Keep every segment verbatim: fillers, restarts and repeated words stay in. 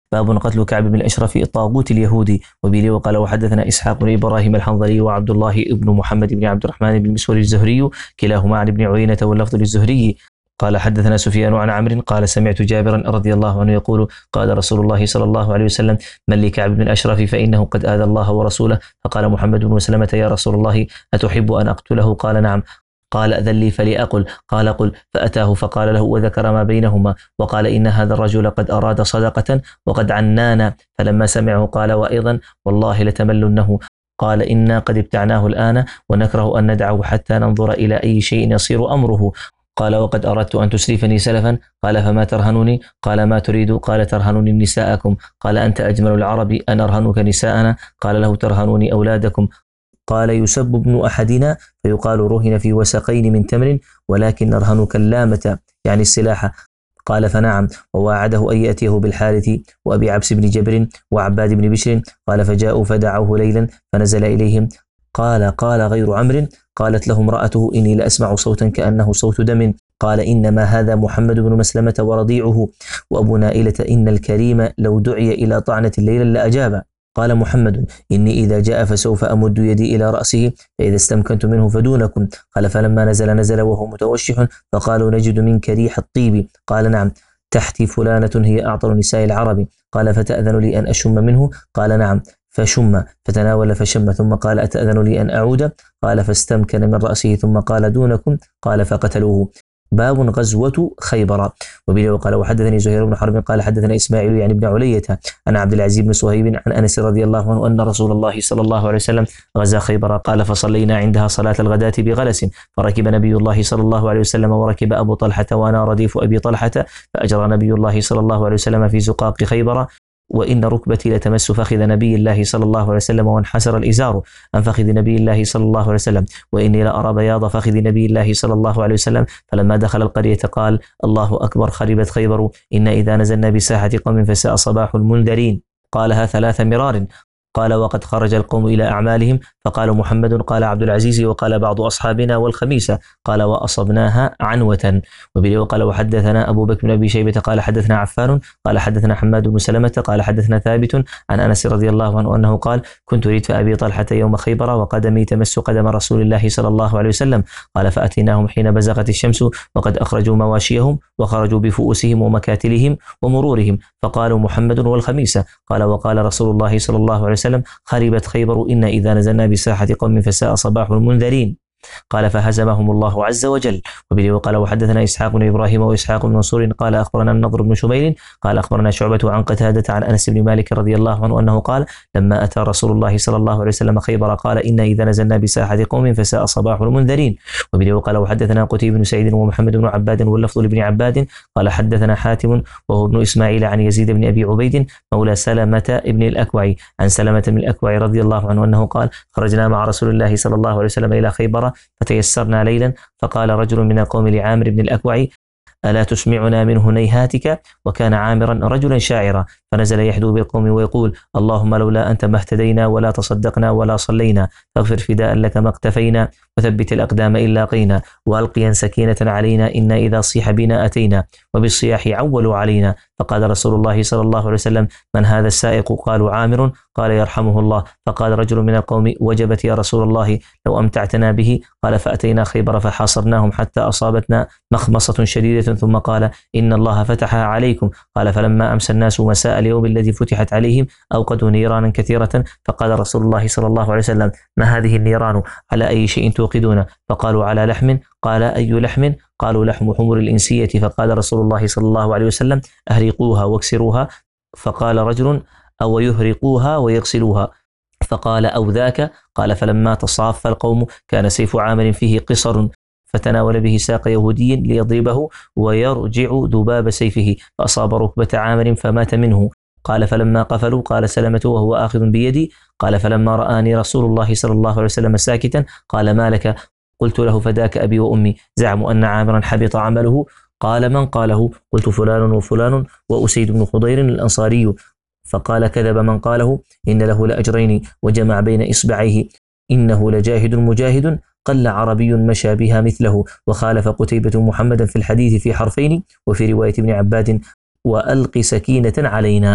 باب قتل كعب بن الأشرف طاغوت اليهود. وبه وقال وحدثنا إسحاق بن إبراهيم الحنظلي وعبد الله بن محمد بن عبد الرحمن بن مسور الزهري كلاهما عن ابن عيينة واللفظ للزهري قال حدثنا سفيان عن عمرو قال سمعت جابرا رضي الله عنه يقول قال رسول الله صلى الله عليه وسلم من لكعب بن الأشرف فإنه قد آذى الله ورسوله. فقال محمد بن سلمة يا رسول الله أتحب أن أقتله؟ قال نعم. قال أذن لي فلأقل؟ قال قل. فأتاه فقال له وذكر ما بينهما وقال إن هذا الرجل قد أراد صدقة وقد عنانا. فلما سمعه قال وأيضا والله لتملنه. قال إنا قد ابتعناه الآن ونكره أن ندعه حتى ننظر إلى أي شيء يصير أمره. قال وقد أردت أن تسرفني سلفا. قال فما ترهنني؟ قال ما تريد؟ قال ترهنني نساءكم. قال أنت أجمل العرب أن أرهنك نساءنا؟ قال له ترهنوني أولادكم. قال يسب ابن أحدنا فيقال رهن في وسقين من تمر ولكن نرهنك اللامة يعني السلاح. قال فنعم. وواعده أن يأتيه بالحارث وأبي عبس بن جبر وعباد بن بشر. قال فجاءوا فدعوه ليلا فنزل إليهم. قال قال غير عمرو قالت له امرأته إني لأسمع صوتا كأنه صوت دم. قال إنما هذا محمد بن مسلمة ورضيعه. وأبو نائلة إن الكريم لو دعي إلى طعنة الليل لأجاب. قال محمد إني إذا جاء فسوف أمد يدي إلى رأسه فإذا استمكنت منه فدونكم. قال فلما نزل نزل وهو متوشح فقالوا نجد منك ريح الطيب. قال نعم تحتي فلانة هي أعطر نساء العرب. قال فتأذن لي أن أشم منه؟ قال نعم. فشم فتناول فشم ثم قال أتأذن لي أن أعود؟ قال فاستمكن من رأسه ثم قال دونكم. قال فقتلوه. باب غزوة خيبر. وبه وقال وحدثني زهير بن حرب قال حدثنا إسماعيل يعني بن علية عن عبد العزيز بن صهيب عن أنس رضي الله عنه أن رسول الله صلى الله عليه وسلم غزا خيبر. قال فصلينا عندها صلاة الغداة بغلس فركب نبي الله صلى الله عليه وسلم وركب أبو طلحة وأنا رديف أبي طلحة فأجرى نبي الله صلى الله عليه وسلم في زقاق خيبر وإن ركبتي لتمس فخذ نبي الله صلى الله عليه وسلم وانحسر الإزار عن فخذ نبي الله صلى الله عليه وسلم وإني لأرى بياض فخذ نبي الله صلى الله عليه وسلم. فلما دخل القرية قال الله أكبر خربت خيبر إن إذا نزلنا بساحة قوم فساء صباح المنذرين. قالها ثلاث مرار. قال وقد خرج القوم إلى أعمالهم فقال محمد قال عبد العزيز وقال بعض أصحابنا والخميسة قال وأصبناها عنوة. وبه وقال وحدثنا أبو بكر بن أبي شيبة قال حدثنا عفان قال حدثنا حماد بن سلمة قال حدثنا ثابت عن أنس رضي الله عنه أنه قال كنت ردف أبي طلحة يوم خيبر وقدمي تمس قدم رسول الله صلى الله عليه وسلم. قال فأتيناهم حين بزغت الشمس وقد أخرجوا مواشيهم وخرجوا بفؤوسهم ومكاتلهم ومرورهم فقالوا محمد والخميسة. قال وقال رسول الله صلى الله عليه وسلم خربت خيبر إن إذا نزلنا بساحة قوم فساء صباح المنذرين. قال فهزمهم الله عز وجل. وبه وقال وحدثنا إسحاق بن إبراهيم وإسحاق بن منصور قال أخبرنا النضر بن شميل قال أخبرنا شعبة عن قتادة عن أنس بن مالك رضي الله عنه أنه قال لما أتى رسول الله صلى الله عليه وسلم خيبر قال إن إذا نزلنا بساحة قوم فساء صباح المنذرين. وبه وقال وحدثنا قتيبة بن سعيد ومحمد بن عباد واللفظ لابن عباد قال حدثنا حاتم وهو ابن إسماعيل عن يزيد بن أبي عبيد مولى سلمة بن الأكوع عن سلمة بن الأكوع رضي الله عنه أنه قال خرجنا مع رسول الله صلى الله عليه وسلم إلى خيبر فتيسرنا ليلا فقال رجل من القوم لعامر بن الأكوع ألا تسمعنا منه نيهاتك؟ وكان عامرا رجلا شاعرا فنزل يحدو بالقوم ويقول اللهم لولا أنت ما اهتدينا ولا تصدقنا ولا صلينا فاغفر فداء لك ما اقتفينا وثبت الأقدام إن لاقينا وألقيا سكينة علينا إنا إذا صيح بنا أتينا وبالصياح عولوا علينا. فقال رسول الله صلى الله عليه وسلم من هذا السائق؟ قالوا عامر. قال يرحمه الله. فقال رجل من القوم وجبت يا رسول الله لو أمتعتنا به. قال فأتينا خيبر فحاصرناهم حتى أصابتنا مخمصة شديدة ثم قال إن الله فتحها عليكم. قال فلما أمسى الناس مساء اليوم الذي فتحت عليهم أوقدوا نيرانا كثيرة. فقال رسول الله صلى الله عليه وسلم ما هذه النيران؟ على أي شيء توقدون؟ فقالوا على لحم. قال أي لحم؟ قالوا لحم حمر الإنسية. فقال رسول الله صلى الله عليه وسلم أهرقوها واكسروها. فقال رجل أو يهرقوها ويغسلوها. فقال أو ذاك. قال فلما تصاف القوم كان سيف عامر فيه قصر فتناول به ساق يهودي ليضربه ويرجع ذباب سيفه فأصاب ركبة عامر فمات منه. قال فلما قفلوا قال سلمة وهو آخذ بيدي قال فلما رآني رسول الله صلى الله عليه وسلم ساكتا قال ما لك؟ قلت له فداك أبي وأمي زعموا أن عامرا حبط عمله. قال من قاله؟ قلت فلان وفلان وأسيد بن خضير الأنصاري. فقال كذب من قاله إن له لأجرين وجمع بين إصبعيه إنه لجاهد مجاهد قل عربي مشى بها مثله. وخالف قتيبة محمدا في الحديث في حرفين وفي رواية ابن عباد وألق سكينة علينا.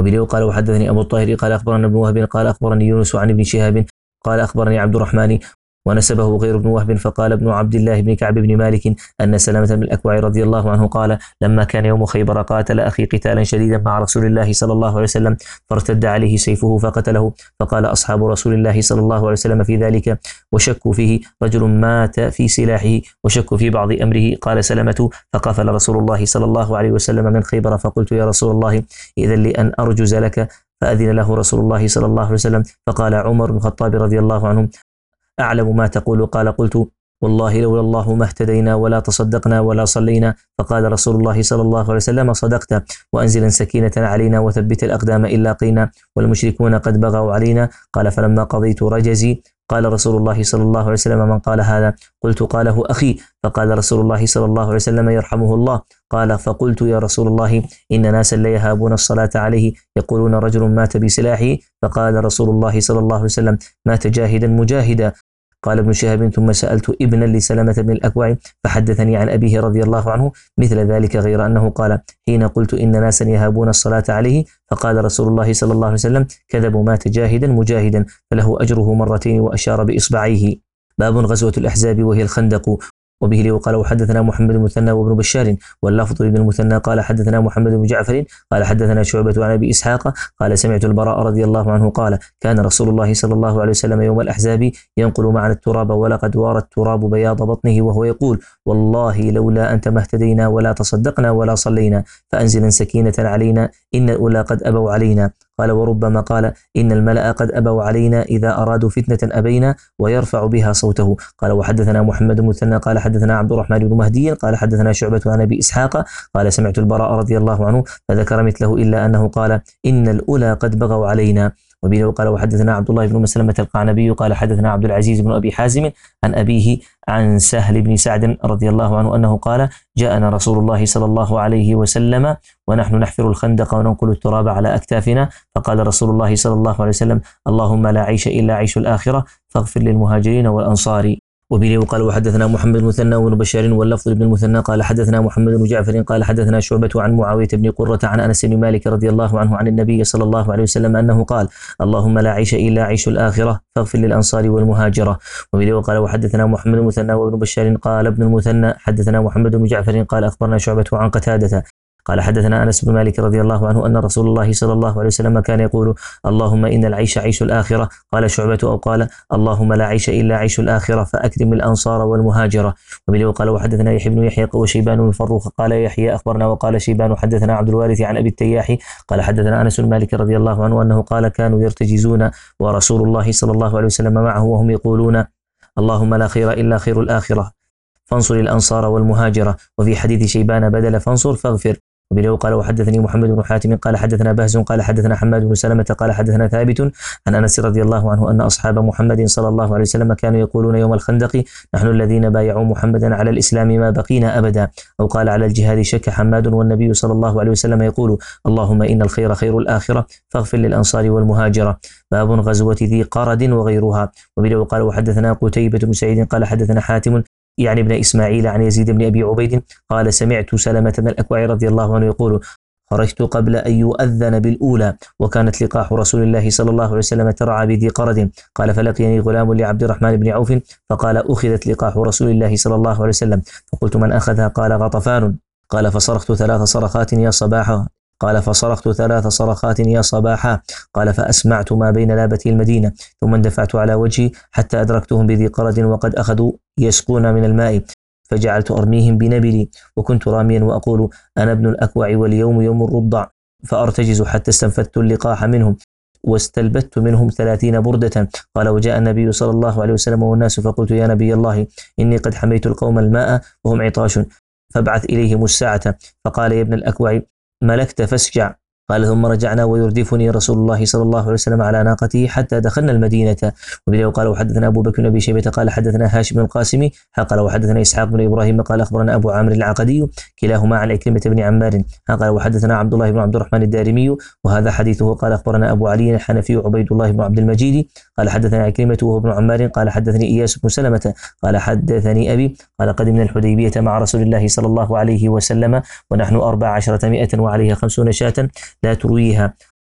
وبه قال وحدثني أبو الطاهر قال أخبرنا ابن وهب قال أخبرني يونس عن ابن شهاب قال أخبرني عبد الرحمن ونسبه غير ابن وهب فقال ابن عبد الله بن كعب بن مالك أن سلمة بن الأكوع رضي الله عنه قال لما كان يوم خيبر قاتل أخي قتالا شديدا مع رسول الله صلى الله عليه وسلم فارتد عليه سيفه فقتله، فقال أصحاب رسول الله صلى الله عليه وسلم في ذلك وشكوا فيه رجل مات في سلاحه وشكوا في بعض أمره. قال سلمة فقفل رسول الله صلى الله عليه وسلم من خيبر فقلت يا رسول الله إذن لي أن أرجز لك، فأذن له رسول الله صلى الله عليه وسلم. فقال عمر بن الخطاب رضي الله عنه أعلم ما تقول. قال قلت والله لولا الله ما اهتدينا ولا تصدقنا ولا صلينا. فقال رسول الله صلى الله عليه وسلم صدقت وأنزلا سكينة علينا وثبت الأقدام إن لاقينا والمشركون قد بغوا علينا. قال فلما قضيت رجزي قال رسول الله صلى الله عليه وسلم من قال هذا؟ قلت قاله أخي. فقال رسول الله صلى الله عليه وسلم يرحمه الله. قال فقلت يا رسول الله إن ناسا ليهابون الصلاة عليه يقولون رجل مات بسلاحه. فقال رسول الله صلى الله عليه وسلم مات جاهدا مجاهدا. قال ابن شهاب ثم سألت ابنا لسلمة بن الأكوع فحدثني عن أبيه رضي الله عنه مثل ذلك غير أنه قال حين قلت إن ناسا يهابون الصلاة عليه فقال رسول الله صلى الله عليه وسلم كذبوا مات جاهدا مجاهدا فله أجره مرتين وأشار بإصبعيه. باب غزوة الأحزاب وهي الخندق. وبه لي وقال وحدثنا محمد المثنى وابن بشار واللفظ لابن المثنى قال حدثنا محمد بن جعفر قال حدثنا شعبة عن أبي إسحاق قال سمعت البراء رضي الله عنه قال كان رسول الله صلى الله عليه وسلم يوم الأحزاب ينقل معنا التراب ولقد وار التراب بياض بطنه وهو يقول والله لولا أنت ما اهتدينا ولا تصدقنا ولا صلينا فأنزلا سكينة علينا إن الأولى قد أبوا علينا. قال وربما قال إن الملأ قد أبوا علينا إذا أرادوا فتنة أبينا ويرفع بها صوته. قال وحدثنا محمد المثنى قال حدثنا عبد الرحمن بن مهدي قال حدثنا شعبة عن أبي إسحاق قال سمعت البراء رضي الله عنه فذكر مثله إلا أنه قال إن الأولى قد بغوا علينا. وبه قال وحدثنا عبد الله بن مسلمة القعنبي قال حدثنا عبد العزيز بن أبي حازم عن أبيه عن سهل بن سعد رضي الله عنه أنه قال جاءنا رسول الله صلى الله عليه وسلم ونحن نحفر الخندق وننقل التراب على أكتافنا فقال رسول الله صلى الله عليه وسلم اللهم لا عيش إلا عيش الآخرة فاغفر للمهاجرين والأنصار. وبه قال وحدثنا محمد المثنى وابن بشار واللفظ لابن المثنى قال حدثنا محمد بن جعفر قال حدثنا شعبة عن معاوية بن قرة عن أنس بن مالك رضي الله عنه عن النبي صلى الله عليه وسلم أنه قال اللهم لا عيش إلا عيش الآخرة فاغفر للأنصار والمهاجرة. وبه قال وحدثنا محمد المثنى وابن بشار قال ابن المثنى حدثنا محمد بن جعفر قال أخبرنا شعبة عن قتادة قال حدثنا أنس بن مالك رضي الله عنه أن رسول الله صلى الله عليه وسلم كان يقول اللهم إن العيش عيش الآخرة. قال شعبة أو قال اللهم لا عيش إلا عيش الآخرة فأكرم الأنصار والمهاجرة. وبه قال وحدثنا يحيى بن يحيى وشيبان بن فروخ قال يحيى أخبرنا وقال شيبان حدثنا عبد الوارث عن أبي التياح قال حدثنا أنس بن مالك رضي الله عنه أنه قال كانوا يرتجزون ورسول الله صلى الله عليه وسلم معه وهم يقولون اللهم لا خير إلا خير الآخرة فانصر الأنصار والمهاجرة. وفي حديث شيبان بدل فانصر فاغفر. وبه قال وحدثني محمد بن حاتم قال حدثنا بهز قال حدثنا حماد بن سلمة قال حدثنا ثابت عن أنس رضي الله عنه أن أصحاب محمد صلى الله عليه وسلم كانوا يقولون يوم الخندق نحن الذين بايعوا محمدا على الإسلام ما بقينا أبدا. أو قال على الجهاد شك حماد والنبي صلى الله عليه وسلم يقول اللهم إن الخير خير الآخرة فاغفر للأنصار والمهاجرة. باب غزوة ذي قرد وغيرها. وبه قال وحدثنا قتيبة بن سعيد قال حدثنا حاتم يعني ابن إسماعيل عن يزيد بن أبي عبيد قال سمعت سلمة بن الأكوع رضي الله عنه يقول خرجت قبل أن يؤذن بالأولى وكانت لقاح رسول الله صلى الله عليه وسلم ترعى بذي قرد. قال فلقيني غلام لعبد الرحمن بن عوف فقال أخذت لقاح رسول الله صلى الله عليه وسلم فقلت من أخذها؟ قال غطفان. قال فصرخت ثلاث صرخات يا صباحا قال فصرخت ثلاث صرخات يا صباحا قال فأسمعت ما بين لابتي المدينة ثم اندفعت على وجهي حتى أدركتهم بذي قرد وقد أخذوا يسقون من الماء فجعلت أرميهم بنبلي وكنت راميا وأقول أنا ابن الأكوع واليوم يوم الرضع فأرتجز حتى استنفدت اللقاح منهم واستلبت منهم ثلاثين بردة. قال وجاء النبي صلى الله عليه وسلم والناس فقلت يا نبي الله إني قد حميت القوم الماء وهم عطاش فابعث إليهم الساعة. فقال يا ابن الأكوع ملكت فاسجع. قال ثم رجعنا ويردفني رسول الله صلى الله عليه وسلم على ناقته حتى دخلنا المدينة. وبه قال وحدثنا أبو بكر بن أبي شيبة قال حدثنا هاشم بن القاسم قال وحدثنا إسحاق بن إبراهيم قال أخبرنا أبو عامر العقدي كلاهما عن عكرمة بن عمار قال وحدثنا عبد الله بن عبد الرحمن الدارمي وهذا حديثه. قال أخبرنا أبو علي الحنفي عبيد الله بن عبد المجيد قال حدثنا عكرمة وهو ابن عمار قال حدثني إياس بن سلمة قال حدثني أبي قال قدمنا الحديبية مع رسول الله صلى الله عليه وسلم ونحن أربع عشرة مئة وعليها خمسون شاة لا ترويها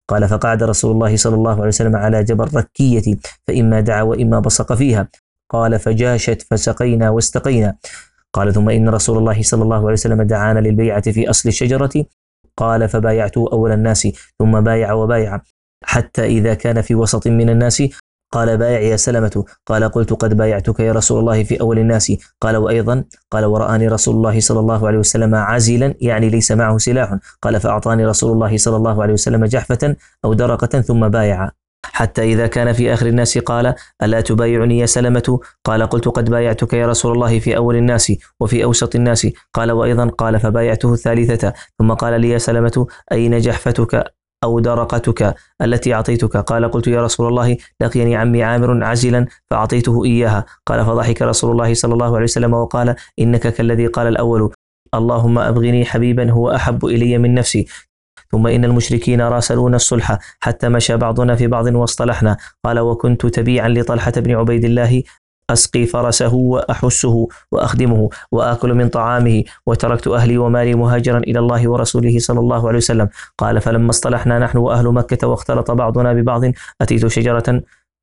قال فقعد رسول الله صلى الله عليه وسلم على جبل ركية فإما دعا وإما بصق فيها. قال فجاشت فسقينا واستقينا. قال ثم إن رسول الله صلى الله عليه وسلم دعانا للبيعة في أصل الشجرة. قال فبايعته أول الناس ثم بايع وبايع حتى إذا كان في وسط من الناس قال بايع يا سلمة. قال قلت قد بايعتك يا رسول الله في أول الناس. قال وأيضا قال ورآني رسول الله صلى الله عليه وسلم عازلا يعني ليس معه سلاح. قال فأعطاني رسول الله صلى الله عليه وسلم جحفة أو درقة ثم بايع حتى إذا كان في آخر الناس قال ألا تبايعني يا سلمة. قال قلت قد بايعتك يا رسول الله في أول الناس وفي أوسط الناس. قال وأيضا قال فبايعته الثالثة ثم قال لي يا سلمة أين جحفتك أو درقتك التي أعطيتك؟ قال قلت يا رسول الله لقيني عمي عامر عزلا فأعطيته إياها. قال فضحك رسول الله صلى الله عليه وسلم وقال إنك كالذي قال الأول اللهم أبغني حبيبا هو أحب إلي من نفسي. ثم إن المشركين راسلون الصلح حتى مشى بعضنا في بعض واصطلحنا. قال وكنت تبيعا لطلحة بن عبيد الله أسقي فرسه وأحسه وأخدمه وآكل من طعامه وتركت أهلي ومالي مهاجرا إلى الله ورسوله صلى الله عليه وسلم. قال فلما اصطلحنا نحن وأهل مكة واختلط بعضنا ببعض أتيت شجرة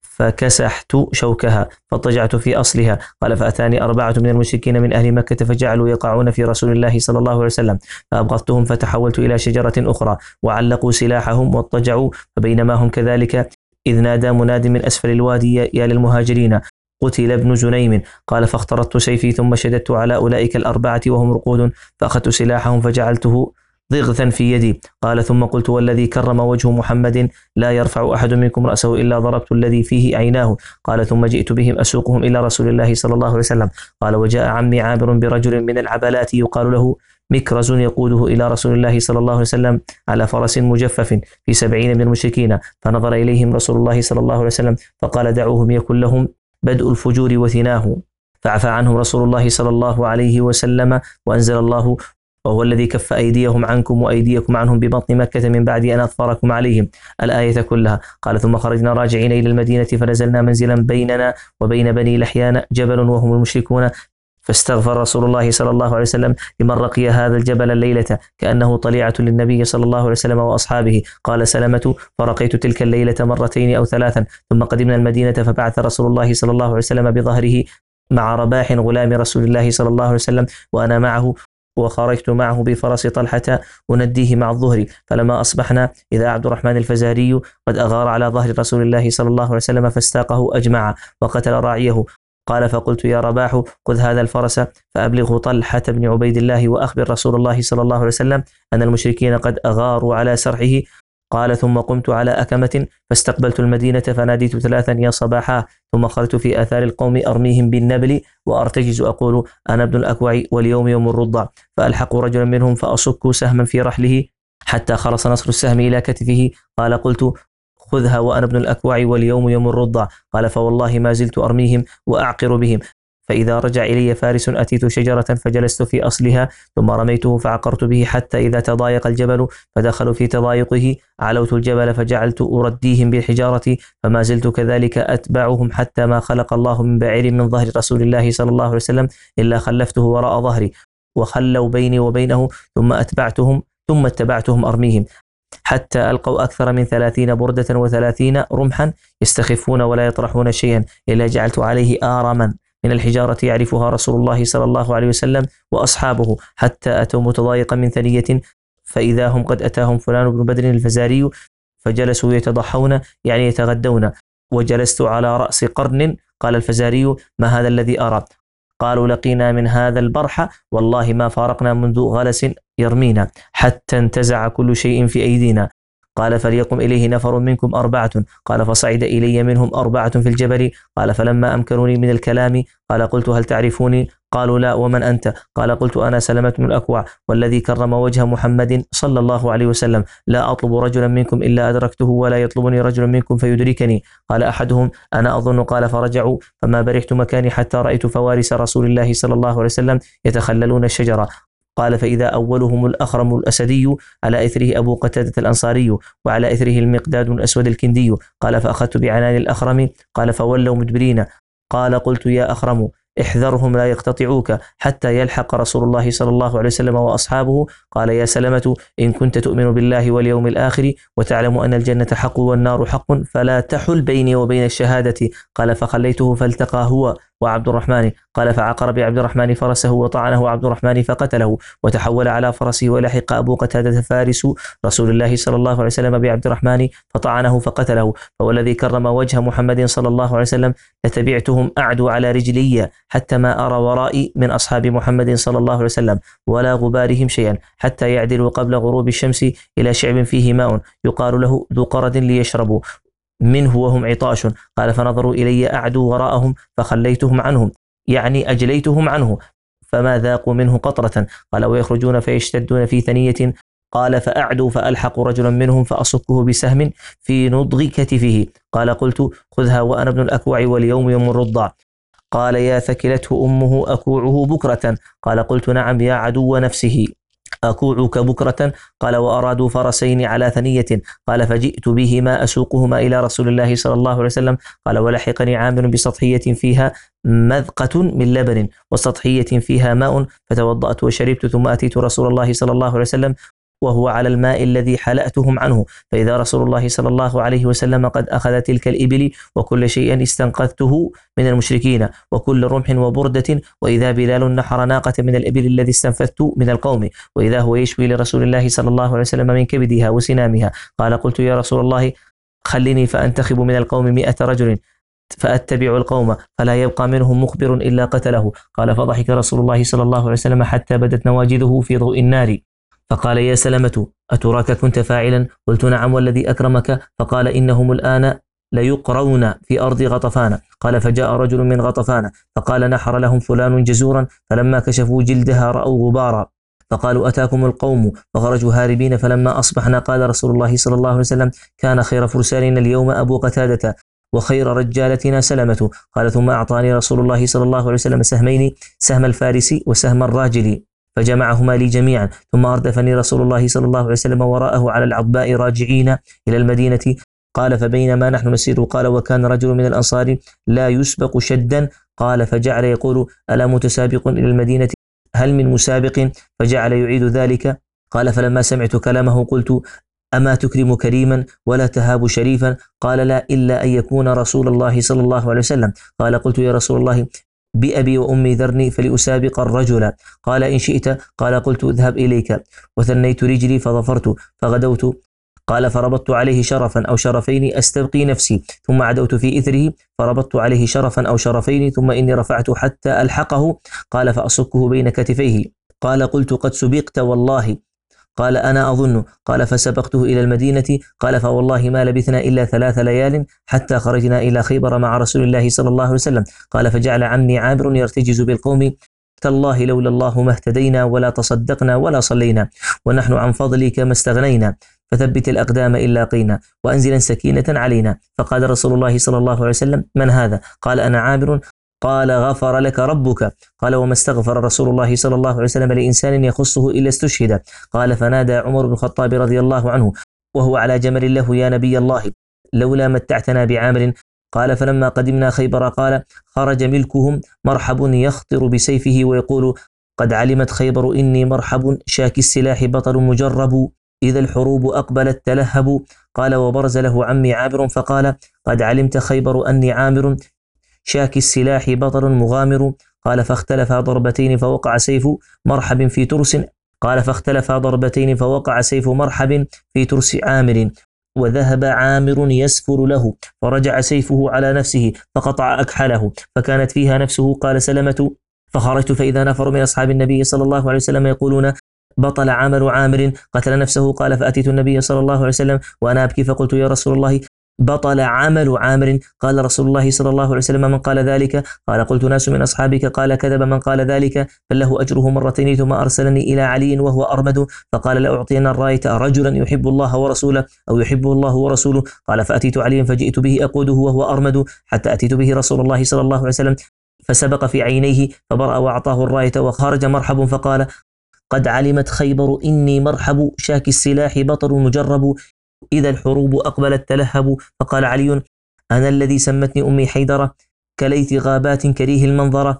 فكسحت شوكها فاضطجعت في أصلها. قال فأتاني أربعة من المشركين من أهل مكة فجعلوا يقعون في رسول الله صلى الله عليه وسلم فأبغضتهم فتحولت إلى شجرة أخرى وعلقوا سلاحهم واضطجعوا. فبينما هم كذلك إذ نادى مناد من أسفل الوادي يا للمهاجرين قتل ابن زنيم. قال فاخترطت سيفي ثم شددت على أولئك الأربعة وهم رقود فأخذت سلاحهم فجعلته ضغثا في يدي. قال ثم قلت والذي كرم وجه محمد لا يرفع أحد منكم رأسه إلا ضربت الذي فيه عيناه. قال ثم جئت بهم أسوقهم إلى رسول الله صلى الله عليه وسلم. قال وجاء عمي عامر برجل من العبلات يقال له مكرز يقوده إلى رسول الله صلى الله عليه وسلم على فرس مجفف في سبعين من المشركين. فنظر إليهم رسول الله صلى الله عليه وسلم فقال دعوهم يكن لهم بدء الفجور وثناه. فعفى عنهم رسول الله صلى الله عليه وسلم وأنزل الله وهو الذي كف أيديهم عنكم وأيديكم عنهم ببطن مكة من بعد أن أظفركم عليهم الآية كلها. قال ثم خرجنا راجعين إلى المدينة فنزلنا منزلا بيننا وبين بني لحيان جبل وهم المشركون فاستغفر رسول الله صلى الله عليه وسلم لمن رقي هذا الجبل الليلة كأنه طليعة للنبي صلى الله عليه وسلم وأصحابه. قال سلمة فرقيت تلك الليلة مرتين أو ثلاثا ثم قدمنا المدينة فبعث رسول الله صلى الله عليه وسلم بظهره مع رباح غلام رسول الله صلى الله عليه وسلم وأنا معه وخرجت معه بفرس طلحة أنديه مع الظهر. فلما أصبحنا إذا عبد الرحمن الفزاري قد أغار على ظهر رسول الله صلى الله عليه وسلم فاستاقه أجمع وقتل راعيه. قال فقلت يا رباح خذ هذا الفرس فأبلغه طلحة بن عبيد الله وأخبر رسول الله صلى الله عليه وسلم أن المشركين قد أغاروا على سرحه. قال ثم قمت على أكمة فاستقبلت المدينة فناديت ثلاثا يا صباحا ثم خرجت في آثار القوم أرميهم بالنبل وأرتجز أقول أنا ابن الأكوع واليوم يوم الرضع. فألحق رجلا منهم فأصك سهما في رحله حتى خلص نصر السهم إلى كتفه. قال قلت خذها وأنا ابن الأكوع واليوم يوم الرضع. قال فوالله ما زلت أرميهم وأعقر بهم. فإذا رجع إلي فارس أتيت شجرة فجلست في أصلها ثم رميته فعقرت به حتى إذا تضايق الجبل فدخلوا في تضايقه علوت الجبل فجعلت أرديهم بالحجارة فما زلت كذلك أتبعهم حتى ما خلق الله من بعير من ظهر رسول الله صلى الله عليه وسلم إلا خلفته وراء ظهري وخلوا بيني وبينه ثم أتبعتهم ثم اتبعتهم أرميهم حتى ألقوا أكثر من ثلاثين بردة وثلاثين رمحا يستخفون ولا يطرحون شيئا إلا جعلت عليه آرما من الحجارة يعرفها رسول الله صلى الله عليه وسلم وأصحابه حتى أتوا متضايقا من ثنية فإذا هم قد أتاهم فلان بن بدر الفزاري فجلسوا يتضحون يعني يتغدون وجلست على رأس قرن. قال الفزاري ما هذا الذي أرى؟ قالوا لقينا من هذا البرح والله ما فارقنا منذ غلس يرمينا حتى انتزع كل شيء في أيدينا. قال فليقم إليه نفر منكم أربعة. قال فصعد إلي منهم أربعة في الجبل. قال فلما أمكنوني من الكلام قال قلت هل تعرفوني؟ قالوا لا ومن أنت؟ قال قلت أنا سلمة بن الأكوع والذي كرم وجه محمد صلى الله عليه وسلم لا أطلب رجلا منكم إلا أدركته ولا يطلبني رجل منكم فيدركني. قال أحدهم أنا أظن. قال فرجعوا فما برحت مكاني حتى رأيت فوارس رسول الله صلى الله عليه وسلم يتخللون الشجرة. قال فإذا أولهم الأخرم الأسدي على إثره أبو قتادة الأنصاري وعلى إثره المقداد الأسود الكندي. قال فأخذت بعنان الأخرم. قال فولوا مدبرين. قال قلت يا أخرم احذرهم لا يقتطعوك حتى يلحق رسول الله صلى الله عليه وسلم وأصحابه. قال يا سلمة إن كنت تؤمن بالله واليوم الآخر وتعلم أن الجنة حق والنار حق فلا تحل بيني وبين الشهادة. قال فخليته فالتقى هو وعبد الرحمن. قال فعقر بعبد الرحمن فرسه وطعنه عبد الرحمن فقتله، وتحول على فرسه ولحق أبو قتادة فارس رسول الله صلى الله عليه وسلم بعبد الرحمن فطعنه فقتله. فوالذي كرم وجه محمد صلى الله عليه وسلم لتبعتهم أعدو على رجلي حتى ما أرى ورائي من أصحاب محمد صلى الله عليه وسلم ولا غبارهم شيئا حتى يعدلوا قبل غروب الشمس إلى شعب فيه ماء يقال له ذو قرد ليشربوا منه وهم عطاش. قال فنظروا إلي أعدوا وراءهم فخليتهم عنهم، يعني أجليتهم عنه، فما ذاقوا منه قطرة. قال ويخرجون فيشتدون في ثنية. قال فأعدوا فألحق رجلا منهم فأصكه بسهم في نضغ كتفه. قال قلت خذها وأنا ابن الأكوع واليوم يوم الرضع. قال يا ثكلته أمه أكوعه بكرة. قال قلت نعم يا عدو نفسه أكوعك بكرة. قال وأرادوا فرسين على ثنية. قال فجئت بهما أسوقهما إلى رسول الله صلى الله عليه وسلم. قال ولحقني عامر بسطحية فيها مذقة من لبن وسطحية فيها ماء فتوضأت وشربت، ثم أتيت رسول الله صلى الله عليه وسلم وهو على الماء الذي حلأتهم عنه، فإذا رسول الله صلى الله عليه وسلم قد أخذ تلك الإبل وكل شيء استنقذته من المشركين وكل رمح وبردة، وإذا بلال نحر ناقة من الإبل الذي استنفذت من القوم، وإذا هو يشوي لرسول الله صلى الله عليه وسلم من كبدها وسنامها. قال قلت يا رسول الله خلني فأنتخب من القوم مئة رجل فأتبع القوم فلا يبقى منهم مخبر إلا قتله. قال فضحك رسول الله صلى الله عليه وسلم حتى بدت نواجذه في ضوء النار. فقال يا سلمة أتراك كنت فاعلا؟ قلت نعم والذي أكرمك. فقال إنهم الآن ليقرون في أرض غطفان. قال فجاء رجل من غطفان فقال نحر لهم فلان جزورا، فلما كشفوا جلدها رأوا غبارا فقالوا أتاكم القوم، فخرجوا هاربين. فلما أصبحنا قال رسول الله صلى الله عليه وسلم كان خير فرساننا اليوم أبو قتادة وخير رجالتنا سلمة. قال ثم أعطاني رسول الله صلى الله عليه وسلم سهمين، سهم الفارسي وسهم الراجل، فجمعهما لي جميعا، ثم أردفني رسول الله صلى الله عليه وسلم وراءه على العضباء راجعين إلى المدينة. قال فبينما نحن نسير قال وكان رجل من الأنصار لا يسبق شدا. قال فجعل يقول ألا متسابق إلى المدينة؟ هل من مسابق؟ فجعل يعيد ذلك. قال فلما سمعت كلامه قلت أما تكرم كريما ولا تهاب شريفا؟ قال لا إلا أن يكون رسول الله صلى الله عليه وسلم. قال قلت يا رسول الله بأبي وأمي ذرني فلأسابق الرجل. قال إن شئت. قال قلت اذهب إليك، وثنيت رجلي فظفرت فغدوت. قال فربطت عليه شرفا أو شرفين أستبقي نفسي، ثم عدوت في إثره فربطت عليه شرفا أو شرفين، ثم إني رفعت حتى ألحقه. قال فأصكه بين كتفيه. قال قلت قد سبقت والله. قال أنا أظن. قال فسبقته إلى المدينة. قال فوالله ما لبثنا إلا ثلاث ليال حتى خرجنا إلى خيبر مع رسول الله صلى الله عليه وسلم. قال فجعل عمي عامر يرتجز بالقوم تالله لولا الله ما اهتدينا ولا تصدقنا ولا صلينا، ونحن عن فضلك ما استغنينا، فثبت الأقدام إن لاقينا وأنزلا سكينة علينا. فقال رسول الله صلى الله عليه وسلم من هذا؟ قال أنا عامر. قال غفر لك ربك. قال وما استغفر رسول الله صلى الله عليه وسلم لإنسان يخصه إلا استشهد. قال فنادى عمر بن الخطاب رضي الله عنه وهو على جمل له يا نبي الله لولا متعتنا بعامر. قال فلما قدمنا خيبر قال خرج ملكهم مرحب يخطر بسيفه ويقول قد علمت خيبر إني مرحب شاك السلاح بطل مجرب إذا الحروب أقبلت تلهب. قال وبرز له عمي عامر فقال قد علمت خيبر أني عامر شاك السلاح بطل مغامر. قال فاختلف ضربتين فوقع سيف مرحب في ترس. قال فاختلف ضربتين فوقع سيف مرحب في ترس عامر، وذهب عامر يسفر له، فرجع سيفه على نفسه فقطع أكحله فكانت فيها نفسه. قال سلمة فخرجت فإذا نفر من أصحاب النبي صلى الله عليه وسلم يقولون بطل عمل عامر قتل نفسه. قال فأتيت النبي صلى الله عليه وسلم وأنا أبكي فقلت يا رسول الله بطل عمل عامر. قال رسول الله صلى الله عليه وسلم من قال ذلك؟ قال قلت ناس من أصحابك. قال كذب من قال ذلك فله أجره مرتين، ثم أرسلني إلى علي وهو أرمد فقال لأعطينا الراية رجلا يحب الله ورسوله أو يحبه الله ورسوله. قال فأتيت علي فجئت به أقوده وهو أرمد حتى أتيت به رسول الله صلى الله عليه وسلم فسبق في عينيه فبرأ وأعطاه الراية وخرج مرحب فقال قد علمت خيبر إني مرحب شاك السلاح بطل مجرب إذا الحروب أقبلت تلهب. فقال علي أنا الذي سمتني أمي حيدرة كليث غابات كريه المنظرة.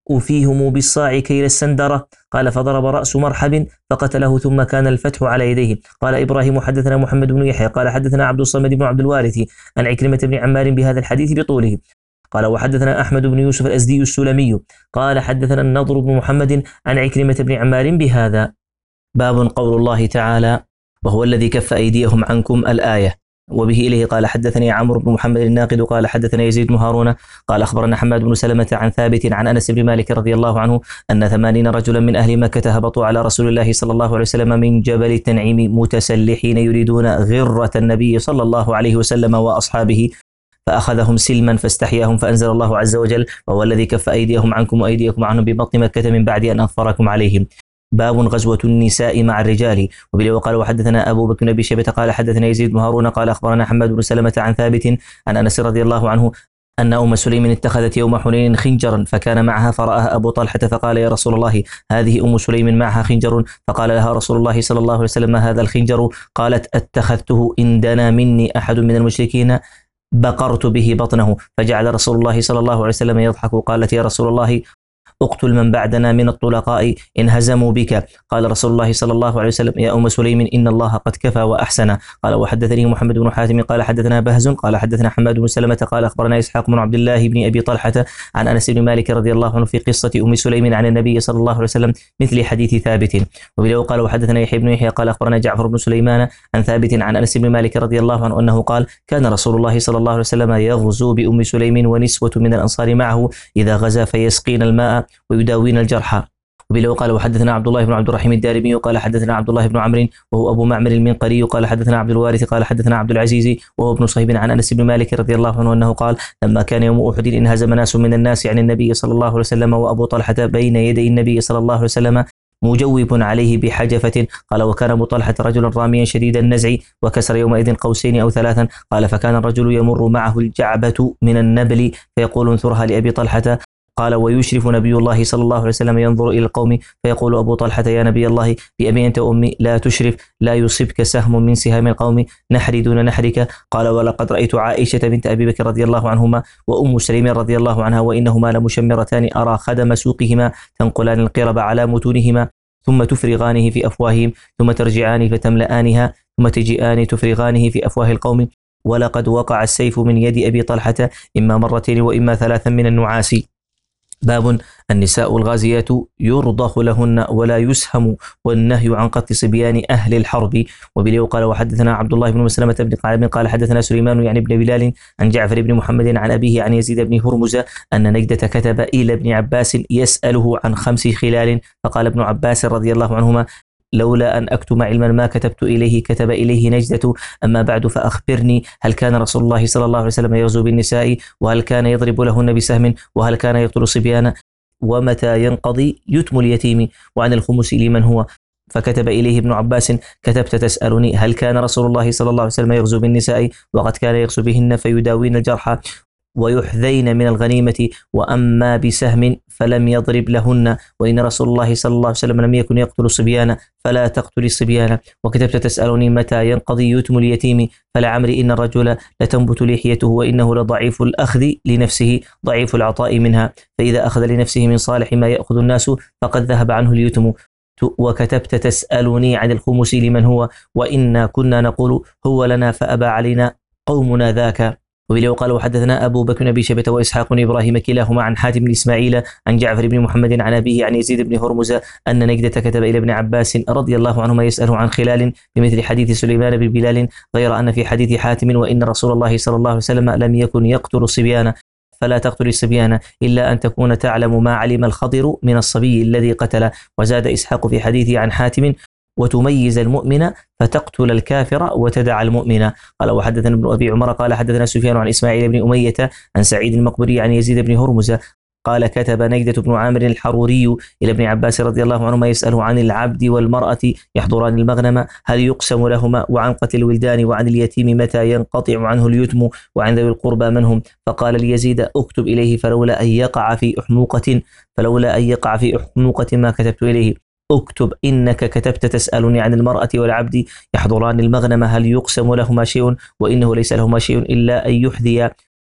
أفيهم بالصاع كيل السندرة. قال فضرب رأس مرحب فقتله ثم كان الفتح على يديه. قال إبراهيم حدثنا محمد بن يحيى قال حدثنا عبد الصمد بن عبد الوارث عن عكرمة بن عمار بهذا الحديث بطوله. قال وحدثنا أحمد بن يوسف الأزدي السلمي قال حدثنا النضر بن محمد عن عكرمة بن عمار بهذا. باب قول الله تعالى وهو الذي كف أيديهم عنكم الآية. وبه إليه قال حدثني عمرو بن محمد الناقد قال حدثنا يزيد بن هارون قال أخبرنا حماد بن سلمة عن ثابت عن أنس بن مالك رضي الله عنه أن ثمانين رجلا من أهل مكة هبطوا على رسول الله صلى الله عليه وسلم من جبل التنعيم متسلحين يريدون غرة النبي صلى الله عليه وسلم وأصحابه فأخذهم سلما فاستحياهم فأنزل الله عز وجل وهو الذي كف أيديهم عنكم وأيديكم عنهم ببطن مكة من بعد أن أظفركم عليهم. باب غزوة النساء مع الرجال. وبه وقال وحدثنا أبو بكر بن أبي شيبة قال حدثنا يزيد بن هارون قال أخبرنا حماد بن سلمة عن ثابت عن أنس رضي الله عنه أن أم سليم اتخذت يوم حنين خنجرا فكان معها فرآها أبو طلحة فقال يا رسول الله هذه أم سليم معها خنجر. فقال لها رسول الله صلى الله عليه وسلم ما هذا الخنجر؟ قالت اتخذته إن دنا مني أحد من المشركين بقرت به بطنه. فجعل رسول الله صلى الله عليه وسلم يضحك. قالت يا رسول الله اقتل من بعدنا من الطلقاء إن هزموا بك. قال رسول الله صلى الله عليه وسلم يا أم سليم إن الله قد كفى وأحسن. قال وحدثني محمد بن حاتم قال حدثنا بهز قال حدثنا حماد بن سلمة قال أخبرنا إسحاق بن عبد الله بن أبي طلحة عن أنس بن مالك رضي الله عنه في قصة أم سليم عن النبي صلى الله عليه وسلم مثل حديث ثابت. وبه قال وحدثنا يحيى بن يحيى قال أخبرنا جعفر بن سليمان عن ثابت عن أنس بن مالك رضي الله عنه أنه قال كان رسول الله صلى الله عليه وسلم يغزو بأم سليم ونسوة من الأنصار معه إذا غزا فيسقين الماء ويداوين الجرحى. وبه قال وحدثنا عبد الله بن عبد الرحيم الدارمي قال حدثنا عبد الله بن عمرو وهو أبو معمر المنقري قال حدثنا عبد الوارث قال حدثنا عبد العزيز وهو ابن صهيب عن أنس بن مالك رضي الله عنه أنه قال لما كان يوم أحد انهزم ناس من الناس عن النبي صلى الله عليه وسلم وأبو طلحة بين يدي النبي صلى الله عليه وسلم مجوب عليه بحجفة. قال وكان أبو طلحة رجلا راميا شديد النزع وكسر يومئذ قوسين أو ثلاثا. قال فكان الرجل يمر معه الجعبة من النبل فيقول انثرها لأبي طلحة. قال ويشرف نبي الله صلى الله عليه وسلم ينظر إلى القوم فيقول أبو طلحة يا نبي الله بأبي أنت وأمي لا تشرف لا يصبك سهم من سهام القوم نحري دون نحرك. قال ولقد رأيت عائشة بنت أبي بكر رضي الله عنهما وأم سليم رضي الله عنها وإنهما لمشمرتان أرى خدم سوقهما تنقلان القرب على متونهما ثم تفرغانه في أفواههم ثم ترجعان فتملآنها ثم تجيئان تفرغانه في أفواه القوم. ولقد وقع السيف من يد أبي طلحة إما مرتين وإما ثلاثا من النعاس. باب النساء الغازيات يرضخ لهن ولا يسهم والنهي عن قتل صبيان أهل الحرب. وبه قال وحدثنا عبد الله بن مسلمة بن قعنب قال حدثنا سليمان يعني بن بلال عن جعفر بن محمد عن أبيه عن يزيد بن هرمز أن نجدة كتب إلى ابن عباس يسأله عن خمس خلال فقال ابن عباس رضي الله عنهما لولا أن أكتم علما ما كتبت إليه كتب إليه نجدة. أما بعد فأخبرني هل كان رسول الله صلى الله عليه وسلم يغزو بالنساء وهل كان يضرب لهن بسهم وهل كان يقتل صبيانا ومتى ينقضي يتم اليتيم وعن الخمس لمن هو. فكتب إليه ابن عباس كتبت تسألني هل كان رسول الله صلى الله عليه وسلم يغزو بالنساء وقد كان يغزو بهن فيداوين الجرحى ويحذين من الغنيمة وأما بسهم فلم يضرب لهن وإن رسول الله صلى الله عليه وسلم لم يكن يقتل صبيانا فلا تقتل الصبيان. وكتبت تسألني متى ينقضي يتم اليتيم فلعمري إن الرجل لتنبت لحيته وإنه لضعيف الأخذ لنفسه ضعيف العطاء منها فإذا أخذ لنفسه من صالح ما يأخذ الناس فقد ذهب عنه اليتم. وكتبت تسألني عن الخمس لمن هو وإنا كنا نقول هو لنا فأبى علينا قومنا ذاك. وبه قال وحدثنا أبو بكر بن أبي شيبة وإسحاق بن إبراهيم كلاهما عن حاتم بن إسماعيل عن جعفر بن محمد عن أبيه عن يزيد بن هرمز أن نجدة كتب إلى ابن عباس رضي الله عنهما يسأله عن خلال بمثل حديث سليمان بن بلال غير أن في حديث حاتم وإن رسول الله صلى الله عليه وسلم لم يكن يقتل الصبيان فلا تقتل الصبيان إلا أن تكون تعلم ما علم الخضر من الصبي الذي قتل. وزاد إسحاق في حديثه عن حاتم وتميز المؤمن فتقتل الكافر وتدع المؤمن. قال وحدثنا ابن أبي عمر قال حدثنا سفيان عن إسماعيل بن أمية عن سعيد المقبري عن يزيد بن هرمز قال كتب نجدة بن عامر الحروري إلى ابن عباس رضي الله عنهما يسأله عن العبد والمرأة يحضران المغنم هل يقسم لهما وعن قتل الولدان وعن اليتيم متى ينقطع عنه اليتم وعن ذوي القربى من هم. فقال ليزيد اكتب إليه فلولا أن يقع في أحموقة فلولا أن يقع في أحموقة ما كتبت إليه. اكتب إنك كتبت تسألني عن المرأة والعبد يحضران المغنم هل يقسم لهما شيء وإنه ليس لهما شيء إلا أن يحذي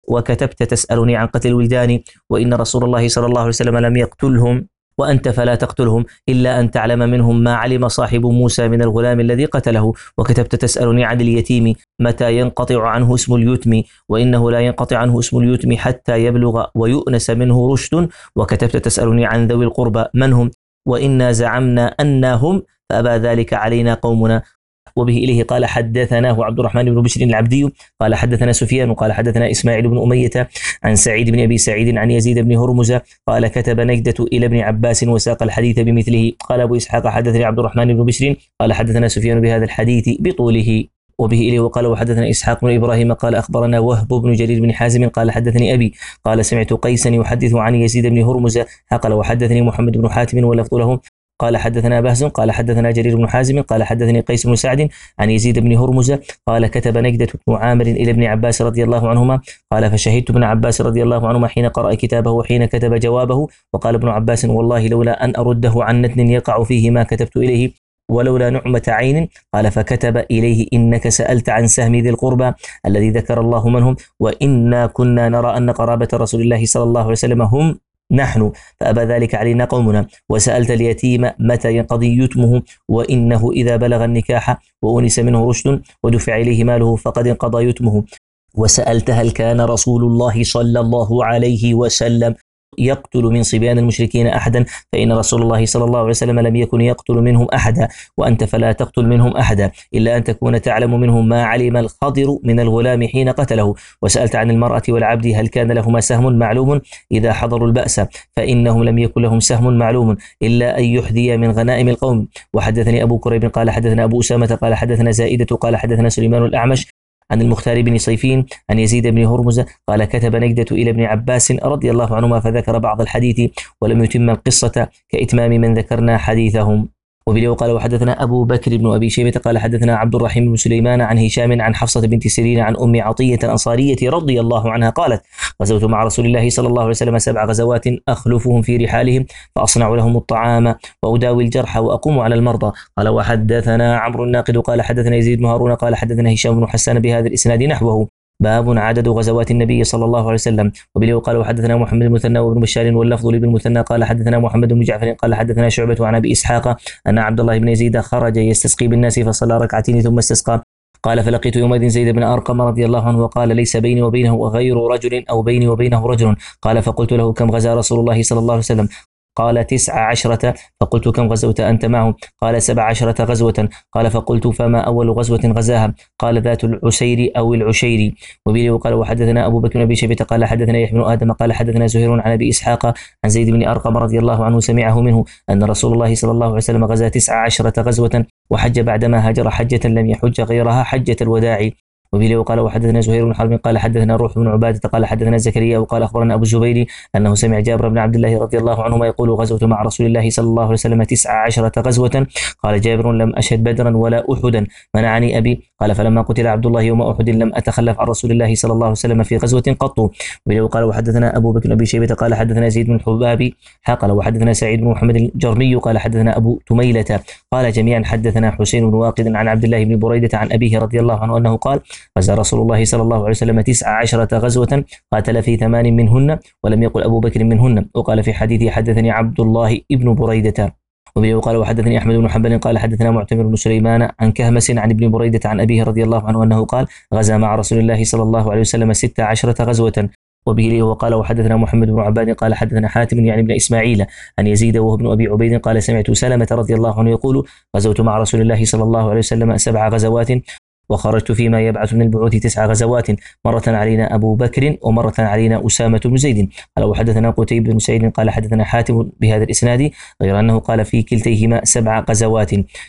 وكتبت تسألني عن قتل الولدان، وإن رسول الله صلى الله عليه وسلم لم يقتلهم وأنت فلا تقتلهم إلا أن تعلم منهم ما علم صاحب موسى من الغلام الذي قتله. وكتبت تسألني عن اليتيم متى ينقطع عنه اسم اليتم، وإنه لا ينقطع عنه اسم اليتم حتى يبلغ ويؤنس منه رشد. وكتبت تسألني عن ذوي القربى من هم، وإنا زعمنا أنهم فأبى ذلك علينا قومنا. وبه إليه قال حدثناه عبد الرحمن بن بشر العبدي قال حدثنا سفيان وقال حدثنا إسماعيل بن أمية عن سعيد بن أبي سعيد عن يزيد بن هرمز قال كتب نجدة إلى ابن عباس وساق الحديث بمثله. قال أبو إسحاق حدثني عبد الرحمن بن بشر قال حدثنا سفيان بهذا الحديث بطوله. وبه إليه وقال وحدثنا إسحاق بن إبراهيم قال أخبرنا وهب بن جرير بن حازم قال حدثني أبي قال سمعت قيسا يحدث عن يزيد بن هرمز قال وحدثني محمد بن حاتم ولفظ له قال حدثنا بهز قال حدثنا جرير بن حازم قال حدثني قيس بن سعد عن يزيد بن هرمز قال كتب نجدة بن عامر إلى ابن عباس رضي الله عنهما قال فشهدت ابن عباس رضي الله عنهما حين قرأ كتابه وحين كتب جوابه. وقال ابن عباس والله لولا أن أرده عن نتن يقع فيه ما كتبت إليه ولولا نعمة عين. قال فكتب إليه إنك سألت عن سهم ذي القربى الذي ذكر الله منهم، وإنا كنا نرى أن قرابة رسول الله صلى الله عليه وسلم هم نحن فأبى ذلك علينا قومنا. وسألت اليتيم متى ينقضي يتمه، وإنه إذا بلغ النكاح وأنس منه رشد ودفع إليه ماله فقد انقضى يتمه. وسألت هل كان رسول الله صلى الله عليه وسلم يقتل من صبيان المشركين أحدا، فإن رسول الله صلى الله عليه وسلم لم يكن يقتل منهم أحدا، وأنت فلا تقتل منهم أحدا إلا أن تكون تعلم منهم ما علم الخضر من الغلام حين قتله. وسألت عن المرأة والعبد هل كان لهما سهم معلوم إذا حضروا البأس، فإنهم لم يكن لهم سهم معلوم إلا أن يحذي من غنائم القوم. وحدثني أبو كريب قال حدثنا أبو أسامة قال حدثنا زائدة قال حدثنا سليمان الأعمش عن المختار بن صيفين عن يزيد بن هرمز قال كتب نجدة إلى ابن عباس رضي الله عنهما فذكر بعض الحديث ولم يتم القصة كإتمام من ذكرنا حديثهم. وبه قال وحدثنا أبو بكر بن أبي شيبة قال حدثنا عبد الرحيم بن سليمان عن هشام عن حفصة بنت سيرين عن أم عطية الأنصارية رضي الله عنها قالت غزوت مع رسول الله صلى الله عليه وسلم سبع غزوات أخلفهم في رحالهم فأصنع لهم الطعام وأداوي الجرح وأقوم على المرضى. قال وحدثنا عمرو الناقد قال حدثنا يزيد بن هارون قال حدثنا هشام بن حسان بهذا الإسناد نحوه. باب عدد غزوات النبي صلى الله عليه وسلم. وبه قال وحدثنا محمد المثنى وابن بشار واللفظ لابن المثنى قال حدثنا محمد بن جعفر قال حدثنا شعبة عن أبي إسحاق أن عبد الله بن يزيد خرج يستسقي بالناس فصلى ركعتين ثم استسقى. قال فلقيت يومئذ زيد بن أرقم رضي الله عنه وقال ليس بيني وبينه غير رجل أو بيني وبينه رجل. قال فقلت له كم غزا رسول الله صلى الله عليه وسلم؟ قال تسع عشرة. فقلت كم غزوت أنت معه؟ قال سبع عشرة غزوة. قال فقلت فما أول غزوة غزاها؟ قال ذات العسير أو العشير. وبه قال وحدثنا أبو بكر بن أبي شيبة قال حدثنا يحيى بن آدم قال حدثنا زهير عن أبي إسحاق عن زيد بن أرقم رضي الله عنه سمعه منه أن رسول الله صلى الله عليه وسلم غزا تسع عشرة غزوة وحج بعدما هاجر حجة لم يحج غيرها حجة الوداع. وبه وقال وحدثنا زهير بن حرب قال حدثنا روح بن عبادة قال حدثنا زكريا وقال أخبرنا أبو الزبير أنه سمع جابر بن عبد الله رضي الله عنهما يقول غزوت مع رسول الله صلى الله عليه وسلم تسع عشرة غزوة. قال جابر لم أشهد بدرا ولا أحدا منعني أبي. قال فلما قتل عبد الله يوم أحد لم أتخلف عن رسول الله صلى الله عليه وسلم في غزوة قط. وبه وقال وحدثنا أبو بكر بن أبي شيبة قال حدثنا زيد بن الحبابي قال وحدثنا سعيد بن محمد الجرمي قال حدثنا أبو تميلة قال جميعا حدثنا حسين بن واقد عن عبد الله بن بريدة عن أبيه رضي الله عنه أنه قال غزا رسول الله صلى الله عليه وسلم تسع عشرة غزوة قاتل في ثمان منهن ولم يقل أبو بكر منهن. وقال في حديثه حدثني عبد الله ابن بريدة. وبه قال وحدثني أحمد بن حنبل قال حدثنا معتمر بن سليمان عن كهمس عن ابن بريدة عن أبيه رضي الله عنه أنه قال غزا مع رسول الله صلى الله عليه وسلم ست عشرة غزوة. وبه وقال وحدثنا محمد بن عباد قال حدثنا حاتم يعني ابن إسماعيل عن يزيد وهو ابن أبي عبيد قال سمعت سلمة رضي الله عنه يقول غزوت مع رسول الله صلى الله عليه وسلم سبع غزوات وخرجت فيما يبعث من البعوث تسع غزوات مرة علينا أبو بكر ومرة علينا أسامة بن زيد. قال وحدثنا قتيبة بن سعيد قال حدثنا حاتم بهذا الإسناد غير أنه قال في كلتيهما سبع غزوات.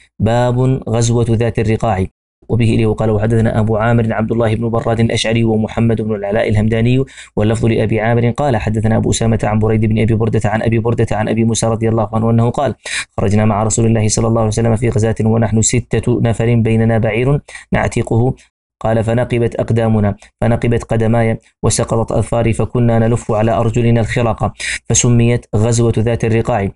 باب غزوة ذات الرقاع. وبه إليه وقال وحدثنا أبو عامر عبد الله بن براد الأشعري ومحمد بن العلاء الهمداني واللفظ لأبي عامر قال حدثنا أبو أسامة عن بريد بن أبي بردة عن أبي بردة عن أبي موسى رضي الله عنه أنه قال خرجنا مع رسول الله صلى الله عليه وسلم في غزاة ونحن ستة نفر بيننا بعير نعتقه. قال فنقبت أقدامنا فنقبت قدماي وسقطت أظفاري فكنا نلف على أرجلنا الخرق فسميت غزوة ذات الرقاع.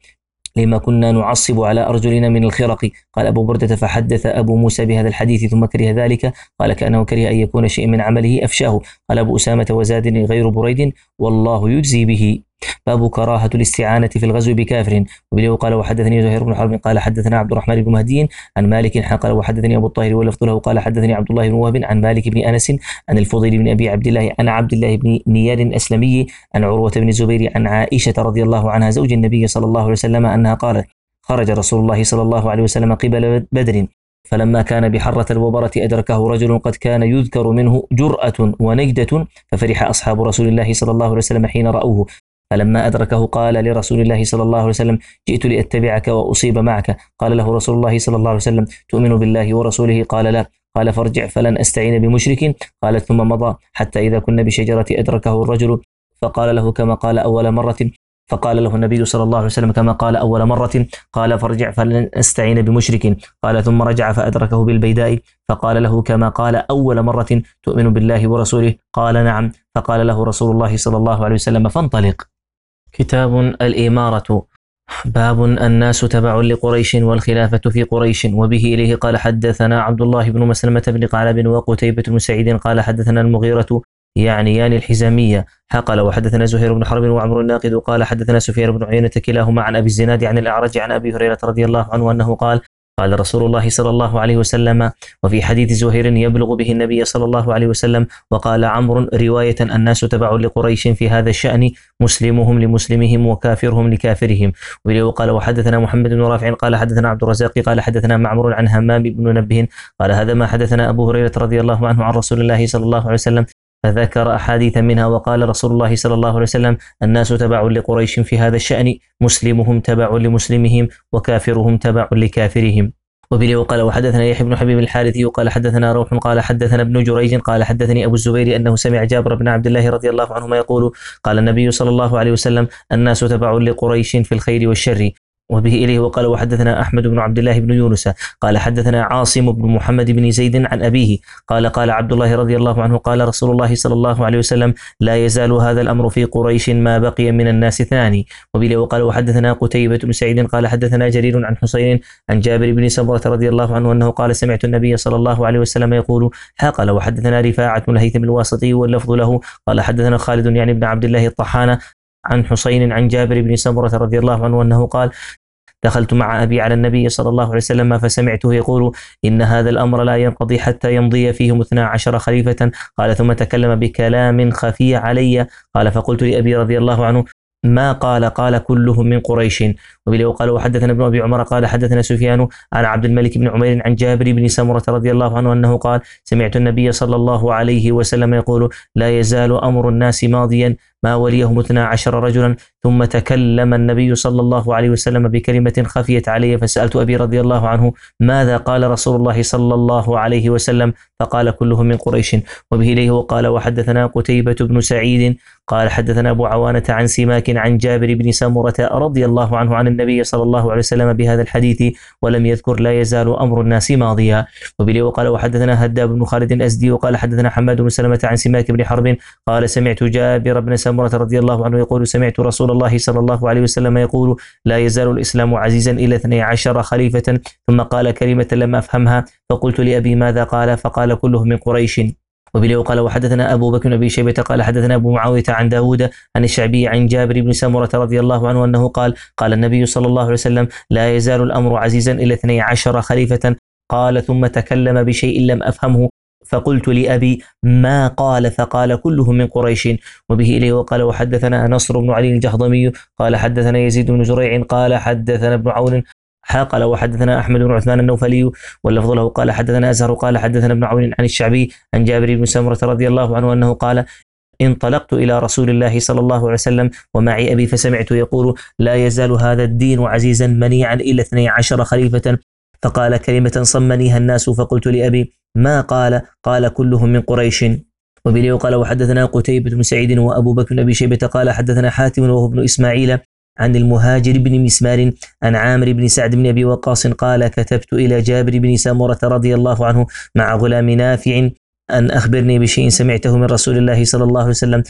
لما كنا نعصب على أرجلنا من الخرق. قال أبو بردة فحدث أبو موسى بهذا الحديث ثم كره ذلك، قال كأنه كره أن يكون شيء من عمله أفشاه. قال أبو أسامة وزادني غير بريد والله يجزي به. باب كراهة الاستعانة في الغزو بكافر. وبه قال وحدثني زهير بن حرب قال حدثنا عبد الرحمن بن مهدي عن مالك قال وحدثني أبو الطاهر واللفظ له قال حدثني عبد الله بن وهب عن مالك بن أنس عن الفضيل بن أبي عبد الله عن عبد الله بن نيار الأسلمي عن عروة بن الزبير عن عائشة رضي الله عنها زوج النبي صلى الله عليه وسلم أنها قالت خرج رسول الله صلى الله عليه وسلم قبل بدر فلما كان بحرة الوبرة أدركه رجل قد كان يذكر منه جرأة ونجدة ففرح أصحاب رسول الله صلى الله عليه وسلم حين رأوه، فلما أدركه قال لرسول الله صلى الله عليه وسلم جئت لأتبعك وأصيب معك. قال له رسول الله صلى الله عليه وسلم تؤمن بالله ورسوله؟ قال لا. قال فارجع فلن أستعين بمشرك. قال ثم مضى حتى إذا كنا بشجرة أدركه الرجل فقال له كما قال أول مرة، فقال له النبي صلى الله عليه وسلم كما قال أول مرة. قال فارجع فلن أستعين بمشرك. قال ثم رجع فأدركه بالبيداء فقال له كما قال أول مرة تؤمن بالله ورسوله؟ قال نعم. فقال له رسول الله صلى الله عليه وسلم فانطلق. كتاب الإمارة. باب الناس تبع لقريش والخلافة في قريش. وبه إليه قال حدثنا عبد الله بن مسلمة بن قعلب وقتيبة بن سعيد قال حدثنا المغيرة يعنيان الحزامية قال وحدثنا زهير بن حرب وعمر الناقد قال حدثنا سفيان بن عيينة كلاهما عن أبي الزناد عن الأعرج عن أبي هريرة رضي الله عنه أنه قال قال رسول الله صلى الله عليه وسلم. وفي حديث زهير يبلغ به النبي صلى الله عليه وسلم. وقال عمرو رواية الناس تبع لقريش في هذا الشأن مسلمهم لمسلمهم وكافرهم لكافرهم. وقال وحدثنا محمد بن رافع قال حدثنا عبد الرزاق قال حدثنا معمر عن همام بن منبه قال هذا ما حدثنا أبو هريرة رضي الله عنه عن رسول الله صلى الله عليه وسلم، فذكر أحاديث منها. وقال رسول الله صلى الله عليه وسلم الناس تبع لقريش في هذا الشأن مسلمهم تبع لمسلمهم وكافرهم تبع لكافرهم. وبه وقال وحدثنا يحيى بن حبيب الحارثي وقال حدثنا روح قال حدثنا ابن جريج قال حدثني أبو الزبير أنه سمع جابر بن عبد الله رضي الله عنهما يقول قال النبي صلى الله عليه وسلم الناس تبع لقريش في الخير والشر. وبه إليه وقال وحدثنا أحمد بن عبد الله بن يونس قال حدثنا عاصم بن محمد بن زيد عن أبيه قال قال عبد الله رضي الله عنه قال رسول الله صلى الله عليه وسلم لا يزال هذا الأمر في قريش ما بقي من الناس اثنان. وبه وقال وحدثنا قتيبة بن سعيد قال حدثنا جرير عن حسين عن جابر بن سمرة رضي الله عنه أنه قال سمعت النبي صلى الله عليه وسلم يقول قال وحدثنا رفاعة بن الهيثم الواسطي واللفظ له قال حدثنا خالد يعني بن عبد الله الطحان عن حسين عن جابر بن سمرة رضي الله عنه أنه قال دخلت مع أبي على النبي صلى الله عليه وسلم فسمعته يقول إن هذا الأمر لا ينقضي حتى يمضي فيهم اثنا عشر خليفة. قال ثم تكلم بكلام خفي علي قال فقلت لأبي رضي الله عنه ما قال؟ قال كلهم من قريش. وبه قال وحدثنا ابن أبي عمر قال حدثنا سفيان عن عبد الملك بن عمير عن جابر بن سمرة رضي الله عنه أنه قال سمعت النبي صلى الله عليه وسلم يقول لا يزال أمر الناس ماضيا ما وليهم اثنا عشر رجلا. ثم تكلم النبي صلى الله عليه وسلم بكلمة خفيت علي فسألت أبي رضي الله عنه ماذا قال رسول الله صلى الله عليه وسلم؟ فقال كلهم من قريش. وبه إليه وقال وحدثنا قتيبة بن سعيد قال حدثنا أبو عوانة عن سماك عن جابر بن سمرة رضي الله عنه عن النبي صلى الله عليه وسلم بهذا الحديث ولم يذكر لا يزال أمر الناس ماضيا. وبه وقال وحدثنا هداب بن خالد الأزدي وقال حدثنا حماد بن سلمة عن سماك بن حرب قال سمعت جابر بن سمرة رضي الله عنه يقول سمعت رسول الله صلى الله عليه وسلم يقول لا يزال الإسلام عزيزا إلى اثني عشر خليفة. ثم قال كلمة لم أفهمها فقلت لأبي ماذا قال؟ فقال كلهم من قريش. وبه قال وحدثنا أبو بكر بن أبي شيبة قال حدثنا أبو معاوية عن داود عن الشعبي عن جابر بن سمرة رضي الله عنه أنه قال قال النبي صلى الله عليه وسلم لا يزال الأمر عزيزا إلى اثني عشر خليفة. قال ثم تكلم بشيء لم أفهمه فقلت لأبي ما قال؟ فقال كلهم من قريش. وبه إليه وقال وحدثنا نصر بن علي الجهضمي قال حدثنا يزيد بن زريع قال حدثنا ابن عون قال وحدثنا أحمد بن عثمان النوفلي واللفظ له قال حدثنا أزهر قال حدثنا ابن عون عن الشعبي عن جابر بن سمرة رضي الله عنه أنه قال انطلقت إلى رسول الله صلى الله عليه وسلم ومعي أبي فسمعت يقول لا يزال هذا الدين عزيزا منيعا إلى اثني عشر خليفة. فقال كلمة صمنيها الناس فقلت لأبي ما قال؟ قال كلهم من قريش. وبه قال وحدثنا قتيبة بن سعيد وأبو بكر بن أبي شيبة قال حدثنا حاتم وهو ابن إسماعيل عن المهاجر بن مسمار عن عامر بن سعد بن أبي وقاص قال كتبت إلى جابر بن سمرة رضي الله عنه مع غلام نافع أن أخبرني بشيء سمعته من رسول الله صلى الله عليه وسلم.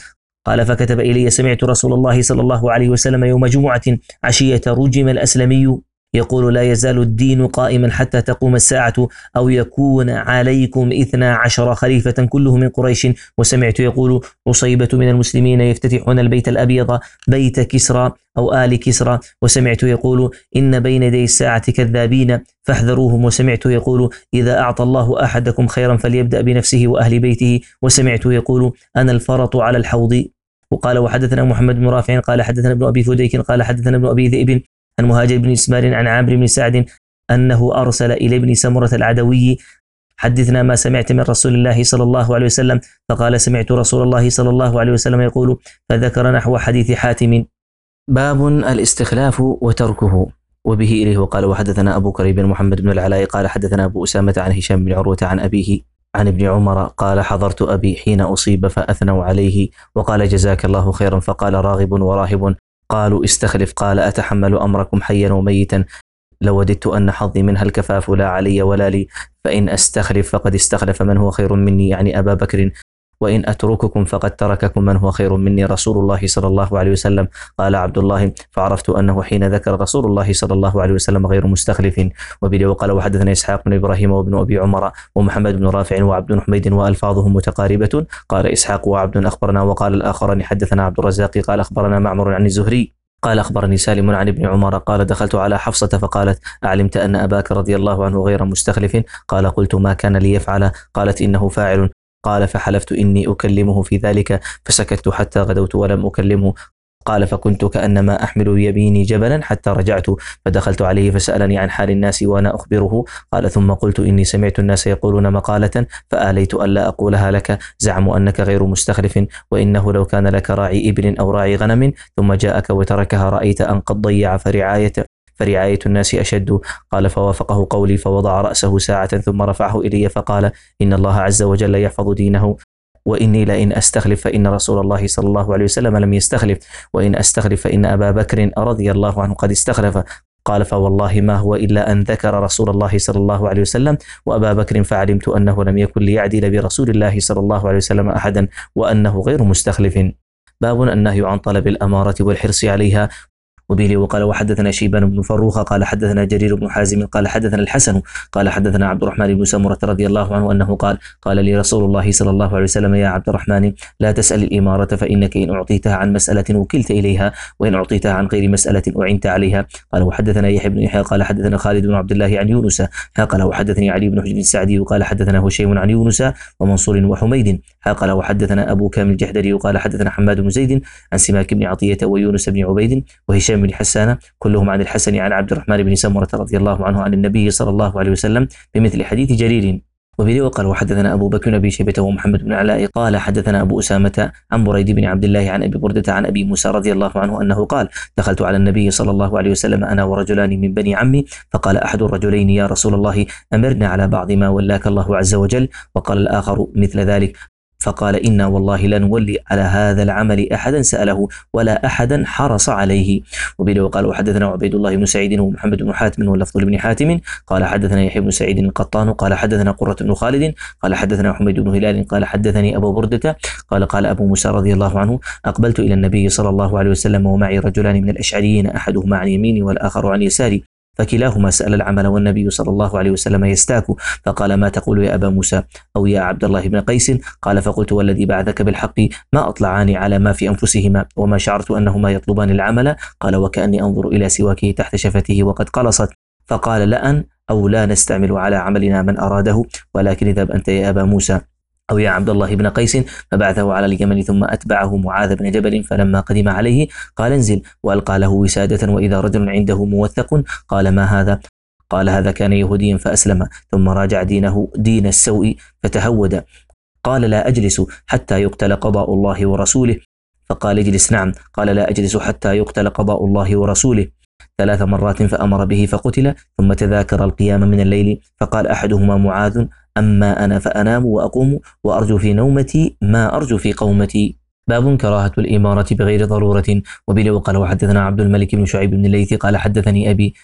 قال فكتب إلي سمعت رسول الله صلى الله عليه وسلم يوم جمعة عشية رجم الأسلمي يقول لا يزال الدين قائما حتى تقوم الساعة أو يكون عليكم اثنا عشر خليفة كله من قريش. وسمعت يقول عصيبة من المسلمين يفتتحون البيت الأبيض بيت كسرى أو آل كسرى. وسمعت يقول إن بين يدي الساعة كذابين فاحذروهم. وسمعت يقول إذا أعطى الله أحدكم خيرا فليبدأ بنفسه وأهل بيته. وسمعت يقول أنا الفرط على الحوض. وقال وحدثنا محمد بن رافع قال حدثنا ابن أبي فديك قال حدثنا ابن أبي ذئب عن مهاجر بن إسمار عن عامر بن سعد أنه أرسل إلى ابن سمرة العدوي حدثنا ما سمعت من رسول الله صلى الله عليه وسلم. فقال سمعت رسول الله صلى الله عليه وسلم يقول فذكر نحو حديث حاتم. باب الاستخلاف وتركه. وبه إليه وقال وحدثنا أبو كريب بن محمد بن العلاء قال حدثنا أبو أسامة عن هشام بن عروة عن أبيه عن ابن عمر قال حضرت أبي حين أصيب فأثنوا عليه وقال جزاك الله خيرا فقال راغب وراهب قالوا استخلف قال أتحمل أمركم حيا وميتا لوددت أن حظي منها الكفاف لا علي ولا لي فإن أستخلف فقد استخلف من هو خير مني يعني أبا بكر وإن أترككم فقد ترككم من هو خير مني رسول الله صلى الله عليه وسلم. قال عبد الله فعرفت أنه حين ذكر رسول الله صلى الله عليه وسلم غير مستخلف. وبه وقال وحدثنا إسحاق بن إبراهيم وابن أبي عمر ومحمد بن رافع وعبد بن حميد وألفاظهم متقاربة. قال إسحاق وعبد أخبرنا وقال الآخران حدثنا عبد الرزاق قال أخبرنا معمر عن الزهري قال أخبرني سالم عن ابن عمر قال دخلت على حفصة فقالت أعلمت أن أباك رضي الله عنه غير مستخلف؟ قال قلت ما كان لي يفعل؟ قالت إنه فاعل. قال فحلفت إني أكلمه في ذلك فسكت حتى غدوت ولم أكلمه. قال فكنت كأنما أحمل يميني جبلا حتى رجعت فدخلت عليه فسألني عن حال الناس وأنا أخبره. قال ثم قلت إني سمعت الناس يقولون مقالة فآليت ألا أقولها لك زعموا أنك غير مستخلف وإنه لو كان لك راعي إبل أو راعي غنم ثم جاءك وتركها رأيت أن قد ضيع فرعاية فرعاية الناس أشد. قال فوافقه قولي فوضع رأسه ساعة ثم رفعه إلي فقال إن الله عز وجل يحفظ دينه وإني لئن أستخلف فإن رسول الله صلى الله عليه وسلم لم يستخلف وإن أستخلف فإن أبا بكر رضي الله عنه قد استخلف. قال فوالله ما هو إلا أن ذكر رسول الله صلى الله عليه وسلم وأبا بكر فعلمت أنه لم يكن ليعدل برسول الله صلى الله عليه وسلم أحدا وأنه غير مستخلف. باب النهي عن طلب الأمارة والحرص عليها. وبه وقال وحدثنا شيبان بن فروخ قال حدثنا جرير بن حازم قال حدثنا الحسن قال حدثنا عبد الرحمن بن سمرة رضي الله عنه أنه قال قال لي رسول الله صلى الله عليه وسلم يا عبد الرحمن لا تسأل الإمارة فإنك إن أعطيتها عن مسألة وكلت إليها وإن أعطيتها عن غير مسألة أعنت عليها. قال وحدثنا يحيى بن يحيى قال حدثنا خالد بن عبد الله عن يونس قال وحدثني علي بن حجر السعدي وقال حدثنا هشيم عن يونس ومنصور وحميد قال وحدثنا أبو كامل الجحدري وقال حدثنا حماد بن زيد عن سماك بن عطية ويونس بن عبيد وهشام بن حسان كلهم عن الحسن عن عبد الرحمن بن سمرة رضي الله عنه عن النبي صلى الله عليه وسلم بمثل حديث جرير. وبه وقال وحدثنا أبو بكر بن أبي شيبة ومحمد بن علاء قال حدثنا أبو أسامة عن بريد بن عبد الله عن أبي بردة عن أبي موسى رضي الله عنه أنه قال دخلت على النبي صلى الله عليه وسلم أنا ورجلان من بني عمي فقال أحد الرجلين يا رسول الله أمرنا على بعض ما ولاك الله عز وجل وقال الآخر مثل ذلك فقال إنا والله لا نولي على هذا العمل أحدا سأله ولا أحدا حرص عليه. وبه وقال وحدثنا عبيد الله بن سعيد ومحمد بن حاتم واللفظ بن حاتم قال حدثنا يحيى بن سعيد القطان قال حدثنا قرة بن خالد قال حدثنا حميد بن هلال قال حدثني أبو بردة قال قال أبو موسى رضي الله عنه أقبلت إلى النبي صلى الله عليه وسلم ومعي رجلان من الأشعريين أحدهما عن يميني والآخر عن يساري فكلاهما سأل العمل والنبي صلى الله عليه وسلم يستاك فقال ما تقول يا أبا موسى أو يا عبد الله بن قيس؟ قال فقلت والذي بعثك بالحق ما أطلعاني على ما في أنفسهما وما شعرت أنهما يطلبان العمل. قال وكأني أنظر إلى سواكه تحت شفته وقد قلصت. فقال لأن أو لا نستعمل على عملنا من أراده ولكن اذهب أنت يا أبا موسى أو يا عبد الله بن قيس. فبعثه على اليمن ثم أتبعه معاذ بن جبل فلما قدم عليه قال انزل وألقى له وسادة وإذا رجل عنده موثق. قال ما هذا؟ قال هذا كان يهوديا فأسلم ثم راجع دينه دين السوء فتهود. قال لا أجلس حتى يقتل قضاء الله ورسوله. فقال اجلس. نعم. قال لا أجلس حتى يقتل قضاء الله ورسوله ثلاث مرات فأمر به فقتل. ثم تذاكر القيام من الليل فقال أحدهما معاذ أما أنا فأنام وأقوم وأرجو في نومتي ما أرجو في قومتي. باب كراهة الإمارة بغير ضرورة. وبه وقال وحدثنا عبد الملك بن شعيب بن الليث قال حدثني أبي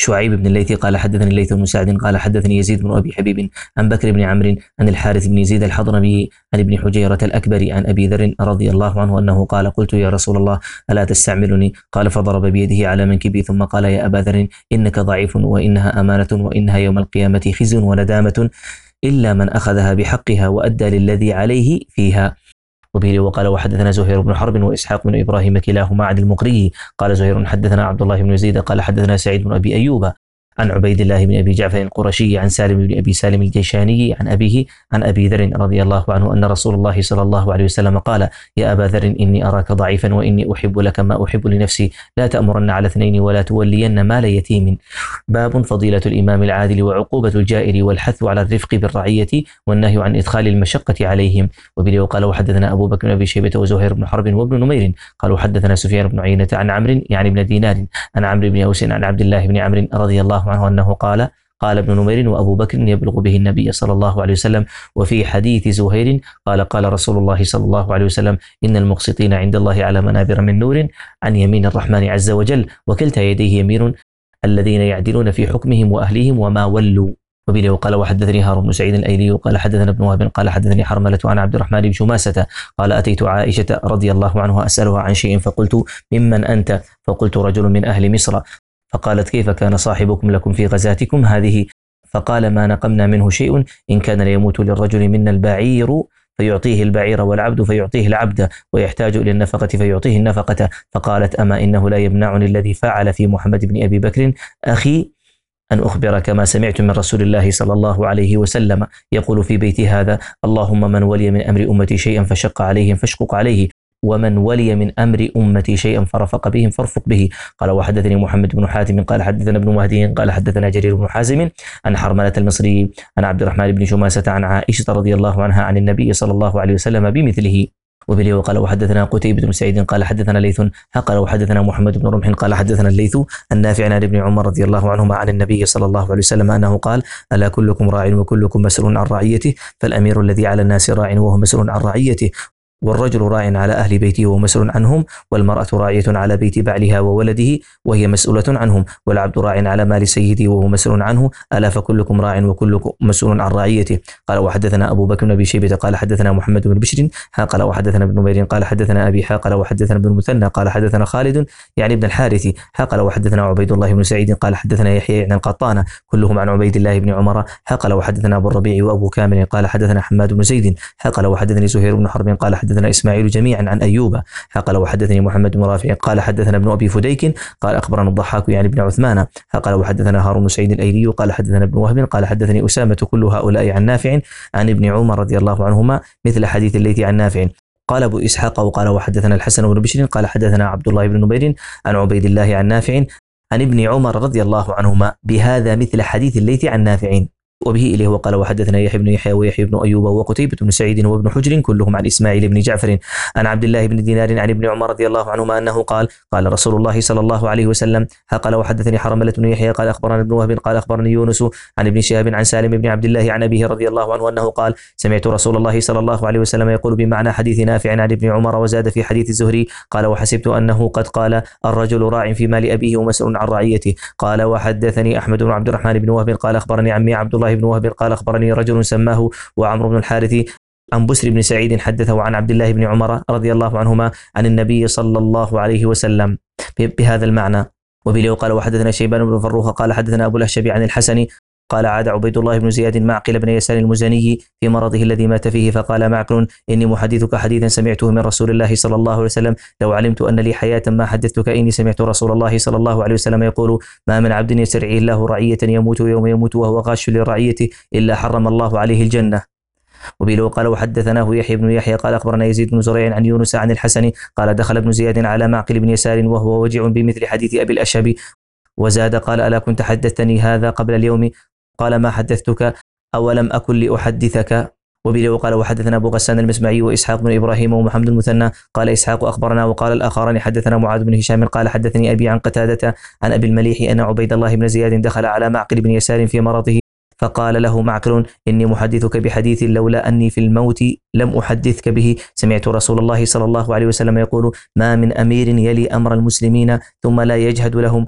شعيب بن الليث قال حدثني الليث بن سعد قال حدثني يزيد بن أبي حبيب عن بكر بن عمرو عن الحارث بن يزيد الحضرمي عن ابن حجيرة الأكبر عن أبي ذر رضي الله عنه أنه قال قلت يا رسول الله ألا تستعملني؟ قال فضرب بيده على منكبي ثم قال يا أبا ذر إنك ضعيف وإنها أمانة وإنها يوم القيامة خزي وندامة إلا من أخذها بحقها وأدى للذي عليه فيها. وبه وقال وحدثنا زهير بن حرب وإسحاق بن إبراهيم كلاهما عن المقري قال زهير حدثنا عبد الله بن يزيد قال حدثنا سعيد بن أبي أيوب عن عبيد الله بن أبي جعفر القرشي عن سالم بن أبي سالم الجيشاني عن أبيه عن أبي ذر رضي الله عنه أن رسول الله صلى الله عليه وسلم قال يا أبا ذر إني أراك ضعيفا وإني أحب لك ما أحب لنفسي لا تأمرن على اثنين ولا تولين مال يتيم. باب فضيلة الإمام العادل وعقوبة الجائر والحث على الرفق بالرعية والنهي عن إدخال المشقة عليهم. وبه وقال وحدثنا أبو بكر بن أبي شيبة وزهير بن حرب وابن نمير قالوا حدثنا سفيان بن عيينة عن عمرو يعني بن دينار عن عمرو بن أوس عن عبد الله بن عمرو رضي الله عنه أنه قال قال ابن نمير وأبو بكر يبلغ به النبي صلى الله عليه وسلم. وفي حديث زهير قال قال رسول الله صلى الله عليه وسلم إن المقسطين عند الله على منابر من نور عن يمين الرحمن عز وجل وكلتا يديه يمين الذين يعدلون في حكمهم وأهليهم وما ولوا. وبه وقال وحدثني هارون بن سعيد الأيلي قال حدثنا ابن وهب قال حدثني حرملة عن عبد الرحمن بن شماسة قال أتيت عائشة رضي الله عنها أسألها عن شيء فقلت ممن أنت؟ فقلت رجل من أهل مصر. فقالت كيف كان صاحبكم لكم في غزاتكم هذه؟ فقال ما نقمنا منه شيء إن كان ليموت للرجل منا البعير فيعطيه البعير والعبد فيعطيه العبد ويحتاج إلى النفقة فيعطيه النفقة. فقالت أما إنه لا يمنعني الذي فعل في محمد بن أبي بكر أخي أن أخبرك ما سمعت من رسول الله صلى الله عليه وسلم يقول في بيت هذا اللهم من ولي من أمر أمتي شيئا فشق عليهم فاشقق عليه ومن ولي من أمر أمتي شيئا فرفق بهم فارفق به. قال وحدثني محمد بن حاتم قال حدثنا ابن مهدي قال حدثنا جرير بن حازم عن حرملة المصري عن عبد الرحمن بن شماسة عن عائشة رضي الله عنها عن النبي صلى الله عليه وسلم بمثله. وبه وقال وحدثنا قتيبة بن سعيد قال حدثنا ليث قال وحدثنا محمد بن رمح قال حدثنا الليث النافع عن ابن عمر رضي الله عنهما عن النبي صلى الله عليه وسلم أنه قال ألا كلكم راع وكلكم مسؤول عن رعيته فالأمير الذي على الناس راع وهو مسؤول عن رعيته والرجل راع على أهل بيته ومسؤول عنهم والمرأة راعية على بيت بعلها وولده وهي مسؤولة عنهم والعبد راع على مال سيده وهو مسؤول عنه ألا فكلكم راع وكلكم مسؤول عن رعيته. قال وحدثنا أبو بكر بن أبي شيبة قال حدثنا محمد بن بشر قال وحدثنا ابن نمير قال حدثنا أبي قال وحدثنا ابن المثنى قال حدثنا خالد يعني ابن الحارث قال وحدثنا عبيد الله بن سعيد قال حدثنا يحيى بن القطان كلهم عن عبيد الله بن عمر قال وحدثنا أبو الربيع وأبو كامل قال حدثنا حماد بن زيد قال وحدثني زهير بن حرب قال حدثنا إسماعيل جميعا عن أيوب قال وحدثني محمد بن رافع قال حدثنا ابن أبي فديك قال أخبرنا الضحاك يعني ابن عثمان قال وحدثنا هارون بن سعيد الأيلي قال حدثنا ابن وهب قال حدثني أسامة كل هؤلاء عن نافع عن ابن عمر رضي الله عنهما مثل حديث الليث عن نافع. قال أبو إسحاق وقال وحدثنا الحسن بن بشر قال حدثنا عبد الله بن نمير عن عبيد الله عن نافع عن ابن عمر رضي الله عنهما بهذا مثل حديث الليث عن نافع. وبه إليه وقال وحدثنا يحيى بن يحيى ويحيى بن أيوب وقتيبة بن سعيد وابن حجر كلهم عن إسماعيل بن جعفر عن عبد الله بن دينار عن ابن عمر رضي الله عنهما أنه قال قال رسول الله صلى الله عليه وسلم قال وحدثني حرملة بن يحيى قال أخبرنا ابن وهب قال أخبرني يونس عن ابن شهاب عن سالم بن عبد الله عن أبيه رضي الله عنه أنه قال سمعت رسول الله صلى الله عليه وسلم يقول بمعنى حديث نافع عن ابن عمر وزاد في حديث الزهري قال وحسبت أنه قد قال الرجل راع في مال أبيه ومسؤول عن رعيته. قال وحدثني أحمد بن عبد الرحمن بن وهب قال أخبرني عمي عبد الله بن وهب قال أخبرني رجل سماه وعمر بن الحارث عن بسر بن سعيد حدثه عن عبد الله بن عمر رضي الله عنهما عن النبي صلى الله عليه وسلم بهذا المعنى. وبه قال وحدثنا شيبان بن فروخ قال حدثنا أبو الأشعبي عن الحسن قال عاد عبيد الله بن زياد معقل بن يسار المزني في مرضه الذي مات فيه فقال معقل إني محدثك حديثا سمعته من رسول الله صلى الله عليه وسلم لو علمت أن لي حياة ما حدثتك إني سمعت رسول الله صلى الله عليه وسلم يقول ما من عبد يسترعيه الله رعية يموت يوم يموت وهو غاش لرعيته إلا حرم الله عليه الجنة. وبه قال وحدثناه يحيى بن يحيى قال أخبرنا يزيد بن زريع عن يونس عن الحسن قال دخل ابن زياد على معقل بن يسار وهو وجع بمثل حديث أبي الأشهب وزاد قال ألا كنت حدثتني هذا قبل اليوم؟ قال ما حدثتك أولم أكن لأحدثك. وبه قال وحدثنا أبو غسان المسمعي وإسحاق بن إبراهيم ومحمد المثنى قال إسحاق أخبرنا وقال الآخران حدثنا معاذ بن هشام قال حدثني أبي عن قتادة عن أبي المليح أن عبيد الله بن زياد دخل على معقل بن يسار في مرضه فقال له معقل إني محدثك بحديث لولا أني في الموت لم أحدثك به سمعت رسول الله صلى الله عليه وسلم يقول ما من أمير يلي أمر المسلمين ثم لا يجهد لهم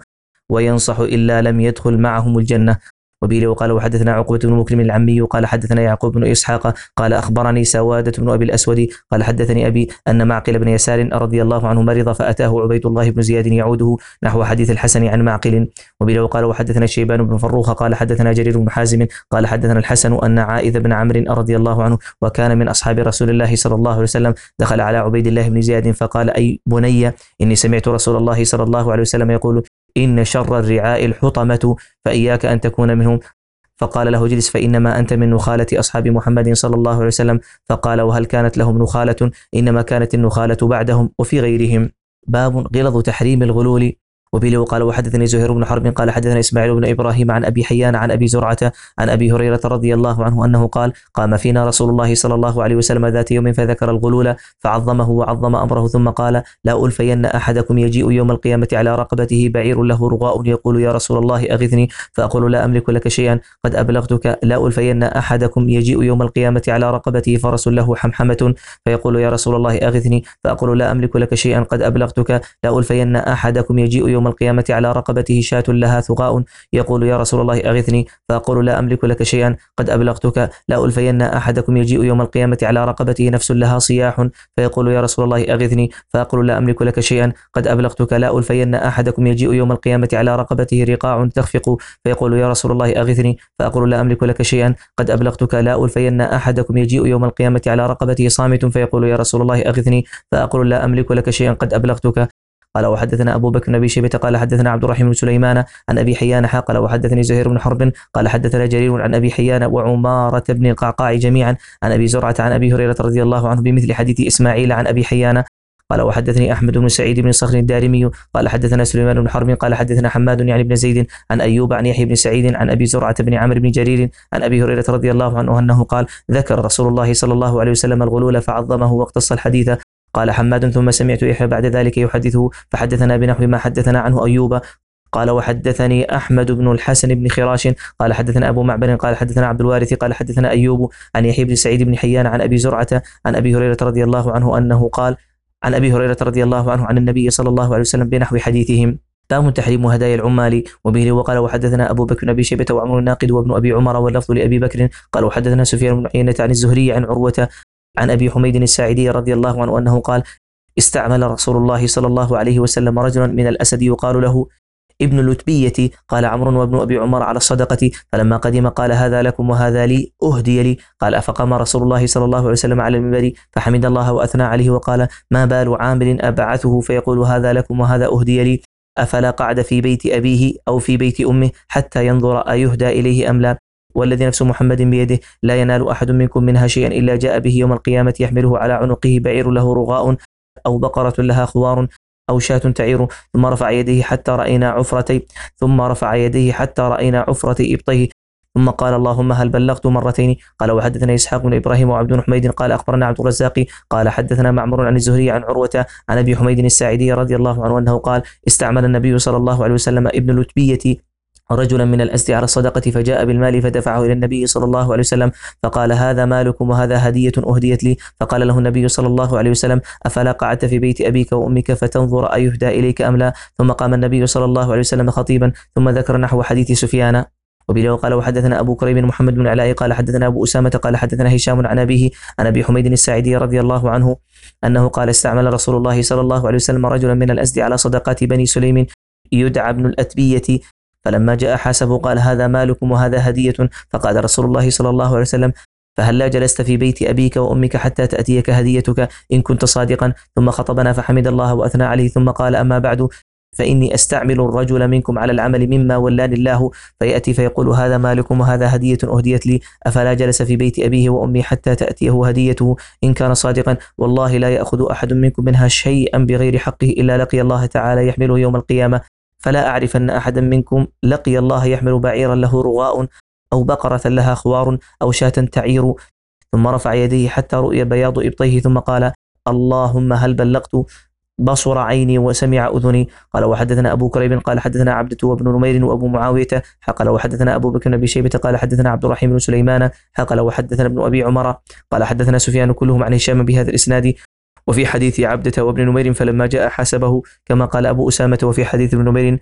وينصح إلا لم يدخل معهم الجنة. وبه وقال وحدثنا عقبة بن مكرم العمي قال حدثنا يعقوب بن إسحاق قال أخبرني سوادة بن أبي الأسود قال حدثني أبي أن معقل بن يسار رضي الله عنه مرض فأتاه عبيد الله بن زياد يعوده نحو حديث الحسن عن معقل. وبه وقال وحدثنا شيبان بن فروخ قال حدثنا جرير بن حازم قال حدثنا الحسن أن عائذ بن عمرو رضي الله عنه وكان من أصحاب رسول الله صلى الله عليه وسلم دخل على عبيد الله بن زياد فقال أي بني إني سمعت رسول الله صلى الله عليه وسلم يقول إن شر الرعاء الحطمة فإياك أن تكون منهم. فقال له اجلس فإنما أنت من نخالة أصحاب محمد صلى الله عليه وسلم. فقال وهل كانت لهم نخالة؟ إنما كانت النخالة بعدهم وفي غيرهم. باب غلظ تحريم الغلول. وبه وقال وحدثني زهير بن حرب قال حدثنا إسماعيل بن إبراهيم عن أبي حيان عن أبي زرعة عن أبي هريرة رضي الله عنه أنه قال قام فينا رسول الله صلى الله عليه وسلم ذات يوم فذكر الغلول فعظمه وعظم أمره ثم قال لا ألفين أحدكم يجيء يوم القيامة على رقبته بعير له رغاء يقول يا رسول الله أغثني فأقول لا أملك لك شيئا قد أبلغتك. لا ألفين أحدكم يجيء يوم القيامة على رقبته فرس له حمحمة فيقول يا رسول الله أغثني فأقول لا أملك لك شيئا قد أبلغتك. لا ألفين أحدكم يجيء يوم القيامة على رقبته شاة لها ثغاء يقول يا رسول الله أغثني فأقول لا أملك لك شيئا قد أبلغتك. لا ألفين أحدكم يجيء يوم القيامة على رقبته نفس لها صياح فيقول يا رسول الله أغثني فأقول لا أملك لك شيئا قد أبلغتك. لا ألفين أحدكم يجيء يوم القيامة على رقبته رقاع تخفق فيقول يا رسول الله أغثني فأقول لا أملك لك شيئا قد أبلغتك. لا ألفين أحدكم يجيء يوم القيامة على رقبته صامت فيقول يا رسول الله أغثني فأقول لا أملك لك شيئا قد أبلغتك. قال وحدثنا أبو بكر بن أبي شيبة قال حدثنا عبد الرحيم بن سليمان عن أبي حيان قال وحدثني زهير بن حرب قال حدثنا جرير عن أبي حيان وعمارة بن القعقاع جميعا عن أبي زرعة عن أبي هريرة رضي الله عنه بمثل حديث إسماعيل عن أبي حيان. قال وحدثني أحمد بن سعيد بن صخر الدارمي قال حدثنا سليمان بن حرب قال حدثنا حماد يعني بن زيد عن أيوب عن يحيى بن سعيد عن أبي زرعة بن عمرو بن جرير عن أبي هريرة رضي الله عنه أنه قال ذكر رسول الله صلى الله عليه وسلم الغلول فعظمه واقتص الحديث. قال حماد ثم سمعت يحيى بعد ذلك يحدثه فحدثنا بنحو ما حدثنا عنه أيوب. قال وحدثني أحمد بن الحسن بن خراش قال حدثنا أبو معبر قال حدثنا عبد الوارث قال حدثنا أيوب عن يحيى بن سعيد بن حيان عن أبي زرعة عن أبي هريرة رضي الله عنه أنه قال عن أبي هريرة رضي الله عنه عن النبي صلى الله عليه وسلم بنحو حديثهم. باب تحريم هدايا العمال. وبه وقال وحدثنا أبو بكر بن أبي شيبة وعمر الناقد وابن أبي عمر واللفظ لأبي بكر قال وحدثنا سفيان بن عيينة عن الزهري عن عروة عن أبي حميد الساعدي رضي الله عنه أنه قال استعمل رسول الله صلى الله عليه وسلم رجلا من الأسد يقال له ابن اللتبية قال عمرو وابن أبي عمر على الصدقة فلما قدم قال هذا لكم وهذا لي أهدي لي. قال فقام رسول الله صلى الله عليه وسلم على المنبر فحمد الله وأثنى عليه وقال ما بال عامل أبعثه فيقول هذا لكم وهذا أهدي لي أفلا قعد في بيت أبيه أو في بيت أمه حتى ينظر أيهدى إليه أم لا والذي نفس محمد بيده لا ينال أحد منكم منها شيئا إلا جاء به يوم القيامة يحمله على عنقه بعير له رغاء أو بقرة لها خوار أو شاة تعير ثم رفع يديه حتى رأينا عفرتي ثم رفع يديه حتى رأينا عفرة إبطيه ثم قال اللهم هل بلغت مرتين. قال وحدثنا إسحاق بن إبراهيم وعبد بن حميد قال أخبرنا عبد الرزاق قال حدثنا معمر عن الزهري عن عروة عن أبي حميد الساعدي رضي الله عنه أنه قال استعمل النبي صلى الله عليه وسلم ابن اللتبية رجلا من الأسد على الصدقة فجاء بالمال فدفعه إلى النبي صلى الله عليه وسلم فقال هذا مالكم وهذا هدية أهديت لي. فقال له النبي صلى الله عليه وسلم أفلا قعدت في بيت أبيك وأمك فتنظر أيهدى إليك أم لا. ثم قام النبي صلى الله عليه وسلم خطيبا ثم ذكر نحو حديث سفيان. وبه قال وحدثنا أبو كريب محمد بن علاء قال حدثنا أبو أسامة قال حدثنا هشام عن أبيه عن أبي حميد الساعدي رضي الله عنه أنه قال استعمل رسول الله صلى الله عليه وسلم رجلا من الأسد على صدقات بني سليم يدعى ابن الأتبية فلما جاء حاسبه قال هذا مالكم وهذا هدية. فقال رسول الله صلى الله عليه وسلم فهل لا جلست في بيت أبيك وأمك حتى تأتيك هديتك إن كنت صادقا. ثم خطبنا فحمد الله وأثنى عليه ثم قال أما بعد فإني أستعمل الرجل منكم على العمل مما ولاني الله فيأتي فيقول هذا مالكم وهذا هدية أهديت لي أفلا جلس في بيت أبيه وأمي حتى تأتيه هديته إن كان صادقا والله لا يأخذ أحد منكم منها شيئا بغير حقه إلا لقي الله تعالى يحمله يوم القيامة. فلا أعرف أن أحدا منكم لقي الله يحمل بعيرا له رغاء أو بقرة لها خوار أو شاة تعير. ثم رفع يديه حتى رؤي بياض إبطيه ثم قال اللهم هل بلغت بصر عيني وسمع أذني. قال وحدثنا أبو كريب قال حدثنا عبدة وابن نمير وأبو معاوية قال وحدثنا أبو بكر بن أبي شيبة قال حدثنا عبد الرحيم بن سليمان قال وحدثنا ابن أبي عمر قال حدثنا سفيان كلهم عن هشام بهذا الإسناد. وفي حديث عبدة وابن نمير فلما جاء حسبه كما قال أبو أسامة. وفي حديث ابن نمير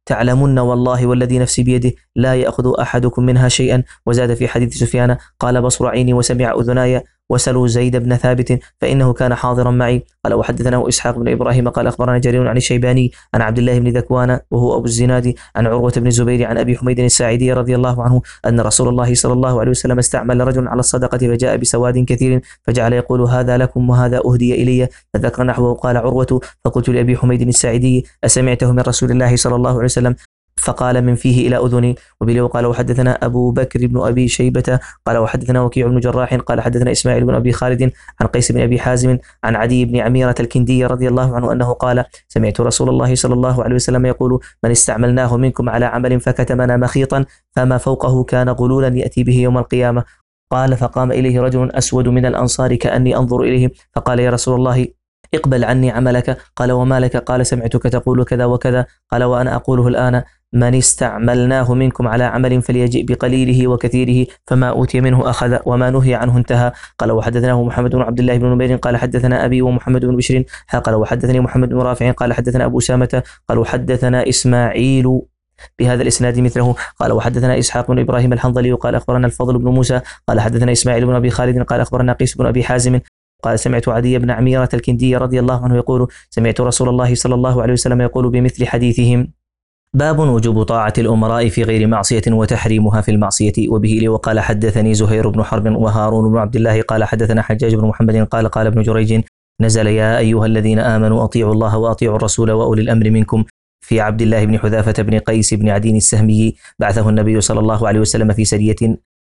تعلمن والله والذي نفسي بيده لا يأخذ أحدكم منها شيئا. وزاد في حديث سفيان قال بصر عيني وسمع أذناي وسلوا زيد بن ثابت فإنه كان حاضرا معي. قال وحدثناه إسحاق بن إبراهيم قال أخبرنا جرير عن الشيباني عن عبد الله بن ذكوان وهو أبو الزناد عن عروة بن الزبير عن أبي حميد الساعدي رضي الله عنه أن رسول الله صلى الله عليه وسلم استعمل رجل على الصدقة فجاء بسواد كثير فجعل يقول هذا لكم وهذا أهدي إلي. فذكر نحوه قال عروة فقلت لأبي حميد الساعدي أسمعته من رسول الله صلى الله عليه وسلم؟ فقال من فيه إلى أذني. وبه قال وحدثنا أبو بكر بن أبي شيبة قال وحدثنا وكيع بن جراح قال حدثنا إسماعيل بن أبي خالد عن قيس بن أبي حازم عن عدي بن عميرة الكندي رضي الله عنه أنه قال سمعت رسول الله صلى الله عليه وسلم يقول من استعملناه منكم على عمل فكتمنا مخيطا فما فوقه كان غلولا يأتي به يوم القيامة. قال فقام إليه رجل أسود من الأنصار كأني أنظر إليه فقال يا رسول الله اقبل عني عملك. قال وما لك؟ قال سمعتك تقول كذا وكذا. قال وأنا أقوله الآن من استعملناه منكم على عمل فليجئ بقليله وكثيره فما أوتي منه أخذ وما نهي عنه انتهى. قال وحدثناه محمد بن عبد الله بن نمير قال حدثنا أبي ومحمد بن بشر قال وحدثني محمد بن رافع قال حدثنا أبو أسامة قال وحدثنا إسماعيل بهذا الإسناد مثله. قال وحدثنا إسحاق بن إبراهيم الحنظلي قال أخبرنا الفضل بن موسى قال حدثنا إسماعيل بن أبي خالد قال أخبرنا قيس بن أبي حازم قال سمعت عدي بن عميرة الكندي رضي الله عنه يقول سمعت رسول الله صلى الله عليه وسلم يقول بمثل حديثهم. باب وجوب طاعة الأمراء في غير معصية وتحريمها في المعصية. وبه لي وقال حدثني زهير بن حرب وهارون بن عبد الله قال حدثنا حجاج بن محمد قال قال ابن جريج نزل يا أيها الذين آمنوا أطيعوا الله وأطيعوا الرسول وأولي الأمر منكم في عبد الله بن حذافة بن قيس بن عدين السهمي بعثه النبي صلى الله عليه وسلم في سرية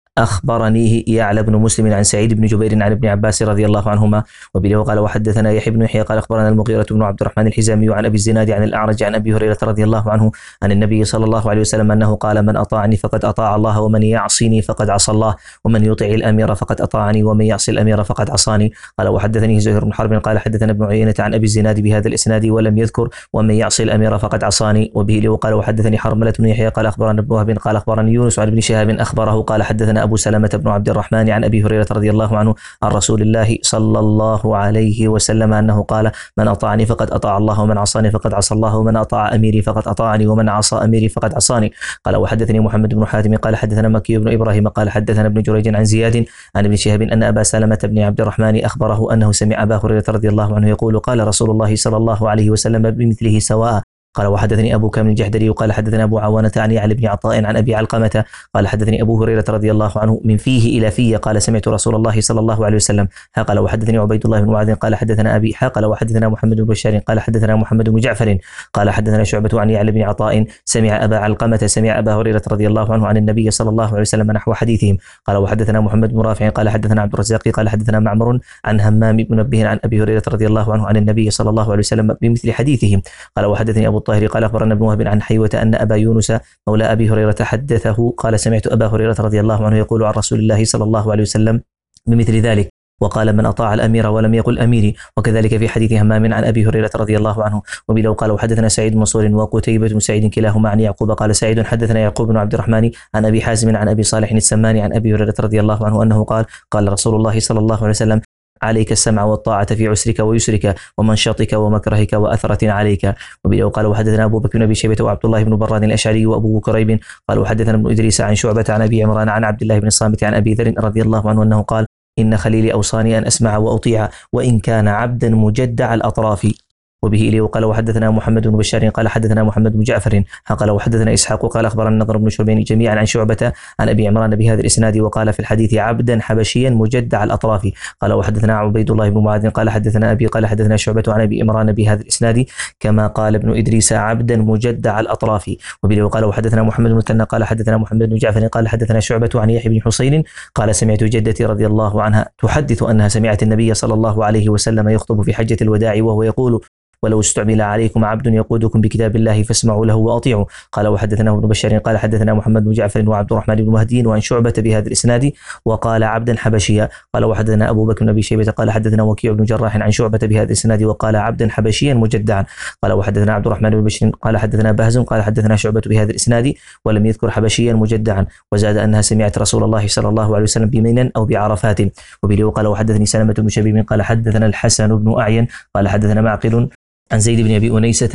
أخبرنيه يعلى بن مسلم عن سعيد بن جبير عن ابن عباس رضي الله عنهما. وبه قال وحدثنا يحيى بن يحيى قال أخبرنا المغيرة بن عبد الرحمن الحزامي عن أبي الزناد عن الأعرج عن أبي هريرة رضي الله عنه عن النبي صلى الله عليه وسلم أنه قال من أطاعني فقد أطاع الله ومن يعصيني فقد عصى الله ومن يطع الأمير فقد أطاعني ومن يعصي الأمير فقد عصاني. قال وحدثني زهير بن حرب قال حدثنا ابن عيينة عن أبي الزناد بهذا الإسناد ولم يذكر ومن يعصي الأمير فقد عصاني. وبه قال وحدثني حرملة بن يحيى قال أخبرنا ابن وهب قال أخبرني يونس عن ابن شهاب أخبره قال حدثنا أبو سلمة بن عبد الرحمن عن أبي هريرة رضي الله عنه عن رسول الله صلى الله عليه وسلم أنه قال من أطاعني فقد أطاع الله ومن عصاني فقد عصى الله ومن أطاع أميري فقد أطاعني ومن عصى أميري فقد عصاني. قال وحدثني محمد بن حاتم قال حدثنا مكي بن إبراهيم قال حدثنا ابن جريج عن زياد عن ابن شهاب أن أبا سلمة بن عبد الرحمن أخبره أنه سمع أبا هريرة رضي الله عنه يقول قال رسول الله صلى الله عليه وسلم بمثله سواء. قال وحدثني أبو كامل الجحدري وقال حدثنا أبو عوانة عن علي بن عطاء عن أبي علقمة قال حدثني أبو هريرة رضي الله عنه من فيه إلى فيه قال سمعت رسول الله صلى الله عليه وسلم. قال وحدثني عبيد الله بن معاذ قال حدثنا أبي قال وحدثنا محمد بن بشار قال حدثنا محمد بن جعفر قال حدثنا شعبة عن علي بن عطاء سمع أبا علقمة سمع أبا هريرة رضي الله عنه عن النبي صلى الله عليه وسلم نحو حديثهم. قال وحدثنا محمد بن رافع قال حدثنا عبد الرزاق قال حدثنا معمر عن همام بن منبه عن أبي هريرة رضي الله عنه عن النبي صلى الله عليه وسلم بمثل حديثهم. قال وحدثني أبو الطاهر قال أخبرنا ابن وهب عن حيوة أن أبا يونس مولى أبي هريرة حدثه قال سمعت أبا هريرة رضي الله عنه يقول عن رسول الله صلى الله عليه وسلم بمثل ذلك وقال من أطاع الأمير ولم يقل أميري. وكذلك في حديث همام عن أبي هريرة رضي الله عنه. وبلو قال وحدثنا سعيد منصور وقتيبة بن سعيد كلاهما عن يعقوب قال سعيد حدثنا يعقوب بن عبد الرحمن عن أبي حازم عن أبي صالح السماني عن أبي هريرة رضي الله عنه أنه قال قال رسول الله صلى الله عليه وسلم عليك السمع والطاعة في عسرك ويسرك ومنشطك ومكرهك وأثرة عليك. وبلو قال وحدثنا أبو بكر بن أبي شيبة وعبد الله بن براد الأشعري وأبو كريب قال وحدثنا ابن إدريس عن شعبة عن أبي عمران عن عبد الله بن الصامت عن أبي ذر رضي الله عنه أنه قال إن خليلي أوصاني أن أسمع وأطيع وإن كان عبدا مجدع الأطراف. وبه إليه قال وحدثنا محمد بن بشار قال حدثنا محمد بن جعفر قال وحدثنا إسحاق قال أخبرنا النضر بن شربين جميعا عن شعبة عن أبي عمران بهذا الإسناد وقال في الحديث عبدا حبشيا مجدع الأطراف. قال وحدثنا عبيد الله بن معاذ قال حدثنا أبي قال حدثنا شعبة عن أبي عمران بهذا الإسناد كما قال ابن إدريس عبدا مجدع الأطراف. وبه قال وحدثنا محمد بن مثنى قال حدثنا محمد بن جعفر قال حدثنا شعبة عن يحيى بن حسين قال سمعت جدتي رضي الله عنها تحدث أنها سمعت النبي صلى الله عليه وسلم يخطب في حجة الوداع وهو يقول ولو استعمل عليكم عبد يقودكم بكتاب الله فاسمعوا له وأطيعوا. قال وحدثنا ابن بشار قال حدثنا محمد بن جعفر وعبد الرحمن بن مهدي وعن شعبة بهذا الإسناد وقال عبدا حبشيا. قال وحدثنا أبو بكر بن أبي شيبة قال حدثنا وكيع بن جراح عن شعبة بهذا الإسناد وقال عبدا حبشيا مجدعا. قال وحدثنا عبد الرحمن بن بشر قال حدثنا بهز قال حدثنا شعبة بهذا الإسناد ولم يذكر حبشيا مجدعا وزاد أنها سمعت رسول الله صلى الله عليه وسلم بمنى أو بعرفات. وبه قال وحدثني سلمة بن شبيب قال حدثنا الحسن بن أعين قال حدثنا معقل عن زيد بن أبي أنيسة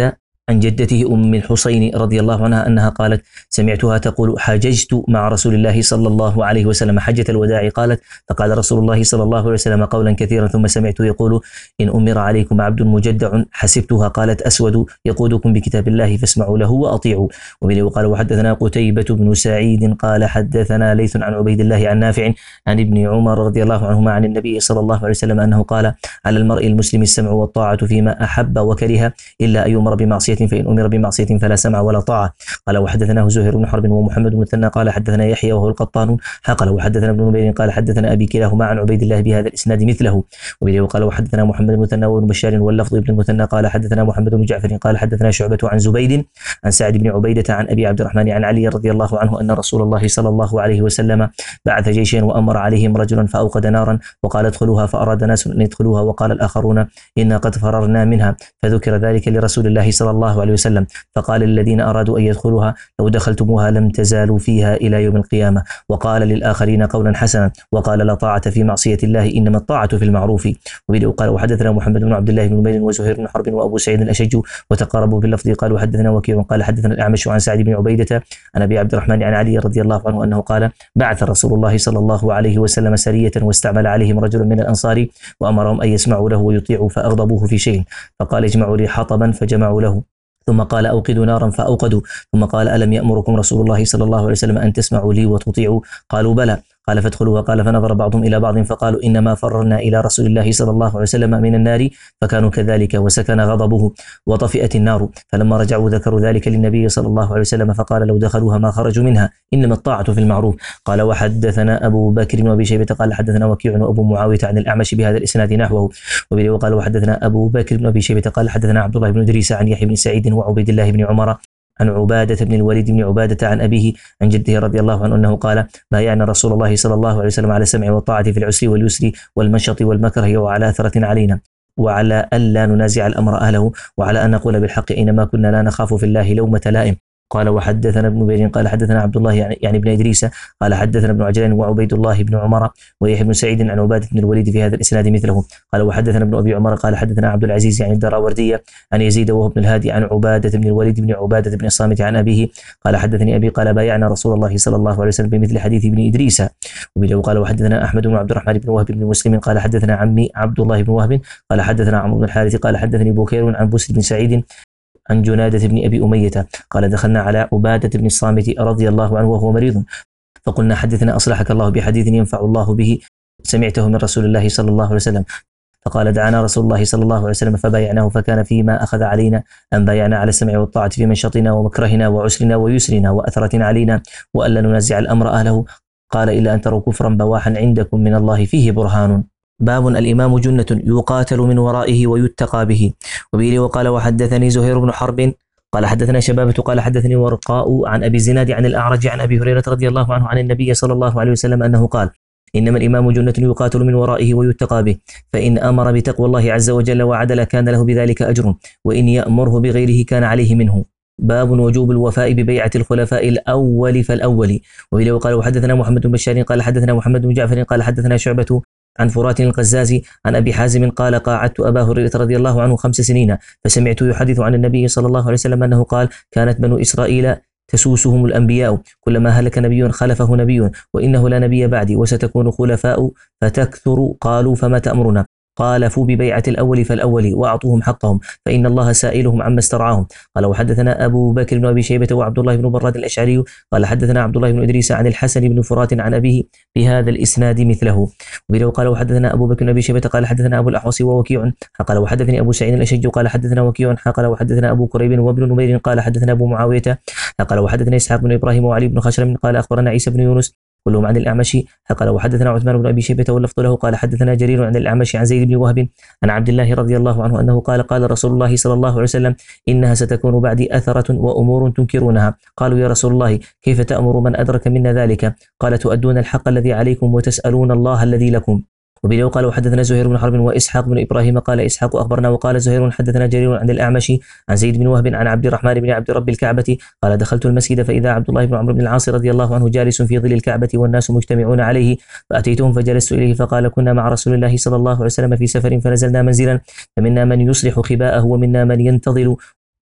عن جدته أم الحصين رضي الله عنها أنها قالت: سمعتها تقول: حججت مع رسول الله صلى الله عليه وسلم حجة الوداع. قالت: فقال رسول الله صلى الله عليه وسلم قولا كثيرا ثم سمعته يقول: إن أمر عليكم عبد مجدع حسبتها. قالت: أسود يقودكم بكتاب الله فاسمعوا له وأطيعوا. وبه وقال: وحدثنا قتيبة بن سعيد قال حدثنا ليث عن عبيد الله عن نافع عن ابن عمر رضي الله عنهما عن النبي صلى الله عليه وسلم أنه قال: على المرء المسلم السمع والطاعة فيما أحب وكره إلا أن يؤمر بمعصية، فإن أمر بمعصية فلا سمع ولا طاعة. قال: وحدثناه زهير بن حرب ومحمد بن مثنى قال حدثنا يحيى وهو القطان قال: وحدثنا ابن نمير قال حدثنا أبي كلاهما عن عبيد الله بهذا الإسناد مثله. وبه وقال: وحدثنا محمد بن مثنى وابن بشار واللفظ ابن المثنى قال حدثنا محمد بن جعفر قال حدثنا شعبة عن زبيد عن سعد بن عبيدة عن أبي عبد الرحمن عن علي رضي الله عنه أن رسول الله صلى الله عليه وسلم بعث جيشا وأمر عليهم رجلا فأوقد نارا وقال: ادخلوها، فأراد ناس أن يدخلوها وقال الآخرون: إنا قد فررنا منها، فذكر ذلك لرسول الله صلى الله عليه وسلم فقال للذين أرادوا أن يدخلوها: لو دخلتموها لم تزالوا فيها إلى يوم القيامة. وقال للآخرين قولا حسنا وقال: لا طاعة في معصية الله، إنما الطاعة في المعروف. وبه قال: وحدثنا محمد بن عبد الله بن نمير وزهير بن حرب وأبو سعيد الأشج وتقاربوا باللفظ. قال: وحدثنا وكيع قال حدثنا الأعمش عن سعد بن عبيدة عن أبي عبد الرحمن عن علي رضي الله عنه أنه قال: بعث رسول الله صلى الله عليه وسلم سرية واستعمل عليهم رجلا من الأنصار وأمرهم أن يسمعوا له ويطيعوا، فأغضبوه في شيء فقال: اجمعوا لي حطبا، فجمعوا له، ثم قال: أوقدوا نارا، فأوقدوا، ثم قال: ألم يأمركم رسول الله صلى الله عليه وسلم أن تسمعوا لي وتطيعوا؟ قالوا: بلى. قال: فادخلوها. قال: فنظر بعضهم إلى بعض فقالوا: إنما فررنا إلى رسول الله صلى الله عليه وسلم من النار، فكانوا كذلك وسكن غضبه وطفئت النار. فلما رجعوا ذكروا ذلك للنبي صلى الله عليه وسلم فقال: لو دخلوها ما خرجوا منها، إنما الطاعة في المعروف. قال: وحدثنا أبو بكر بن أبي شيبة قال حدثنا وكيع وأبو معاوية عن الأعمش بهذا الإسناد نحوه. وبه وقال: وحدثنا أبو بكر بن أبي شيبة قال حدثنا عبد الله بن إدريس عن يحيى بن سعيد وعبيد الله بن عمر عن عبادة بن الوليد بن عبادة عن أبيه عن جده رضي الله عنه أنه قال: بايعنا رسول الله صلى الله عليه وسلم على السمع والطاعة في العسر واليسر والمنشط والمكره وعلى أثرة علينا، وعلى ألا ننازع الأمر أهله، وعلى أن نقول بالحق أينما كنا لا نخاف في الله لومة لائم. قال: وحدثنا ابن بير قال حدثنا عبد الله يعني, يعني ابن إدريس قال حدثنا ابن عجلان وعبيد الله بن عمر ويحيى بن سعيد عن عبادة بن الوليد في هذا الإسناد مثله. قال: وحدثنا ابن أبي عمر قال حدثنا عبد العزيز يعني الدراوردية عن يزيد وهو ابن الهادي عن عبادة بن الوليد بن عبادة بن الصامت عن أبيه قال: حدثني أبي قال: بايعنا رسول الله صلى الله عليه وسلم بمثل حديث ابن إدريس. وبه قال: وحدثنا أحمد بن عبد الرحمن بن وهب بن مسلم قال حدثنا عمي عبد الله بن وهب قال حدثنا عمرو بن الحارث قال حدثني بكير عن بسر بن سعيد عن جنادة بن أبي أمية قال: دخلنا على عبادة بن الصامت رضي الله عنه وهو مريض، فقلنا: حدثنا أصلحك الله بحديث ينفع الله به سمعته من رسول الله صلى الله عليه وسلم. فقال: دعانا رسول الله صلى الله عليه وسلم فبايعناه، فكان فيما أخذ علينا أن بايعنا على السمع والطاعة في منشطنا ومكرهنا وعسرنا ويسرنا وأثرة علينا، وألا ننزع الأمر أهله. قال: إلا أن تروا كفرا بواحا عندكم من الله فيه برهان. باب الإمام جنة يقاتل من ورائه ويتقى به. وبه وقال: وحدثني زهير بن حرب قال حدثنا شبابة قال حدثني ورقاء عن أبي الزناد عن الأعرج عن أبي هريرة رضي الله عنه عن النبي صلى الله عليه وسلم أنه قال: إنما الإمام جنة يقاتل من ورائه ويتقى به، فإن أمر بتقوى الله عز وجل وعدل كان له بذلك أجر، وإن يأمره بغيره كان عليه منه. باب وجوب الوفاء ببيعة الخلفاء الأول فالأول. وبه وقال: وحدثنا محمد بن بشار قال حدثنا محمد بن جعفر قال حدثنا شعبة عن فرات القزاز عن أبي حازم قال: قاعدت أبا هريرة رضي الله عنه خمس سنين فسمعته يحدث عن النبي صلى الله عليه وسلم أنه قال: كانت بنو إسرائيل تسوسهم الأنبياء، كلما هلك نبي خلفه نبي، وإنه لا نبي بعدي، وستكون خلفاء فتكثر. قالوا: فما تأمرنا؟ قال: فوا ببيعة الأول فالأول وأعطوهم حقهم، فإن الله سائلهم عما استرعاهم. قال: وحدثنا أبو بكر بن أبي شيبة وعبد الله بن براد الأشعري قال حدثنا عبد الله بن إدريس عن الحسن بن فرات عن أبيه بهذا الإسناد مثله. وبه قال: وحدثنا أبو بكر بن أبي شيبة قال حدثنا أبو الأحوص ووكيع قال: وحدثني أبو سعيد الأشج قال حدثنا وكيع قال: وحدثنا أبو كريب وابن نمير قال حدثنا أبو معاوية قال: وحدثنا إسحاق بن إبراهيم وعلي بن خشرم قال: أخبرنا عيسى بن يونس كلهم عن الأعمش قال: وحدثنا عثمان بن أبي شيبة واللفظ له قال: حدثنا جرير عن الأعمش عن زيد بن وهب عن عبد الله رضي الله عنه أنه قال: قال رسول الله صلى الله عليه وسلم: إنها ستكون بعدي أثرة وأمور تنكرونها. قالوا: يا رسول الله كيف تأمر من أدرك منا ذلك؟ قال: تؤدون الحق الذي عليكم وتسألون الله الذي لكم. وبه قال: وحدثنا زهير بن حرب وإسحاق بن إبراهيم قال إسحاق أخبرنا وقال زهير حدثنا جرير عن الأعمش عن زيد بن وهب عن عبد الرحمن بن عبد رب الكعبة قال: دخلت المسجد فإذا عبد الله بن عمرو بن العاص رضي الله عنه جالس في ظل الكعبة والناس مجتمعون عليه، فأتيتهم فجلست إليه فقال: كنا مع رسول الله صلى الله عليه وسلم في سفر فنزلنا منزلا، فمنا من يصلح خباءه ومنا من ينتظل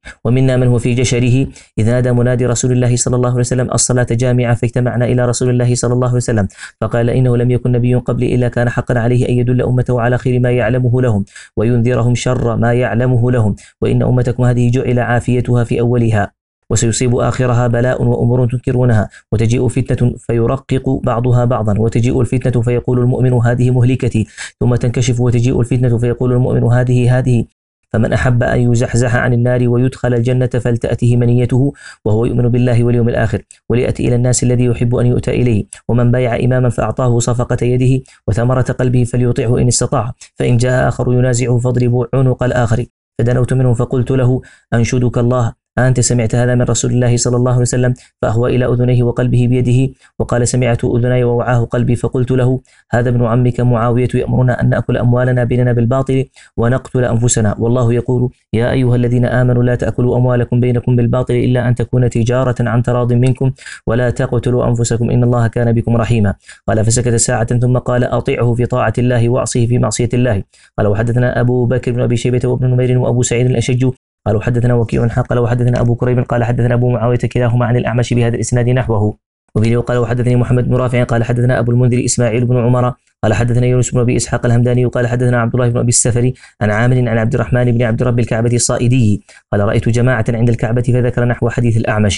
ومنا من هو في جشره إذ نادى منادي رسول الله صلى الله عليه وسلم الصلاة جامعة فاجتمعنا إلى رسول الله صلى الله عليه وسلم فقال إنه لم يكن نبي قبلي إلا كان حقا عليه أن يدل أمته على خير ما يعلمه لهم وينذرهم شر ما يعلمه لهم وإن أمتكم هذه جعل عافيتها في أولها وسيصيب آخرها بلاء وأمور تنكرونها وتجيء فتنة فيرقق بعضها بعضا وتجيء الفتنة فيقول المؤمن هذه مهلكتي ثم تنكشف وتجيء الفتنة فيقول المؤمن هذه هذه فمن أحب أن يزحزح عن النار ويدخل الجنة فلتأته منيته وهو يؤمن بالله واليوم الآخر وليأتي إلى الناس الذي يحب أن يؤتى إليه ومن بايع إماما فأعطاه صفقة يده وثمرة قلبه فليطيعه إن استطاع فإن جاء آخر ينازعه فاضربوا عنق الآخر فدنوت منه فقلت له أنشدك الله أنت سمعت هذا من رسول الله صلى الله عليه وسلم فأهوى إلى أذنيه وقلبه بيده وقال سمعت أذني ووعاه قلبي فقلت له هذا ابن عمك معاوية يأمرنا أن نأكل أموالنا بيننا بالباطل ونقتل أنفسنا والله يقول يا أيها الذين آمنوا لا تأكلوا أموالكم بينكم بالباطل إلا أن تكون تجارة عن تراض منكم ولا تقتلوا أنفسكم إن الله كان بكم رحيما قال فسكت ساعة ثم قال أطيعه في طاعة الله وأعصيه في معصية الله قال وحدثنا أبو بكر بن أبي شيبة وابن نمير وأبو سعيد الأشج قالوا حدثنا وكيع قال وحدثنا أبو كريب قال حدثنا أبو معاوية كلاهما عن الأعمش بهذا الإسناد نحوه وفيه قال وحدثني محمد بن رافع قال حدثنا أبو المنذر إسماعيل بن عمر قال حدثنا يونس بن أبي إسحاق الهمداني قال حدثنا عبد الله بن أبي السفري عن عامر عن عبد الرحمن بن عبد رب الكعبة الصائدي قال رأيت جماعة عند الكعبة فذكر نحو حديث الأعمش.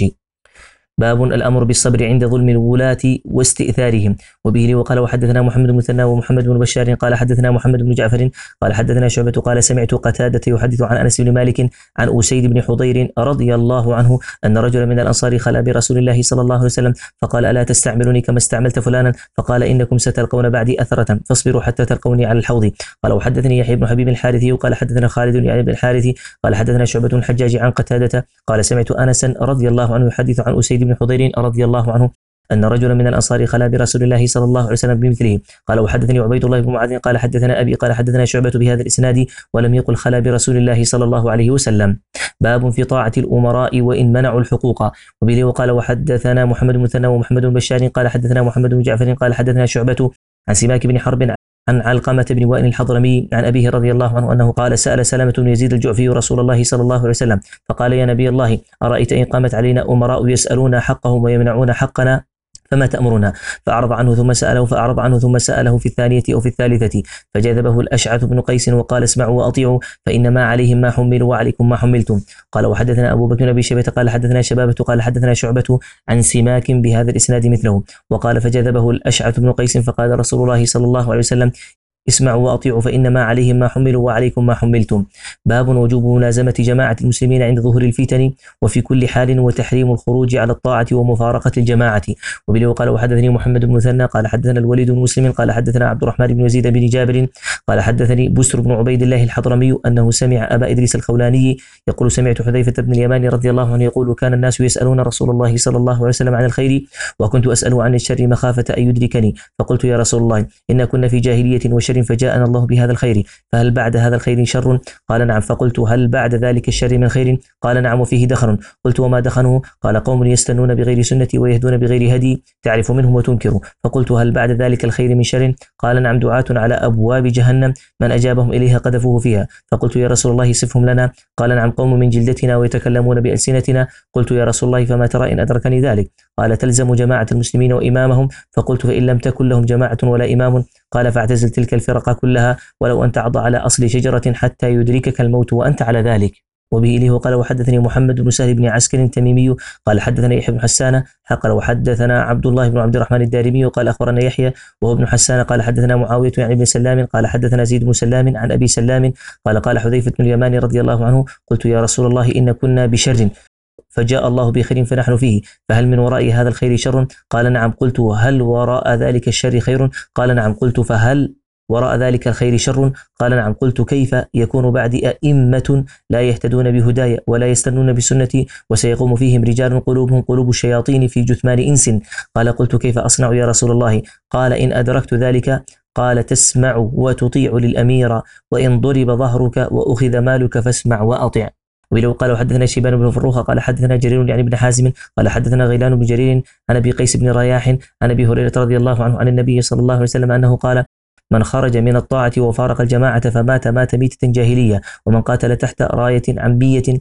باب الأمر بالصبر عند ظلم الولاة واستئثارهم وبه وقال وحدثنا محمد بن مثنى ومحمد بن بشار قال حدثنا محمد بن جعفر قال حدثنا شعبة قال سمعت قتادة يحدث عن أنس بن مالك عن أسيد بن حضير رضي الله عنه أن رجلا من الأنصار خلا برسول الله صلى الله عليه وسلم فقال ألا تستعملني كما استعملت فلانا فقال إنكم ستلقون بعدي أثرة فاصبروا حتى تلقوني على الحوض. قال وحدثني يحيى بن حبيب الحارثي قال حدثنا خالد يعني بن الحارثي قال حدثنا شعبة الحجاج عن قتادة قال سمعت أنسا رضي الله عنه يحدث عن أسيد بن حضير رضي الله عنه أن رجلا من الأنصار خلا برسول الله صلى الله عليه وسلم بمثله. قال وحدثني عبيد الله بن معاذ قال حدثنا أبي قال حدثنا شعبة بهذا الإسناد ولم يقل خلا برسول الله صلى الله عليه وسلم. باب في طاعة الأمراء وإن منعوا الحقوق وبه وقال وحدثنا محمد بن مثنى ومحمد بن بشار قال حدثنا محمد بن جعفر قال حدثنا شعبة عن سماك بن حرب عن علقمة بن وائل الحضرمي عن أبيه رضي الله عنه أنه قال سأل سلمة بن يزيد الجعفي رسول الله صلى الله عليه وسلم فقال يا نبي الله أرأيت إن قامت علينا أمراء يسألون حقهم ويمنعون حقنا فما تأمرنا؟ فأعرض عنه ثم سأله فأعرض عنه ثم سأله في الثانية أو في الثالثة فجذبه الأشعث بن قيس وقال اسمعوا وأطيعوا فإنما عليهم ما حملوا وعليكم ما حملتم. قال وحدثنا أبو بكر بن شيبة قال حدثنا شبابة قال حدثنا شعبة عن سماك بهذا الإسناد مثله وقال فجذبه الأشعث بن قيس فقال رسول الله صلى الله عليه وسلم اسمعوا وأطيعوا فإنما عليهم ما حملوا وعليكم ما حملتم. باب وجوب ملازمة جماعة المسلمين عند ظهور الفتن وفي كل حال وتحريم الخروج على الطاعة ومفارقة الجماعة. وبه قال وحدثني محمد بن مثنى قال حدثنا الوليد بن مسلم قال حدثنا عبد الرحمن بن يزيد بن جابر قال حدثني بسر بن عبيد الله الحضرمي أنه سمع أبا إدريس الخولاني يقول سمعت حذيفة بن اليمان رضي الله عنه يقول كان الناس يسألون رسول الله صلى الله عليه وسلم عن الخير وكنت أسأله عن الشر مخافة أن يدركني فقلت يا رسول الله إن كنا في جاهلية وشر فجاءنا الله بهذا الخير فهل بعد هذا الخير شر؟ قال نعم. فقلت هل بعد ذلك الشر من خير؟ قال نعم وفيه دخن. قلت وما دخنه؟ قال قوم يستنون بغير سنتي ويهدون بغير هدي تعرف منهم وتنكر. فقلت هل بعد ذلك الخير من شر؟ قال نعم دعاة على أبواب جهنم من أجابهم إليها قذفوه فيها. فقلت يا رسول الله صفهم لنا. قال نعم قوم من جلدتنا ويتكلمون بألسنتنا. قلت يا رسول الله فما ترى إن أدركني ذلك؟ قال تلزم جماعة المسلمين وإمامهم. فقلت فإن لم تكن لهم جماعة ولا إمام؟ قال فاعتزل تلك الفرق كلها ولو أن تعض على أصل شجرة حتى يدركك الموت وأنت على ذلك. وبه إليه قال وحدثني محمد بن سهل بن عسكر تميمي قال حدثنا يحيى بن حسان قال وحدثنا عبد الله بن عبد الرحمن الدارمي قال أخبرنا يحيى وهو ابن حسان قال حدثنا معاوية يعني بن سلام قال حدثنا زيد بن سلام عن أبي سلام قال قال حذيفة بن اليمان رضي الله عنه قلت يا رسول الله إن كنا بشر فجاء الله بخير فنحن فيه فهل من وراء هذا الخير شر؟ قال نعم. قلت هل وراء ذلك الشر خير؟ قال نعم. قلت فهل وراء ذلك الخير شر؟ قال نعم. قلت كيف يكون بعدي أئمة لا يهتدون بهدايا ولا يستنون بسنتي وسيقوم فيهم رجال قلوبهم قلوب الشياطين في جثمان إنس؟ قال قلت كيف أصنع يا رسول الله؟ قال إن أدركت ذلك قال تسمع وتطيع للأمير وإن ضرب ظهرك وأخذ مالك فاسمع وأطع. ولو قال حدثنا شيبان بن فروخ قال حدثنا جرير يعني بن حازم قال حدثنا غيلان بن جرير عن أبي قيس بن رياح عن أبي هريرة رضي الله عنه عن النبي صلى الله عليه وسلم أنه قال من خرج من الطاعة وفارق الجماعة فمات مات ميتة جاهلية ومن قاتل تحت راية عمية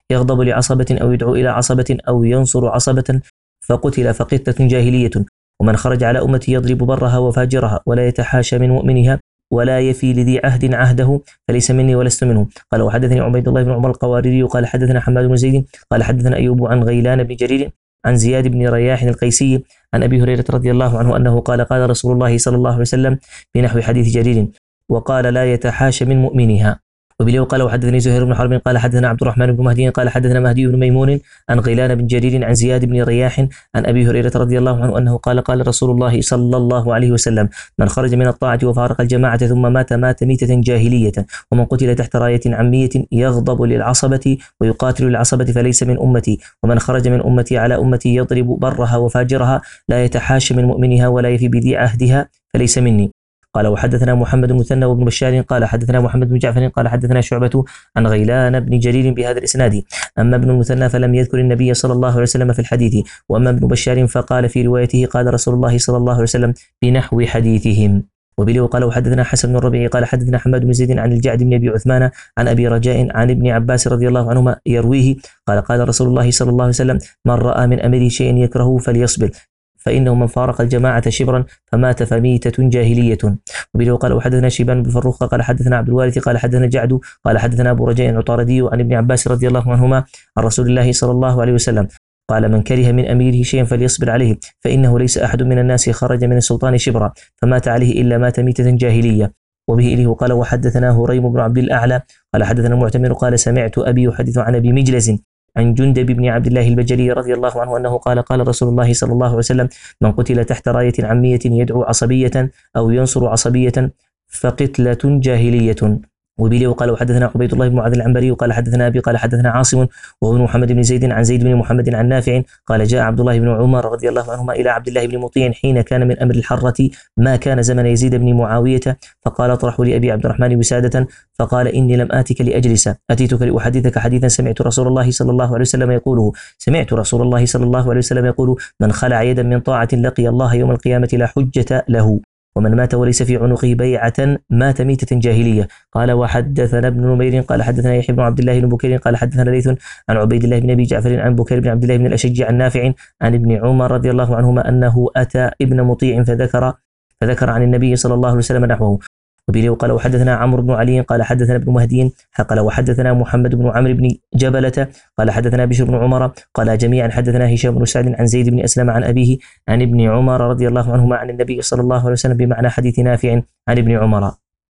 يغضب لعصبة أو يدعو إلى عصبة أو ينصر عصبة فقتل فقتلة جاهلية. ومن خرج على أمتي يضرب برها وفاجرها ولا يتحاشى من مؤمنها ولا يفي لذي عهد عهده فليس مني ولست منه. قال وحدثني عبيد الله بن عمر القواريري قال حدثنا حماد بن زيد قال حدثنا أيوب عن غيلان بن جرير عن زياد بن رياح القيسي عن أبي هريرة رضي الله عنه أنه قال قال رسول الله صلى الله عليه وسلم بنحو حديث جرير وقال لا يتحاشى من مؤمنها. وبه قال وحدثني زهير بن حرب قال حدثنا عبد الرحمن بن مهدي قال حدثنا مهدي بن ميمون عن غيلان بن جرير عن زياد بن رياح عن أبي هريرة رضي الله عنه أنه قال قال رسول الله صلى الله عليه وسلم من خرج من الطاعة وفارق الجماعة ثم مات مات ميتة جاهلية. ومن قتل تحت راية عمية يغضب للعصبة ويقاتل العصبة فليس من أمتي. ومن خرج من أمتي على أمتي يضرب برها وفاجرها لا يتحاشى من مؤمنها ولا يفي بذي عهدها فليس مني. قال وحدثنا محمد بن مثنى وابن بشار قال حدثنا محمد بن جعفر قال حدثنا شعبة عن غيلان بن جرير بهذا الإسناد. أما ابن المثنى فلم يذكر النبي صلى الله عليه وسلم في الحديث. وأما ابن بشار فقال في روايته قال رسول الله صلى الله عليه وسلم بنحو حديثهم. وبه قال وحدثنا حسن بن الربيع قال حدثنا حماد بن زيد عن الجعد بن أبي عثمان عن أبي رجاء عن ابن عباس رضي الله عنهما يرويه قال قال رسول الله صلى الله عليه وسلم من رأى من أمره شيئا يكرهه فليصبر فإنه من فارق الجماعة شبرا فمات فميتة جاهلية. وبه قال وحدثنا شيبان بن فروخ قال حدثنا عبد الوارث قال حدثنا جعد قال حدثنا أبو رجاء العطاردي عن ابن عباس رضي الله عنهما عن رسول الله صلى الله عليه وسلم قال من كره من أميره شيئا فليصبر عليه فإنه ليس أحد من الناس خرج من السلطان شبرا فمات عليه إلا مات ميتة جاهلية. وبه إليه قال وحدثنا هريم بن عبد الأعلى قال حدثنا المعتمر قال سمعت أبي يحدث عن أبي مجلس عن جندب بن عبد الله البجلي رضي الله عنه أنه قال قال رسول الله صلى الله عليه وسلم من قتل تحت راية عمية يدعو عصبية أو ينصر عصبية فقتلة جاهلية. وبه قال وحدثنا عبيد الله بن معاذ العنبري قال حدثنا أبي قال حدثنا عاصم وابن محمد بن زيد عن زيد بن محمد عن نافع قال جاء عبد الله بن عمر رضي الله عنهما إلى عبد الله بن مطيع حين كان من أمر الحرة ما كان زمن يزيد بن معاوية فقال اطرحوا لأبي عبد الرحمن وسادة فقال إني لم آتك لأجلس أتيتك لأحدثك حديثا سمعت رسول الله صلى الله عليه وسلم يقوله سمعت رسول الله صلى الله عليه وسلم يقول من خلع يدا من طاعة لقي الله يوم القيامة لا حجة له ومن مات وليس في عنقه بيعة مات ميتة جاهلية. قال وحدثنا ابن نمير قال حدثنا يحيى بن عبد الله بن بكير قال حدثنا ليث عن عبيد الله بن أبي جعفر عن بكير بن عبد الله بن الأشج عن نافع عن ابن عمر رضي الله عنهما أنه أتى ابن مطيع فذكر فذكر عن النبي صلى الله عليه وسلم نحوه. وبه قال وحدثنا عمرو بن علي قال حدثنا ابن مهدي قال وحدثنا محمد بن عمرو بن جبلة قال حدثنا بشر بن عمر قال جميعا حدثنا هشام بن سعد عن زيد بن أسلم عن أبيه عن ابن عمر رضي الله عنهما عن النبي صلى الله عليه وسلم بمعنى حديث نافع عن ابن عمر.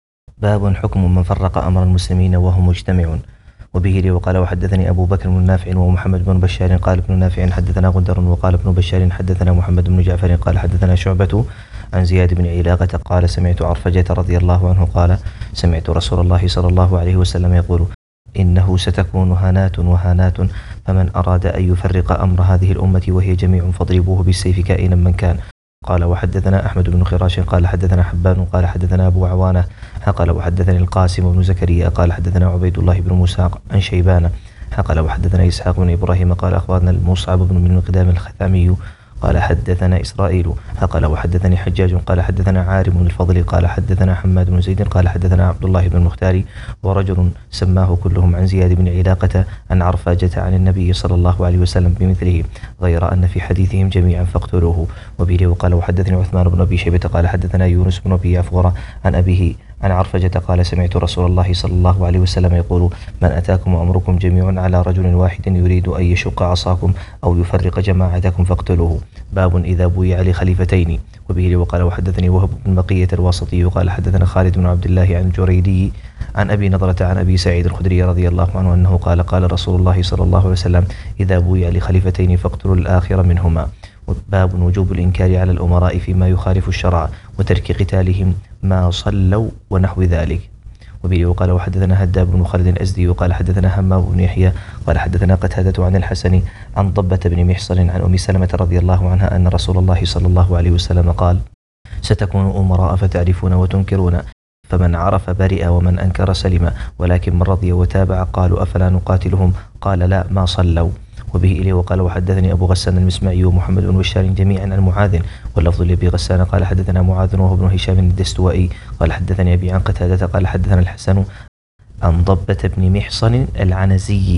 باب حكم من فرق أمر المسلمين وهم مجتمعون. وبه وقال وحدثني أبو بكر بن نافع ومحمد بن بشار قال ابن نافع حدثنا غندر وقال ابن بشار حدثنا محمد بن جعفر قال حدثنا شعبة عن زياد بن علاقة قال سمعت عرفجة رضي الله عنه قال سمعت رسول الله صلى الله عليه وسلم يقول إنه ستكون هانات وهانات فمن أراد أن يفرق أمر هذه الأمة وهي جميع فاضربوه بالسيف كائنا من كان. قال وحدثنا أحمد بن خراش قال حدثنا حبان قال حدثنا أبو عوانة قال وحدثني القاسم بن زكريا قال حدثنا عبيد الله بن موسى عن شيبان قال وحدثنا إسحاق بن إبراهيم قال أخبرنا المصعب بن من مقدام الخثامي قال حدثنا إسرائيل قال وحدثني حجاج قال حدثنا عارم الفضل قال حدثنا حماد بن زيد قال حدثنا عبد الله بن المختار ورجل سماه كلهم عن زياد بن علاقة عن عرفاجة عن النبي صلى الله عليه وسلم بمثله غير أن في حديثهم جميعا فاقتلوه. وبه وقال وحدثني عثمان بن أبي شيبة قال حدثنا يونس بن أبي عفورة عن أبيه عن عرفجة قال سمعت رسول الله صلى الله عليه وسلم يقول من أتاكم وأمركم جميع على رجل واحد يريد أن يشق عصاكم أو يفرق جماعتكم فاقتلوه. باب إذا بويع لخليفتين. وبه وقال وحدثني وهب بن بقية الواسطي قال حدثنا خالد بن عبد الله عن الجريدي عن أبي نضرة عن أبي سعيد الخدري رضي الله عنه أنه قال قال رسول الله صلى الله عليه وسلم إذا بويع لخليفتين فاقتلوا الآخر منهما. باب وجوب الإنكار على الأمراء فيما يخالف الشرع وترك قتالهم ما صلوا ونحو ذلك. وبه وقال وحدثنا هداب بن خالد الأزدي وقال حدثنا همام بن يحيى قال حدثنا قتادة عن الحسن عن ضبة بن محصن عن أم سلمة رضي الله عنها أن رسول الله صلى الله عليه وسلم قال ستكون أمراء فتعرفون وتنكرون فمن عرف برئ ومن أنكر سلم ولكن من رضي وتابع قالوا أفلا نقاتلهم قال لا ما صلوا. وبه إليه وقال وحدثني أبو غسان المسمعي ومحمد بن بشار جميعا عن معاذ واللفظ لأبي غسان قال حدثنا معاذ وهو ابن هشام الدستوائي قال حدثني أبي عن قتادة قال حدثنا الحسن عن ضبة بن محصن العنزي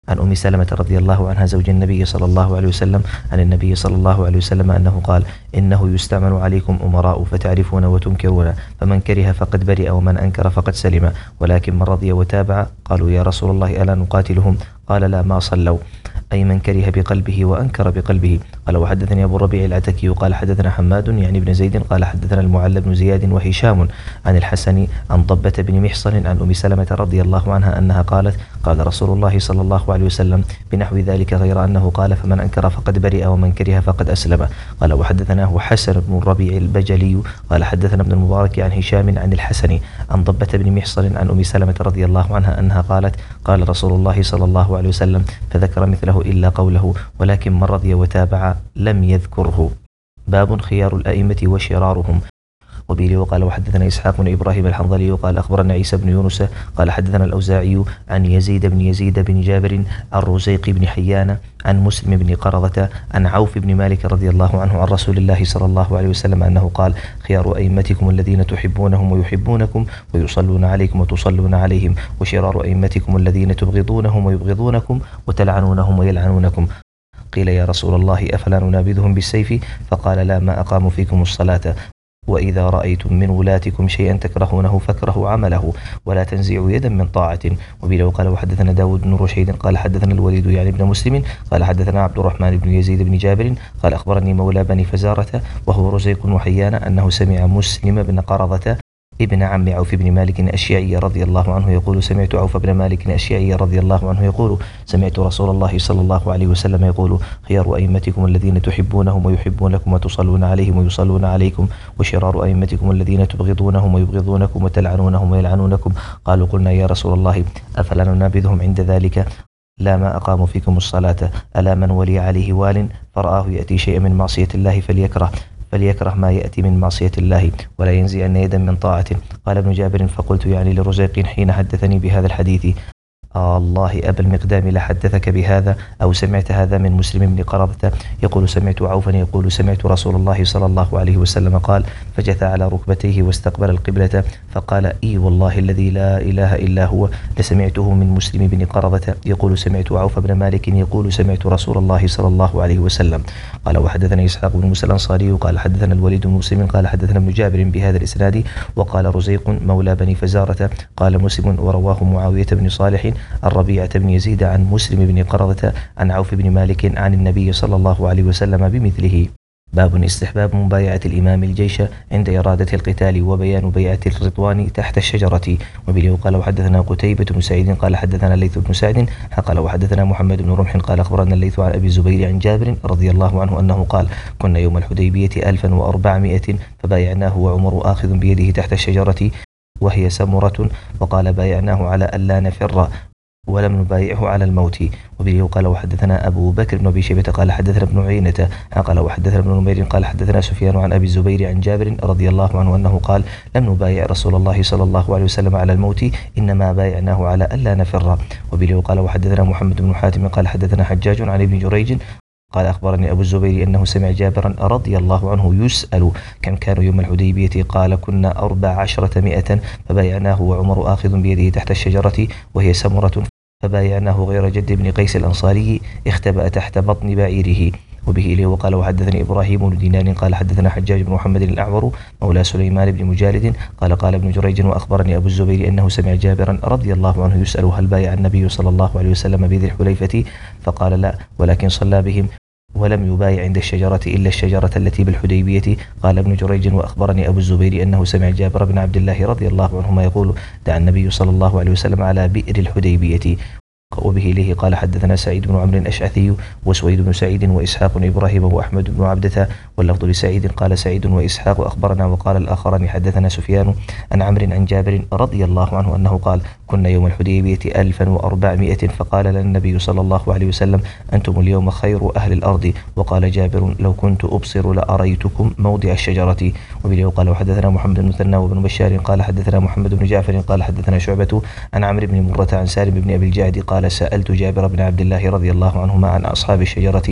عن أم سلمة رضي الله عنها زوج النبي صلى الله عليه وسلم عن النبي صلى الله عليه وسلم أنه قال: إنه يستعمل عليكم أمراء فتعرفون وتنكرون، فمن كره فقد برئ ومن أنكر فقد سلم، ولكن من رضي وتابع. قالوا: يا رسول الله ألا نقاتلهم؟ قال: لا، ما صلوا. أي من كره بقلبه وأنكر بقلبه. قال: وحدثني أبو الربيع العتكي قال حدثنا حماد يعني بن زيد قال حدثنا المعلى بن زياد وهشام عن الحسن عن ضبة بن محصن عن أم سلمة رضي الله عنها أنها قالت: قال رسول الله صلى الله عليه وسلم بنحو ذلك، غير أنه قال: فمن أنكر فقد برئ ومن كره فقد أسلم. قال: وحدثناه حسن بن الربيع البجلي قال حدثنا ابن المبارك عن هشام عن الحسن عن ضبة بن محصن عن أم سلمة رضي الله عنها أنها قالت: قال رسول الله صلى الله عليه وسلم، فذكر مثله إلا قوله: ولكن من رضي وتابع لم يذكره. باب خيار الأئمة وشرارهم. وبه وقال وحدثنا إسحاق بن إبراهيم الحنظلي قال أخبرنا عيسى بن يونس قال حدثنا الأوزاعي عن يزيد بن يزيد بن جابر عن رزيق بن حيان عن مسلم بن قرظة عن عوف بن مالك رضي الله عنه عن رسول الله صلى الله عليه وسلم أنه قال: خيار أئمتكم الذين تحبونهم ويحبونكم ويصلون عليكم وتصلون عليهم، وشرار أئمتكم الذين تبغضونهم ويبغضونكم وتلعنونهم ويلعنونكم. قيل: يا رسول الله أفلا ننابذهم بالسيف؟ فقال: لا، ما أقاموا فيكم الصلاة. وإذا رأيتم من ولاتكم شيئا تكرهونه فاكرهوا عمله ولا تنزعوا يدا من طاعة. وبه قال وحدثنا داود بن رشيد قال حدثنا الوليد يعني ابن مسلم قال حدثنا عبد الرحمن بن يزيد بن جابر قال أخبرني مولى بني فزارة وهو رزيق وحيان أنه سمع مسلم بن قرظة ابن عم عوف بن مالك الأشيعي رضي الله عنه يقول: سمعت عوف بن مالك الأشيعي رضي الله عنه يقول: سمعت رسول الله صلى الله عليه وسلم يقول: خيار أئمتكم الذين تحبونهم ويحبونكم وتصلون عليهم ويصلون عليكم، وشرار أئمتكم الذين تبغضونهم ويبغضونكم وتلعنونهم ويلعنونكم. قالوا: قلنا يا رسول الله أفلا ننابذهم عند ذلك؟ لا، ما أقاموا فيكم الصلاة. ألا من ولي عليه وال فرآه يأتي شيئا من معصية الله فليكره فليكره ما يأتي من معصية الله ولا ينزعن يدا من طاعة. قال ابن جابر: فقلت يعني لرزيق حين حدثني بهذا الحديث: آه الله أبا المقدام لحدثك بهذا أو سمعت هذا من مسلم بن قرظة يقول: سمعت عوفا يقول: سمعت رسول الله صلى الله عليه وسلم قال. فجثى على ركبتيه واستقبل القبلة فقال: إي والله الذي لا إله إلا هو لسمعته من مسلم بن قرظة يقول: سمعت عوف بن مالك يقول: سمعت رسول الله صلى الله عليه وسلم. قال وحدثنا إسحاق بن موسى الأنصاري قال حدثنا الوليد بن مسلم قال حدثنا ابن جابر بهذا الإسناد. وقال رزيق مولى بني فزارة قال مسلم: ورواه معاوية بن صالح الربيعة بن يزيد عن مسلم بن قرظة عن عوف بن مالك عن النبي صلى الله عليه وسلم بمثله. باب استحباب مبايعة الإمام الجيش عند إرادة القتال وبيان بيعة الرضوان تحت الشجرة. وبه قال وحدثنا قتيبة بن سعيد قال حدثنا الليث بن سعد قال وحدثنا محمد بن رمح قال أخبرنا الليث عن أبي الزبير عن جابر رضي الله عنه أنه قال: كنا يوم الحديبية ألفا وأربعمائة فبايعناه وعمر آخذ بيده تحت الشجرة وهي سمرة، وقال: بايعناه على ألا نفر ولم نبايعه على الموت. وبه قال وحدثنا أبو بكر بن أبي شيبة قال حدثنا ابن عيينة قال وحدثنا ابن نمير قال حدثنا سفيان عن أبي الزبير عن جابر رضي الله عنه أنه قال: لم نبايع رسول الله صلى الله عليه وسلم على الموت، إنما بايعناه على ألا نفر. وبه قال وحدثنا محمد بن حاتم قال حدثنا حجاج عن ابن جريج قال أخبرني أبو الزبير أنه سمع جابرا رضي الله عنه يسأل: كم كانوا يوم الحديبية؟ قال: كنا أربع عشرة مئة فبايعناه وعمر آخذ بيده تحت الشجرة وهي سمرة، فبايعناه غير جد بن قيس الأنصاري اختبأ تحت بطن بعيره. وبه إليه وقال وحدثني إبراهيم بن دينار قال حدثنا حجاج بن محمد الأعور مولى سليمان بن مجالد قال قال ابن جريج وأخبرني أبو الزبير أنه سمع جابرا رضي الله عنه يسأل: هل بايع النبي صلى الله عليه وسلم بذي الحليفة؟ فقال: لا، ولكن صلى بهم ولم يبايع عند الشجرة إلا الشجرة التي بالحديبية. قال ابن جريج وأخبرني أبو الزبير أنه سمع جابر بن عبد الله رضي الله عنهما يقول: دعا النبي صلى الله عليه وسلم على بئر الحديبية. وبه إليه قال حدثنا سعيد بن عمرو الأشعثي وسويد بن سعيد وإسحاق بن إبراهيم وأحمد بن عبدة واللفظ لسعيد قال سعيد وإسحاق أخبرنا. وقال الآخران حدثنا سفيان عن عمرو عن جابر رضي الله عنه أنه قال: كنا يوم الحديبية ألفا وأربعمائة فقال لنا النبي صلى الله عليه وسلم: أنتم اليوم خير أهل الأرض. وقال جابر: لو كنت أبصر لأريتكم موضع الشجرة. وبه قال وحدثنا محمد بن مثنى وابن بشار قال حدثنا محمد بن جعفر قال حدثنا شعبة عن عمرو بن مرة عن سالم بن أبي الجعد قال: سألت جابر بن عبد الله رضي الله عنهما عن أصحاب الشجرة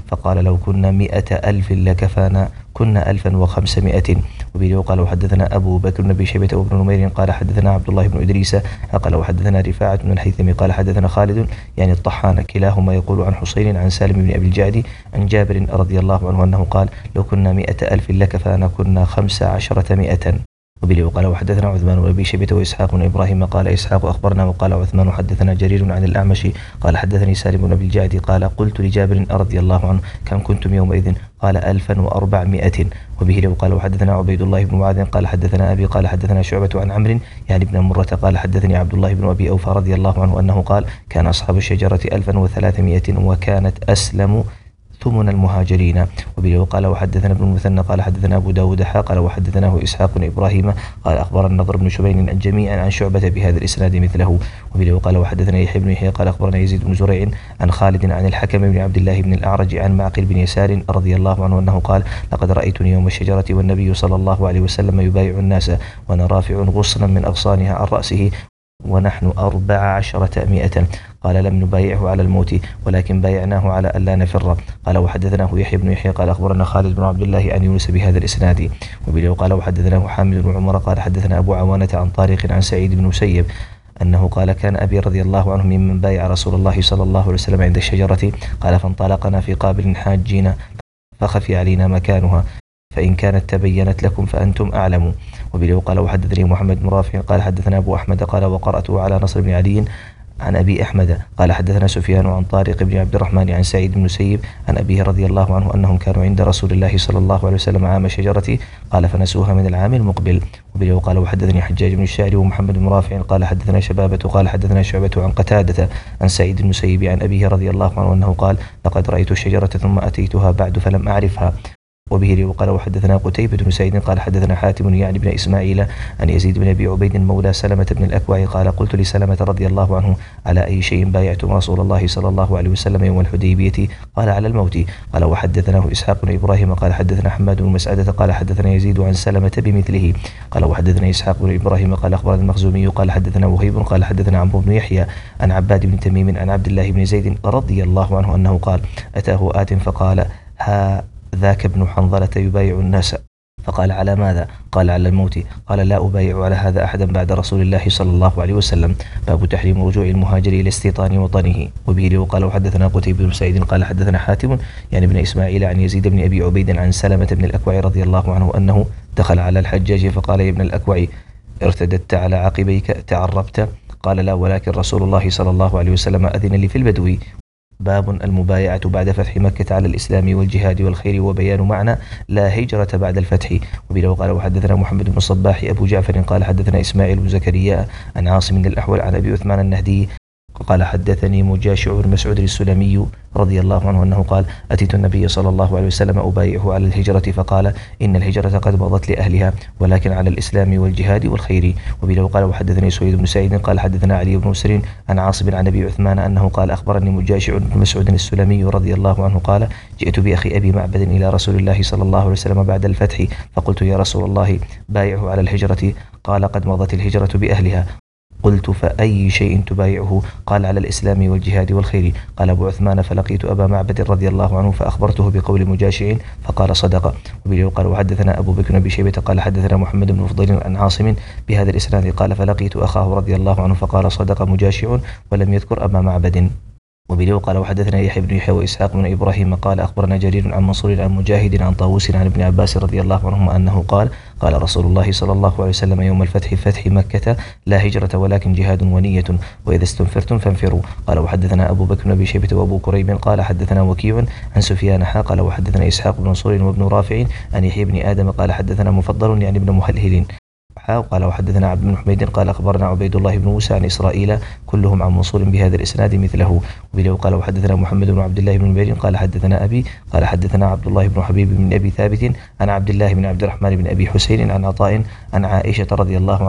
فقال لو كنا مئة ألف لكفانا، كنا ألفا وخمسمائة. وبه وقال وحدثنا أبو بكر بن أبي شيبة وابن نمير قال حدثنا عبد الله بن إدريس قال وحدثنا رفاعة بن الهيثم قال حدثنا خالد يعني الطحان كلاهما يقول عن حسين عن سالم بن أبي الجعد عن جابر رضي الله عنه أنه قال لو كنا مئة ألف لكفانا، كنا خمس عشرة مئة. وبه وقال وحدثنا عثمان بن أبي شيبة وإسحاق بن إبراهيم قال إسحاق أخبرنا وقال عثمان حدثنا جرير عن الأعمش قال حدثني سالم بن أبي الجعد قال قلت لجابر رضي الله عنه كم كنتم يومئذ؟ قال ألفا وأربعمائة. وبه وقال وحدثنا عبيد الله بن معاذ قال حدثنا أبي قال حدثنا شعبة عن عمرو يعني بن مرة قال حدثني عبد الله بن أبي أوفى رضي الله عنه أنه قال كان أصحاب الشجرة ألفا وثلاثمائة وكانت أسلم ثمن المهاجرين. وبه وقال وحدثنا ابن المثنى قال حدثنا أبو داود حا قال وحدثناه إسحاق بن إبراهيم قال أخبرنا النضر بن شبين جميعا عن شعبة بهذا الإسناد مثله. وبه وقال وحدثنا يحيى بن يحيى قال أخبرنا يزيد بن زريع عن خالد عن الحكم بن عبد الله بن الأعرج عن معقل بن يسار رضي الله عنه أنه قال لقد رأيتني يوم الشجرة والنبي صلى الله عليه وسلم يبايع الناس وأنا رافع غصنا من أغصانها عن رأسه ونحن أربع عشرة مئة. قال لم نبايعه على الموت ولكن بايعناه على ألا نفر. قال وحدثناه يحيى بن يحيى قال أخبرنا خالد بن عبد الله عن يونس بهذا الإسناد. وبه وقال وحدثناه حامد بن عمر قال حدثنا أبو عوانة عن طارق عن سعيد بن مسيب أنه قال كان أبي رضي الله عنه ممن بايع رسول الله صلى الله عليه وسلم عند الشجرة قال فانطلقنا في قابل حاجين فخفي علينا مكانها فإن كانت تبينت لكم فأنتم أعلموا. وبه وقال وحدثني محمد بن رافع قال حدثنا أبو أحمد قال وقرأته على نصر بن علي عن أبي أحمد قال حدثنا سفيان عن طارق بن عبد الرحمن عن سعيد بن مسيب عن أبيه رضي الله عنه أنهم كانوا عند رسول الله صلى الله عليه وسلم عام شجرة قال فنسوها من العام المقبل. وبه وقال وحدثني حجاج بن الشاعري ومحمد بن رافع قال حدثنا شبابة قال حدثنا شعبة عن قتادة عن سعيد بن المسيب عن أبيه رضي الله عنه أنه قال لقد رأيت الشجرة ثم أتيتها بعد فلم أعرفها. وبه وقال وحدثنا قتيبة بن سعيد قال حدثنا حاتم يعني بن إسماعيل عن يزيد بن أبي عبيد مولى سلمة بن الأكوع قال قلت لسلمة رضي الله عنه على أي شيء بايعتم رسول الله صلى الله عليه وسلم يوم الحديبية؟ قال على الموت. قال وحدثناه إسحاق بن إبراهيم قال حدثنا حماد بن مسعدة قال حدثنا يزيد عن سلمة بمثله. قال وحدثنا إسحاق بن إبراهيم قال أخبرنا المخزومي قال حدثنا وهيب قال حدثنا عمرو بن يحيى عن عباد بن تميم عن عبد الله بن زيد رضي الله عنه أنه قال أتاه آت فقال ها ذاك ابن حنظلة يبايع الناس فقال على ماذا؟ قال على الموت. قال لا أبايع على هذا أحدا بعد رسول الله صلى الله عليه وسلم. باب تحريم رجوع المهاجر إلى استيطان وطنه. وبه وقال وحدثنا قتيبة بن سعيد قال حدثنا حاتم يعني بن إسماعيل عن يزيد بن أبي عبيد عن سلمة بن الأكوع رضي الله عنه أنه دخل على الحجاج فقال يا ابن الأكوع ارتددت على عقبيك تعربت؟ قال لا ولكن رسول الله صلى الله عليه وسلم أذن لي في البدو. باب المبايعة بعد فتح مكة على الإسلام والجهاد والخير وبيان معنى لا هجرة بعد الفتح. وبه وقال وحدثنا محمد بن الصباح أبو جعفر قال حدثنا إسماعيل بن زكريا عن عاصم الأحول عن أبي عثمان النهدي قال حدثني مجاشع بن مسعود السلمي رضي الله عنه أنه قال أتيت النبي صلى الله عليه وسلم أبايعه على الهجرة فقال إن الهجرة قد مضت لأهلها ولكن على الإسلام والجهاد والخير. وبه وقال وحدثني سويد بن سعيد قال حدثنا علي بن مسر عن عاصم عن أبي عثمان أنه قال أخبرني مجاشع بن مسعود السلمي رضي الله عنه قال جئت بأخي أبي معبد إلى رسول الله صلى الله عليه وسلم بعد الفتح فقلت يا رسول الله بايعه على الهجرة قال قد مضت الهجرة بأهلها. قلت فأي شيء تبايعه؟ قال على الإسلام والجهاد والخير. قال أبو عثمان فلقيت أبا معبد رضي الله عنه فأخبرته بقول مجاشع فقال صدق. وبه وقال وحدثنا أبو بكر بن شيبة قال حدثنا محمد بن فضيل عن عاصم بهذا الإسناد قال فلقيت أخاه رضي الله عنه فقال صدق مجاشع ولم يذكر أبا معبد. وبه قال وحدثنا يحيى بن يحيى وإسحاق بن إبراهيم قال أخبرنا جرير عن منصور عن مجاهد عن طاووس عن ابن عباس رضي الله عنهما أنه قال قال رسول الله صلى الله عليه وسلم يوم الفتح فتح مكة لا هجرة ولكن جهاد ونية وإذا استنفرتم فانفروا. قال وحدثنا أبو بكر بن أبي شيبة وأبو كريب قال حدثنا وكيع عن سفيان حا قال وحدثنا إسحاق بن منصور وابن رافع عن يحيى بن آدم قال حدثنا مفضل يعني ابن مهلهل قال وحدثنا عبد بن حميد قال أخبرنا عبيد الله بن موسى عن إسرائيل كلهم عن منصور بهذا الإسناد مثله. وبه قال وحدثنا محمد بن عبد الله بن نمير قال حدثنا أبي قال حدثنا عبد الله بن حبيب بن أبي ثابت عن عبد الله بن عبد الرحمن بن أبي حسين عن عطاء عن عائشة رضي الله عنها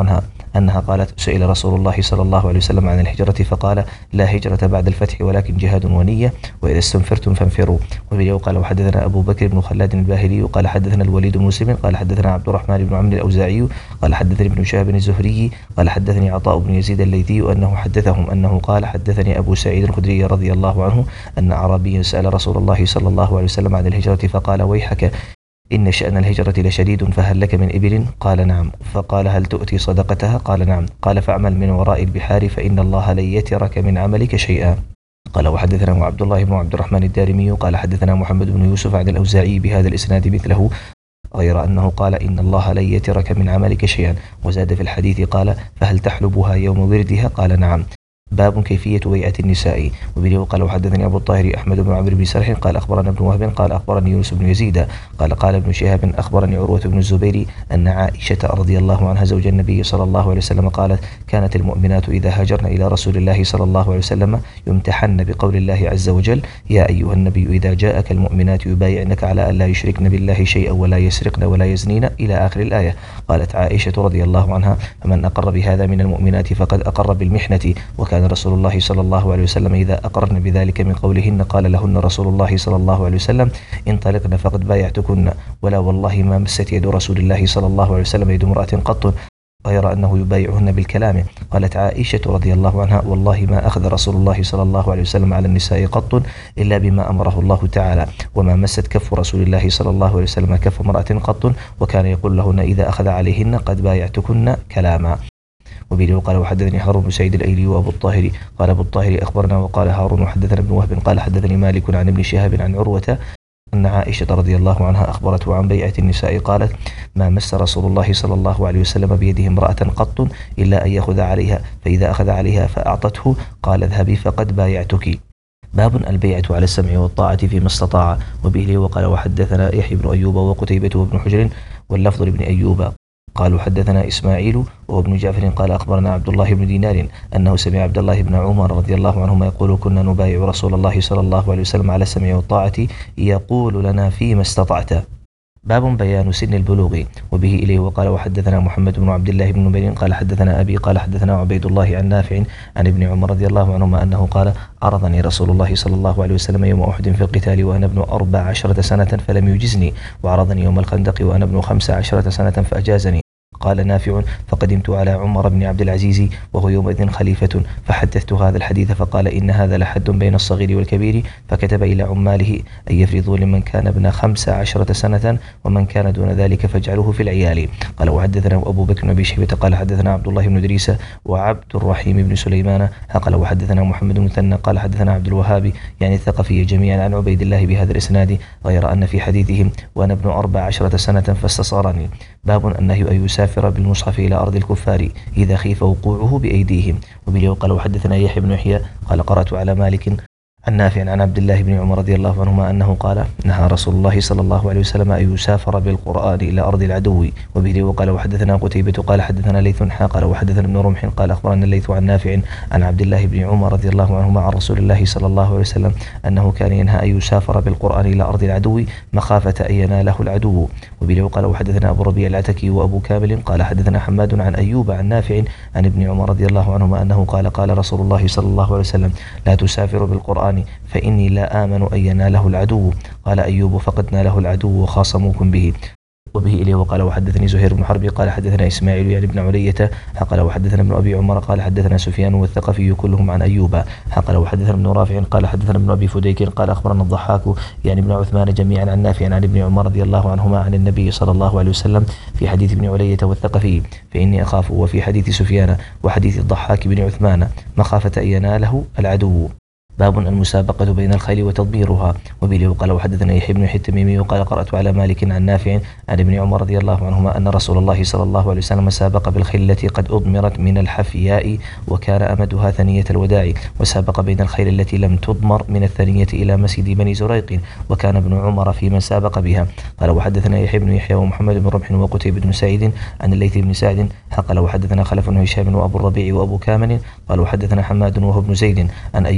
أنها قالت سئل رسول الله صلى الله عليه وسلم عن الهجرة فقال لا هجرة بعد الفتح ولكن جهاد ونية وإذا استنفرتم فانفروا. وبه قال وحدثنا أبو بكر بن خلاد الباهلي قال حدثنا الوليد بن مسلم قال حدثنا عبد الرحمن بن عمرو الأوزاعي قال حدثني ابن شهاب الزهري قال حدثني عطاء بن يزيد الليثي أنه حدثهم أنه قال حدثني أبو سعيد الخدري رضي الله عنه أن أعرابيا سأل رسول الله صلى الله عليه وسلم عن الهجرة فقال ويحك إن شأن الهجرة لشديد فهل لك من إبل؟ قال نعم. فقال هل تؤتي صدقتها؟ قال نعم. قال فاعمل من وراء البحار فإن الله لن يترك من عملك شيئا. قال وحدثنا عبد الله بن عبد الرحمن الدارمي قال حدثنا محمد بن يوسف عن الأوزاعي بهذا الإسناد مثله غير أنه قال إن الله لن يترك من عملك شيئا. وزاد في الحديث قال فهل تحلبها يوم وردها؟ قال نعم. باب كيفية بيعة النساء. وبه قال وحدثني أبو الطاهر أحمد بن عمرو بن سرح قال أخبرنا ابن وهب قال أخبرني يونس بن يزيد قال قال ابن شهاب أخبرني عروة بن الزبير أن عائشة رضي الله عنها زوج النبي صلى الله عليه وسلم قالت كانت المؤمنات إذا هاجرن إلى رسول الله صلى الله عليه وسلم يمتحن بقول الله عز وجل يا أيها النبي إذا جاءك المؤمنات يبايعنك على أن لا يشركن بالله شيئا ولا يسرقن ولا يزنين إلى آخر الآية. قالت عائشة رضي الله عنها فمن أقر بهذا من المؤمنات فقد أقر بالمحنة. وكان رسول الله صلى الله عليه وسلم إذا أقرن بذلك من قولهن قال لهن رسول الله صلى الله عليه وسلم انطلقن فقد بايعتكن ولا والله ما مست يد رسول الله صلى الله عليه وسلم يد امرأة قط غير أنه يبايعهن بالكلام. قالت عائشة رضي الله عنها والله ما أخذ رسول الله صلى الله عليه وسلم على النساء قط إلا بما أمره الله تعالى وما مست كف رسول الله صلى الله عليه وسلم كف امرأة قط وكان يقول لهن إذا أخذ عليهن قد بايعتكن كلاما. وبه قال وحدثني هارون بن سعيد الأيلي وأبو الطاهر قال أبو الطاهر أخبرنا وقال هارون وحدثنا ابن وهب قال حدثني مالك عن ابن شهاب عن عروة أن عائشة رضي الله عنها أخبرته عن بيعة النساء قالت ما مس رسول الله صلى الله عليه وسلم بيده امرأة قط إلا أن يأخذ عليها فإذا أخذ عليها فأعطته قال اذهبي فقد بايعتك. باب البيعة على السمع والطاعة فيما استطاع. وبه وقال وحدثنا يحيى بن أيوب وقتيبة وابن حجر واللفظ لابن أيوب قالوا حدثنا إسماعيل وابن جعفر قال أخبرنا عبد الله بن دينار أنه سمع عبد الله بن عمر رضي الله عنهما يقول كنا نبايع رسول الله صلى الله عليه وسلم على السمع والطاعة يقول لنا فيما استطعت. باب بيان سن البلوغ. وبه إليه وقال وحدثنا محمد بن عبد الله بن نمير قال حدثنا أبي قال حدثنا عبيد الله عن نافع عن ابن عمر رضي الله عنهما أنه قال عرضني رسول الله صلى الله عليه وسلم يوم أحد في القتال وأنا ابن أربع عشرة سنة فلم يجزني وعرضني يوم الخندق وأنا ابن خمس عشرة سنة فأجازني. قال نافع فقدمت على عمر بن عبد العزيز وهو يومئذ خليفة فحدثت هذا الحديث فقال إن هذا لحد بين الصغير والكبير فكتب إلى عماله أن يفرضوا لمن كان ابن خمس عشرة سنة ومن كان دون ذلك فاجعله في العيال. قال وحدثنا أبو بكر بن أبي شيبة قال حدثنا عبد الله بن إدريس وعبد الرحيم بن سليمان قال وحدثنا محمد بن مثنى قال حدثنا عبد الوهاب يعني الثقفي جميعا عن عبيد الله بهذا الإسناد غير أن في حديثهم وأنا ابن أربع عشرة سنة فاستصارني. باب النهي أن يسافر بالمصحف إلى أرض الكفار إذا خيف وقوعه بأيديهم. وبه قال وحدثنا يحيى بن يحيى قال قرأت على مالك عن نافع عن عبد الله بن عمر رضي الله عنهما أنه قال نهى رسول الله صلى الله عليه وسلم أن يسافر بالقرآن إلى أرض العدو. وبه وقال وحدثنا قتيبة قال حدثنا ليث قال وحدثنا ابن رمح قال أخبرنا الليث عن نافع عن عبد الله بن عمر رضي الله عنهما عن رسول الله صلى الله عليه وسلم أنه كان ينهى أن يسافر بالقرآن إلى أرض العدو مخافة أن يناله العدو. وبه وقال وحدثنا أبو ربيع العتكي وأبو كامل قال حدثنا حماد عن أيوب عن نافع عن ابن عمر رضي الله عنهما أنه قال قال رسول الله صلى الله عليه وسلم لا تسافر بالقرآن فإني لا آمن أن يناله العدو. قال أيوب فقد ناله العدو وخاصموكم به. وبه إليه وقال وحدثني زهير بن حرب قال حدثنا إسماعيل يعني ابن علية قال وحدثنا ابن أبي عمر قال حدثنا سفيان والثقفي كلهم عن أيوب قال وحدثنا ابن رافع قال حدثنا ابن أبي فديك قال أخبرنا الضحاك يعني ابن عثمان جميعا عن نافع عن ابن عمر رضي الله عنهما عن النبي صلى الله عليه وسلم في حديث ابن علية والثقفي فإني أخاف وفي حديث سفيان وحديث الضحاك بن عثمان مخافة أن يناله العدو. باب المسابقة بين الخيل وتضبيرها. وبه وقال وحدثنا يحيى بن التميمي وقال قرأت على مالك عن نافع عن ابن عمر رضي الله عنهما أن رسول الله صلى الله عليه وسلم سابق بالخيل التي قد أضمرت من الحفياء وكان أمدها ثنية الوداع وسابق بين الخيل التي لم تضمر من الثنية إلى مسجد بني زريق وكان ابن عمر في من سابق بها. قال وحدثنا يحيى بن يحيى ومحمد بن رمح وقتيبة بن سعيد عن الليث بن سعد قال وحدثنا خلف بن هشام وأبو الربيع وأبو كامل قال وحدثنا حماد وهو ابن زيد عن أيوب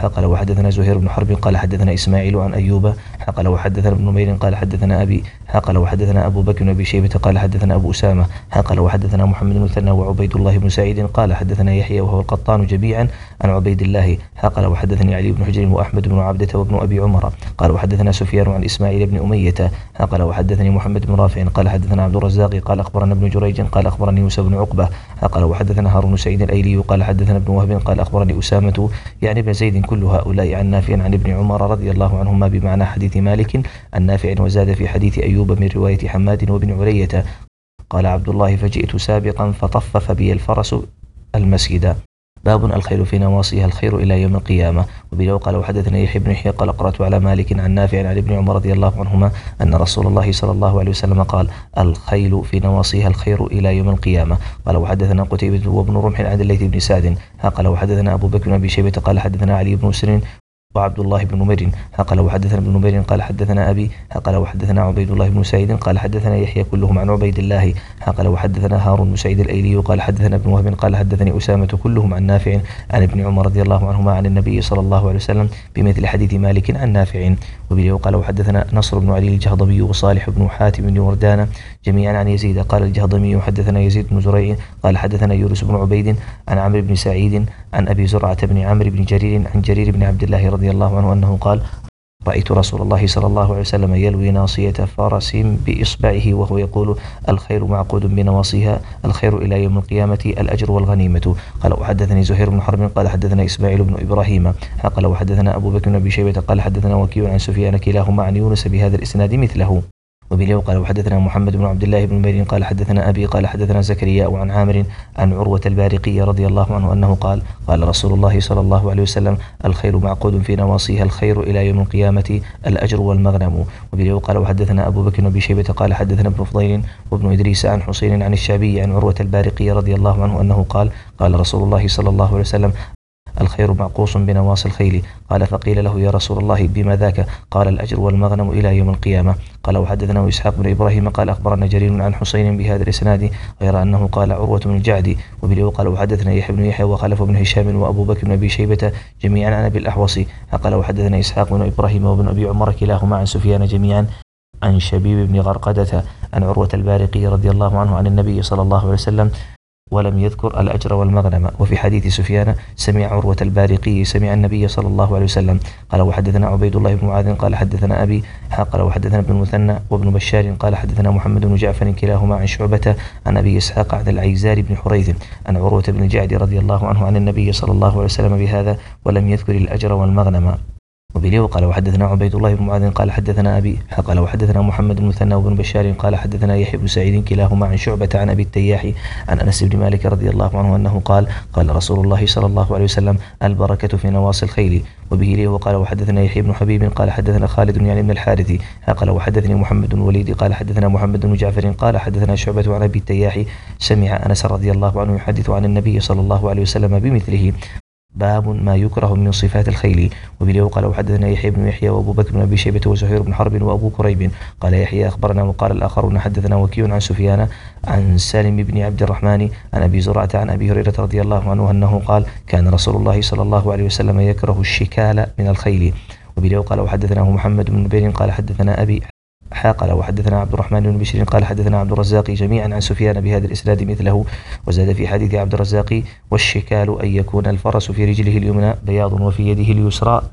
قال وحدثنا زهير بن حرب قال حدثنا إسماعيل عن أيوب قال وحدثنا ابن نمير قال حدثنا أبي قال وحدثنا أبو بكر بن أبي شيبة قال حدثنا أبو أسامة قال وحدثنا محمد بن مثنى وعبيد الله بن سعيد قال حدثنا يحيى وهو القطان جميعا عن عبيد الله قال وحدثني علي بن حجر وأحمد بن عبدة وابن أبي عمر قال وحدثنا سفيان عن إسماعيل بن أمية قال وحدثني محمد بن رافع قال حدثنا عبد الرزاق قال أخبرنا ابن جريج قال أخبرني يوسف بن عقبة قال وحدثنا هارون سعيد الأيلي قال حدثنا ابن وهب قال أخبرني أسامة يعني ابن زيد كل هؤلاء عن نافع عن ابن عمر رضي الله عنهما بمعنى حديث مالك عن نافع وزاد في حديث أيوب من رواية حماد وابن علية. قال عبد الله فجئت سابقا فطفف بي الفرس المسجد. باب الخير في نواصيها الخير إلى يوم القيامة. وبه قال وحدثنا يحيى بن يحيى قال قرأت على مالك عن نافع عن ابن عمر رضي الله عنهما أن رسول الله صلى الله عليه وسلم قال الخيل في نواصيها الخير إلى يوم القيامة. قال وحدثنا قتيبة وابن رمح عن الليث بن سعد قال وحدثنا أبو بكر بن أبي شيبة قال حدثنا علي بن مسر وعبد الله بن نمير قال وحدثنا ابن نمير قال حدثنا أبي قال وحدثنا عبيد الله بن سعيد قال حدثنا يحيى كلهم عن عبيد الله قال وحدثنا هارون بن سعيد الأيلي قال حدثنا ابن وهب قال حدثني أسامة كلهم عن نافع عن ابن عمر رضي الله عنهما عن النبي صلى الله عليه وسلم بمثل حديث مالك عن نافع. وبه قال وحدثنا نصر بن علي الجهضمي وصالح بن حاتم بن وردان جميعا عن يزيد قال الجهضمي حدثنا يزيد بن زريع قال حدثنا يونس بن عبيد عن عمرو بن سعيد عن أبي زرعة بن عمرو بن جرير عن جرير بن عبد الله رضي الله عنه أنه قال رأيت رسول الله صلى الله عليه وسلم يلوي ناصية فرس بإصبعه وهو يقول الخير معقود بنواصيها الخير إلى يوم القيامة الأجر والغنيمة. قال وحدثني زهير بن حرب قال حدثنا إسماعيل بن إبراهيم قال وحدثنا أبو بكر بن أبي شيبة قال حدثنا وكيع عن سفيان كلاهما عن يونس بهذا الإسناد مثله. وبه قال وحدثنا محمد بن عبد الله بن نمير قال حدثنا أبي قال حدثنا زكريا وعن عامر عن عروة البارقي رضي الله عنه أنه قال قال رسول الله صلى الله عليه وسلم الخير معقود في نواصيها الخير إلى يوم القيامة الأجر والمغنم. وبه قال وحدثنا أبو بكر بن شيبة قال حدثنا ابن فضيل وابن إدريس عن حسين عن الشعبي عن عروة البارقي رضي الله عنه أنه قال قال رسول الله صلى الله عليه وسلم الخير معقوص بنواصي الخيل. قال فقيل له يا رسول الله بما ذاك؟ قال الأجر والمغنم إلى يوم القيامة. قال وحدثنا إسحاق بن إبراهيم قال أخبرنا جرير عن حسين بهذا الإسناد غير أنه قال عروة بن الجعد. وبه قال وحدثنا يحيى بن يحيى وخلف بن هشام وأبو بكر بن أبي شيبة جميعا عن أبي الأحوص. قال وحدثنا إسحاق بن إبراهيم وابن أبي عمر كلاهما عن سفيان جميعا عن شبيب بن غرقدة عن عروة البارقي رضي الله عنه عن النبي صلى الله عليه وسلم ولم يذكر الأجر والمغنم. وفي حديث سفيان سمع عروة البارقي سمع النبي صلى الله عليه وسلم. قال وحدثنا عبيد الله بن معاذ قال حدثنا أبي قال وحدثنا ابن المثنى وابن بشار قال حدثنا محمد بن جعفر كلاهما عن شعبة عن أبي إسحاق عن العيزار بن حريث عن عروة بن الجعد رضي الله عنه عن النبي صلى الله عليه وسلم بهذا ولم يذكر الأجر والمغنم. وبه قال وحدثنا عبيد الله بن معاذ قال حدثنا أبي قال وحدثنا محمد بن مثنى وابن بشار قال حدثنا يحيى بن سعيد كلاهما عن شعبة عن أبي التياح عن أنس بن مالك رضي الله عنه أنه قال قال رسول الله صلى الله عليه وسلم البركة في نواصي الخيل. وبه ليه وقال وحدثنا يحيى بن حبيب قال حدثنا خالد يعني بن الحارث قال وحدثني محمد بن الوليد قال حدثنا محمد بن جعفر قال حدثنا شعبة عن أبي التياح سمع أنس رضي الله عنه يحدث عن النبي صلى الله عليه وسلم بمثله. باب ما يكره من صفات الخيل. وبه قال وحدثنا يحيى بن يحيى وابو بكر بن ابي شيبه وزهير بن حرب وابو كريب قال يحيى اخبرنا وقال الاخرون حدثنا وكيع عن سفيان عن سالم بن عبد الرحمن عن ابي زرعه عن ابي هريره رضي الله عنه انه قال كان رسول الله صلى الله عليه وسلم يكره الشكال من الخيل. وبه قال وحدثناه محمد بن نبيل قال حدثنا ابي قال وحدثنا عبد الرحمن بن بشير قال حدثنا عبد الرزاق جميعا عن سفيان بهذا الإسناد مثله. وزاد في حديث عبد الرزاق والشكال أن يكون الفرس في رجله اليمنى بياض وفي يده اليسرى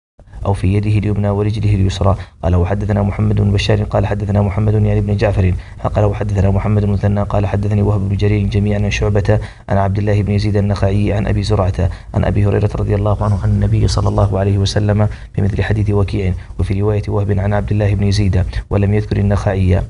أو في يده اليمنى ورجله اليسرى. قال وحدثنا محمد بن بشار قال حدثنا محمد يعني بن جعفر قال وحدثنا محمد بن مثنى قال حدثني وهب بن جرير جميعا عن شعبة عن عبد الله بن يزيد النخعي عن أبي زرعة عن أبي هريرة رضي الله عنه عن النبي صلى الله عليه وسلم بمثل حديث وكيع. وفي رواية وهب عن عبد الله بن يزيد ولم يذكر النخعي.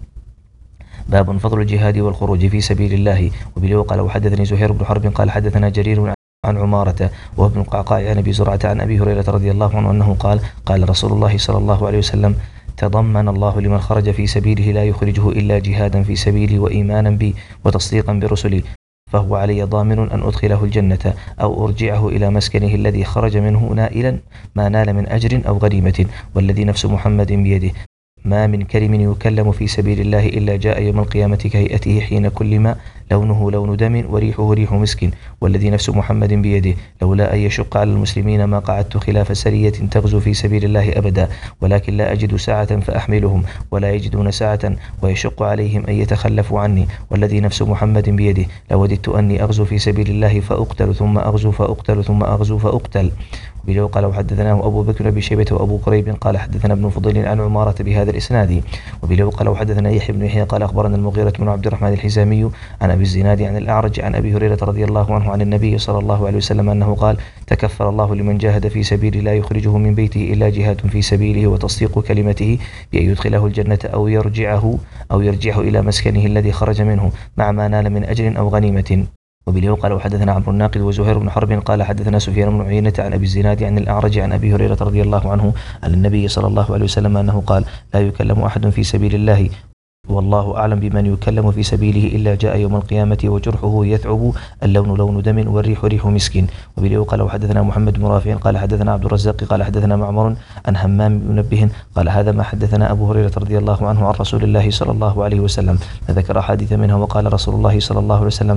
باب فضل الجهاد والخروج في سبيل الله. وبه قال وحدثني زهير بن حرب قال حدثنا جرير عن عمارة وابن القعقاع عن أبي زرعة عن أبي هريرة رضي الله عنه أنه قال قال رسول الله صلى الله عليه وسلم تضمن الله لمن خرج في سبيله لا يخرجه إلا جهادا في سبيلي وإيمانا بي وتصديقا برسلي فهو علي ضامن أن أدخله الجنة أو أرجعه إلى مسكنه الذي خرج منه نائلا ما نال من أجر أو غنيمة والذي نفس محمد بيده ما من كلم يكلم في سبيل الله إلا جاء يوم القيامة كهيئته حين كلم لونه لون دم وريحه ريح مسك والذي نفس محمد بيده لولا أن يشق على المسلمين ما قعدت خلاف سرية تغزو في سبيل الله أبدا ولكن لا أجد ساعة فأحملهم ولا يجدون ساعة ويشق عليهم أن يتخلفوا عني والذي نفس محمد بيده لوددت أني أغزو في سبيل الله فأقتل ثم أغزو فأقتل ثم أغزو فأقتل. وبه قال وحدثناه أبو بكر بن شيبة وأبو كريب قال حدثنا ابن فضيل عن عمارة بهذا الإسناد. وبه قال وحدثنا يحيى بن يحيى قال أخبرنا المغيرة بن عبد الرحمن الحزامي عن أبي الزناد عن الأعرج عن أبي هريرة رضي الله عنه عن النبي صلى الله عليه وسلم أنه قال تكفر الله لمن جاهد في سبيل لا يخرجه من بيته إلا جهاد في سبيله وتصديق كلمته بأن يدخله الجنة أو يرجعه أو يرجعه إلى مسكنه الذي خرج منه مع ما نال من أجر أو غنيمة. وبه قال وحدثنا عمرو الناقد وزهير بن حرب قال حدثنا سفيان بن عيينة عن أبي الزناد عن الأعرج عن أبي هريرة رضي الله عنه عن النبي صلى الله عليه وسلم أنه قال لا يكلم أحد في سبيل الله والله أعلم بمن يكلم في سبيله إلا جاء يوم القيامة وجرحه يثعب اللون لون دم والريح ريح مسك. وبه قال وحدثنا محمد بن رافع قال حدثنا عبد الرزاق قال حدثنا معمر عن همام بن منبه قال هذا ما حدثنا أبو هريرة رضي الله عنه عن رسول الله صلى الله عليه وسلم فذكر أحاديث منها وقال رسول الله صلى الله عليه وسلم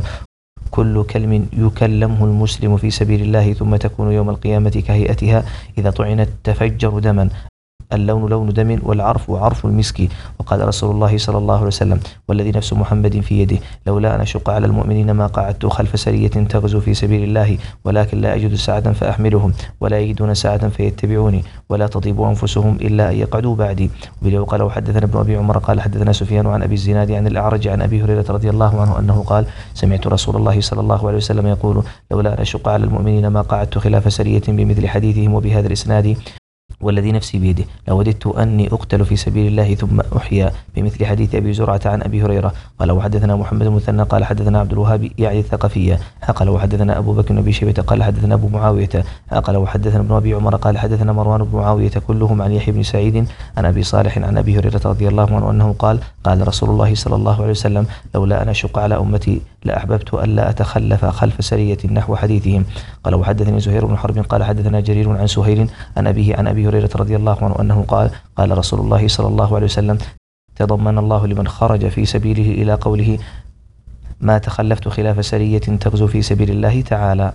كل كلم يكلمه المسلم في سبيل الله ثم تكون يوم القيامة كهيئتها إذا طعنت تفجر دما اللون لون دم والعرف عرف المسك. وقال رسول الله صلى الله عليه وسلم والذي نفس محمد في يده لولا أن أشق على المؤمنين ما قعدت خلف سرية تغزو في سبيل الله ولكن لا أجد ساعة فأحملهم ولا يجدون ساعة فيتبعوني ولا تطيب أنفسهم إلا أن يقعدوا بعدي. وبه قال وحدثنا ابن أبي عمر قال حدثنا سفيان عن أبي الزناد عن الأعرج عن أبي هريرة رضي الله عنه أنه قال سمعت رسول الله صلى الله عليه وسلم يقول لولا أن أشق على المؤمنين ما قعدت خلاف سرية بمثل حديثهم وبهذا الإسناد والذي نفسي بيده لوددت أني أقتل في سبيل الله ثم أحيا بمثل حديث أبي زرعة عن أبي هريرة. قال وحدثنا محمد المثنى قال حدثنا عبد الوهاب يعني الثقفية قال وحدثنا أبو بكر بن أبي شيبة قال حدثنا أبو معاوية قال وحدثنا ابن أبي عمر قال حدثنا مروان بن معاوية كلهم عن يحيى بن سعيد عن أبي صالح عن أبي هريرة رضي الله عنه أنه قال قال رسول الله صلى الله عليه وسلم لولا أن أشق على أمتي لأحببت ألا أتخلف خلف سرية نحو حديثهم. قال وحدثني زهير بن حرب قال حدثنا جرير عن سهيل عن أبيه عن أبي هريرة رضي الله عنه أنه قال قال رسول الله صلى الله عليه وسلم تضمن الله لمن خرج في سبيله إلى قوله ما تخلفت خلاف سرية تغزو في سبيل الله تعالى.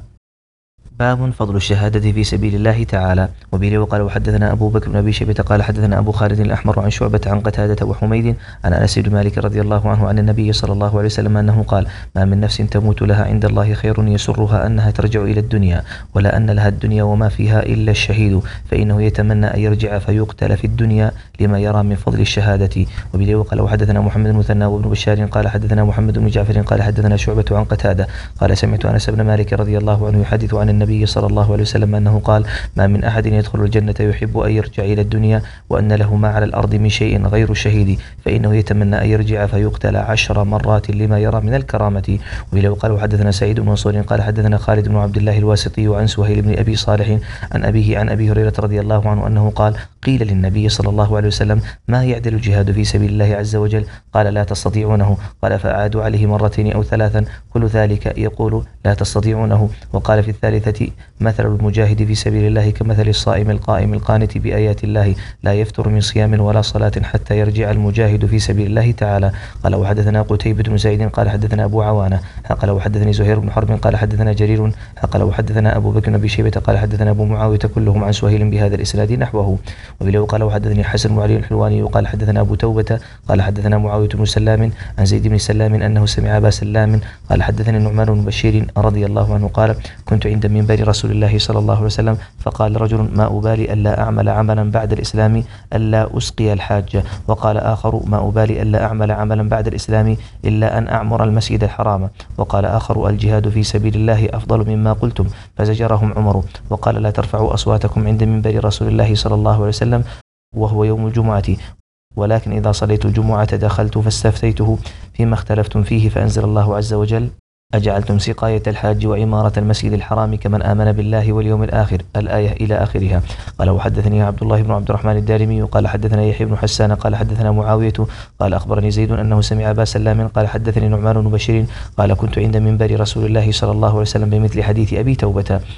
باب فضل الشهادة في سبيل الله تعالى. وبه وقال وحدثنا أبو بكر بن أبي شيبة قال حدثنا أبو خالد الأحمر عن شعبة عن قتادة وحميد عن أنس بن مالك رضي الله عنه عن النبي صلى الله عليه وسلم أنه قال ما من نفس تموت لها عند الله خير يسرها أنها ترجع إلى الدنيا ولا أن لها الدنيا وما فيها إلا الشهيد فإنه يتمنى أن يرجع فيقتل في الدنيا لما يرى من فضل الشهادة. وبه وقال وحدثنا محمد المثنى وابن بشار قال حدثنا محمد بن جعفر قال حدثنا شعبة عن قتادة قال سمعت أنس بن مالك رضي الله عنه يحدث عن النبي صلى الله عليه وسلم أنه قال ما من أحد يدخل الجنة يحب أن يرجع إلى الدنيا وأن له ما على الأرض من شيء غير الشهيد فإنه يتمنى أن يرجع فيقتل عشر مرات لما يرى من الكرامة. وله قال وحدثنا سعيد بن منصور قال حدثنا خالد بن عبد الله الواسطي عن سهيل بن أبي صالح عن أبيه عن أبي هريرة رضي الله عنه أنه قال قيل للنبي صلى الله عليه وسلم ما يعدل الجهاد في سبيل الله عز وجل قال لا تستطيعونه قال فأعادوا عليه مرتين أو ثلاثا كل ذلك يقول لا تستطيعونه. وقال في الثالثة مثل المجاهد في سبيل الله كمثل الصائم القائم القانت بآيات الله لا يفتر من صيام ولا صلاة حتى يرجع المجاهد في سبيل الله تعالى. قال وحدثنا قتيبة بن زيد قال حدثنا أبو عوانة قال وحدثني زهير بن حرب قال حدثنا جرير قال وحدثنا أبو بكر بن أبي شيبة قال حدثنا أبو معاوية كلهم عن سهيل بهذا الإسناد نحوه. وبه قال وحدثني حسن بن علي الحلواني قال حدثنا أبو توبة قال حدثنا معاوية بن سلام عن زيد بن سلام أنه سمع أبا سلام قال حدثني النعمان بن بشير رضي الله عنه قال كنت عند منبر رسول الله صلى الله عليه وسلم فقال رجل ما أبالي ألا أعمل عملا بعد الإسلام ألا أسقي الحاج. وقال آخر ما أبالي ألا أعمل عملا بعد الإسلام إلا أن أعمر المسجد الحرام. وقال آخر الجهاد في سبيل الله أفضل مما قلتم فزجرهم عمر. وقال لا ترفعوا أصواتكم عند منبر رسول الله صلى الله عليه وسلم وهو يوم الجمعة ولكن إذا صليت الجمعة دخلت فاستفتيته فيما اختلفتم فيه فأنزل الله عز وجل أجعلتم سقاية الحاج وعمارة المسجد الحرام كمن آمن بالله واليوم الآخر الآية إلى آخرها. قال وحدثني عبد الله بن عبد الرحمن الدارمي قال حدثنا يحيى بن حسان قال حدثنا معاوية قال أخبرني زيد أنه سمع أبا سلام قال حدثني نعمان بن بشير قال كنت عند منبر رسول الله صلى الله عليه وسلم بمثل حديث أبي توبة.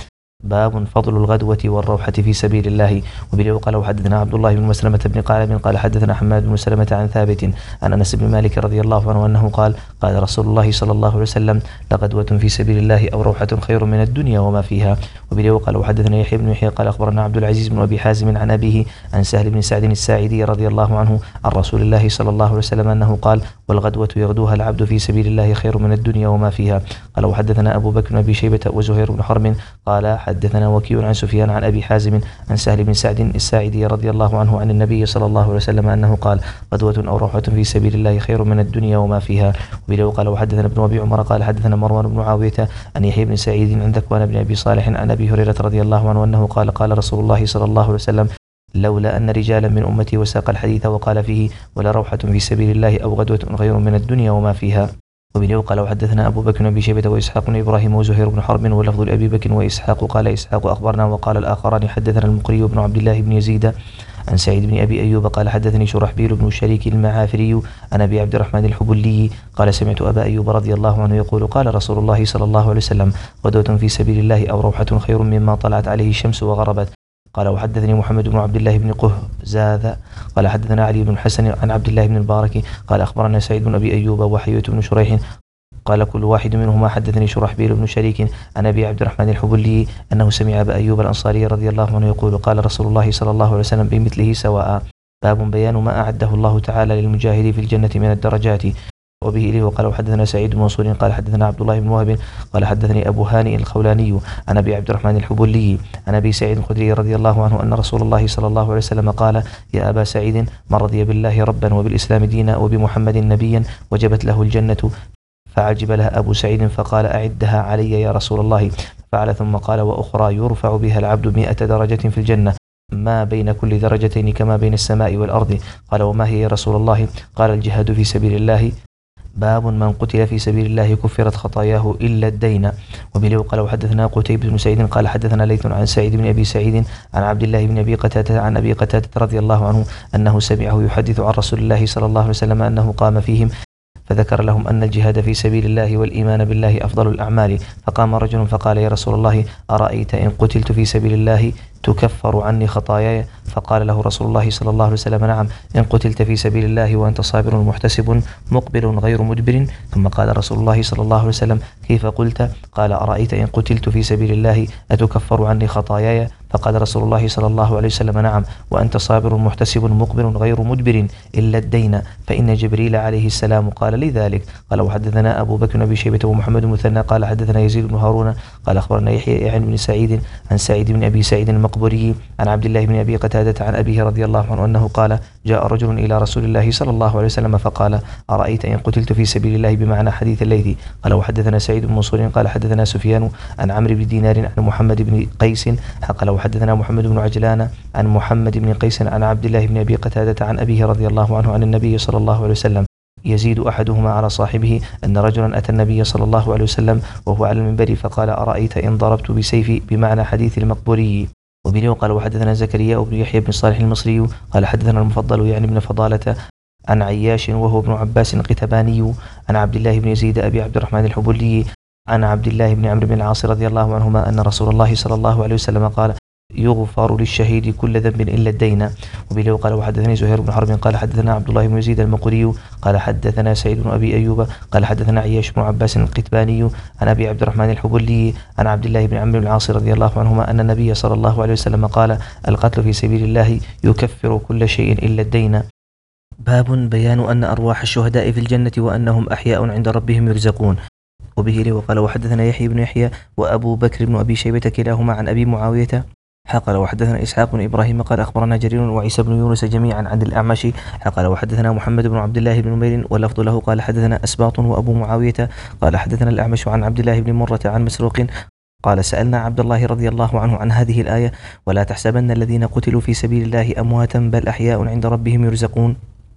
باب فضل الغدوة والروحة في سبيل الله. وبه قال وحدثنا عبد الله بن مسلمة بن قعنب قال حدثنا حماد بن سلمة عن ثابت عن أنس بن مالك رضي الله عنه أنه قال قال رسول الله صلى الله عليه وسلم لغدوة في سبيل الله أو روحة خير من الدنيا وما فيها. وبه قال وحدثنا يحيى بن يحيى قال أخبرنا عبد العزيز بن أبي حازم عن أبيه عن سهل بن سعد الساعدي رضي الله عنه عن رسول الله صلى الله عليه وسلم أنه قال والغدوة يغدوها العبد في سبيل الله خير من الدنيا وما فيها. قال وحدثنا أبو بكر بن أبي شيبة وزهير بن حرب قال حدثنا وكيع عن سفيان عن أبي حازم عن سهل بن سعد الساعدي رضي الله عنه عن النبي صلى الله عليه وسلم أنه قال غدوة أو روحة في سبيل الله خير من الدنيا وما فيها. وبه قال وحدثنا ابن أبي عمر قال حدثنا مروان بن معاوية عن يحيى بن سعيد عن ذكوان بن أبي صالح عن أبي هريرة رضي الله عنه أنه قال قال رسول الله صلى الله عليه وسلم لولا أن رجالا من أمتي وساق الحديث وقال فيه ولا روحة في سبيل الله أو غدوة خير من الدنيا وما فيها. وبه قال وحدثنا أبو بكر بن أبي شيبة وإسحاق بن إبراهيم وزهير بن حرب واللفظ لأبي بكر وإسحاق قال إسحاق أخبرنا وقال الآخران حدثنا المقري بن عبد الله بن يزيد عن سعيد بن أبي أيوب قال حدثني شرحبيل بن شريك المعافري عن أبي عبد الرحمن الحبلي قال سمعت أبا أيوب رضي الله عنه يقول قال رسول الله صلى الله عليه وسلم غدوة في سبيل الله أو روحة خير مما طلعت عليه الشمس وغربت. قال وحدثني محمد بن عبد الله بن قهزاذ قال حدثنا علي بن حسن عن عبد الله بن المبارك قال أخبرنا سعيد بن أبي أيوب وحيوة بن شريح قال كل واحد منهما حدثني شرحبيل بن شريك عن أبي عبد الرحمن الحبلي أنه سمع أبا أيوب الأنصاري رضي الله عنه يقول قال رسول الله صلى الله عليه وسلم بمثله سواء. باب بيان ما أعده الله تعالى للمجاهد في الجنة من الدرجات. وبه إليه وقال وحدثنا سعيد بن منصور قال حدثنا عبد الله بن وهب قال حدثني أبو هانئ الخولاني عن أبي عبد الرحمن الحبلي عن أبي سعيد الخدري رضي الله عنه أن رسول الله صلى الله عليه وسلم قال يا أبا سعيد من رضي بالله ربا وبالإسلام دينا وبمحمد نبيا وجبت له الجنة. فعجب لها أبو سعيد فقال أعدها علي يا رسول الله. فعل ثم قال وأخرى يرفع بها العبد مئة درجة في الجنة ما بين كل درجتين كما بين السماء والأرض. قال وما هي يا رسول الله؟ قال الجهاد في سبيل الله. باب من قتل في سبيل الله كفرت خطاياه إلا الدين. وبه قال وحدثنا قتيبة بن سعيد قال حدثنا ليث عن سعيد بن أبي سعيد عن عبد الله بن أبي قتادة عن أبي قتادة رضي الله عنه أنه سمعه يحدث عن رسول الله صلى الله عليه وسلم أنه قام فيهم فذكر لهم أن الجهاد في سبيل الله والإيمان بالله أفضل الأعمال. فقام رجل فقال يا رسول الله أرأيت إن قتلت في سبيل الله تكفر عني خطاياي؟ فقال له رسول الله صلى الله عليه وسلم نعم إن قتلت في سبيل الله وأنت صابر محتسب مقبل غير مدبر. ثم قال رسول الله صلى الله عليه وسلم كيف قلت؟ قال أرأيت إن قتلت في سبيل الله أتكفر عني خطاياي؟ فقال رسول الله صلى الله عليه وسلم نعم وأنت صابر محتسب مقبل غير مدبر إلا الدين فإن جبريل عليه السلام قال لذلك. قال وحدثنا أبو بكر بن أبي شيبة ومحمد المثنى قال حدثنا يزيد بن هارون قال أخبرنا يحيى عن بن سعيد عن سعيد بن أبي سعيد المقبوري عن عبد الله بن أبي قتادة عن أبيه رضي الله عنه أنه قال جاء رجل إلى رسول الله صلى الله عليه وسلم فقال أرأيت إن قتلت في سبيل الله بمعنى حديث الليث. قال وحدثنا سعيد بن منصور قال حدثنا سفيان عن عمرو بن دينار عن محمد بن قيس قال وحدثنا محمد بن عجلان عن محمد بن قيس عن عبد الله بن أبي قتادة عن أبيه رضي الله عنه عن النبي صلى الله عليه وسلم يزيد أحدهما على صاحبه أن رجلا أتى النبي صلى الله عليه وسلم وهو على المنبر فقال أرأيت إن ضربت بسيفي بمعنى حديث المقبوري. وبه قال وحدثنا زكريا بن يحيى بن صالح المصري قال حدثنا المفضل يعني بن فضالة عن عياش وهو ابن عباس القتباني عن عبد الله بن يزيد أبي عبد الرحمن الحبلي عن عبد الله بن عمرو بن العاص رضي الله عنهما أن رسول الله صلى الله عليه وسلم قال يغفر للشهيد كل ذنب إلا الدين. وبه قال وحدثني زهير بن حرب قال حدثنا عبد الله بن يزيد المقري قال حدثنا سعيد بن أبي أيوب قال حدثنا عياش بن عباس القتباني عن أبي عبد الرحمن الحبلي عن عبد الله بن عمرو بن العاص رضي الله عنهما أن النبي صلى الله عليه وسلم قال القتل في سبيل الله يكفر كل شيء إلا الدين. باب بيان أن أرواح الشهداء في الجنة وأنهم أحياء عند ربهم يرزقون. وبه وقال وحدثنا يحيى بن يحيى وأبو بكر بن أبي شيبة كلاهما عن أبي معاوية قال وحدثنا إسحاق بن إبراهيم قال أخبرنا جرير وعيسى بن يونس جميعا عن الأعمش قال وحدثنا محمد بن عبد الله بن نمير واللفظ له قال حدثنا أسباط وأبو معاوية قال حدثنا الأعمش عن عبد الله بن مرة عن مسروق قال سألنا عبد الله رضي الله عنه عن هذه الآية ولا تحسبن الذين قتلوا في سبيل الله أمواتا بل أحياء عند ربهم يرزقون.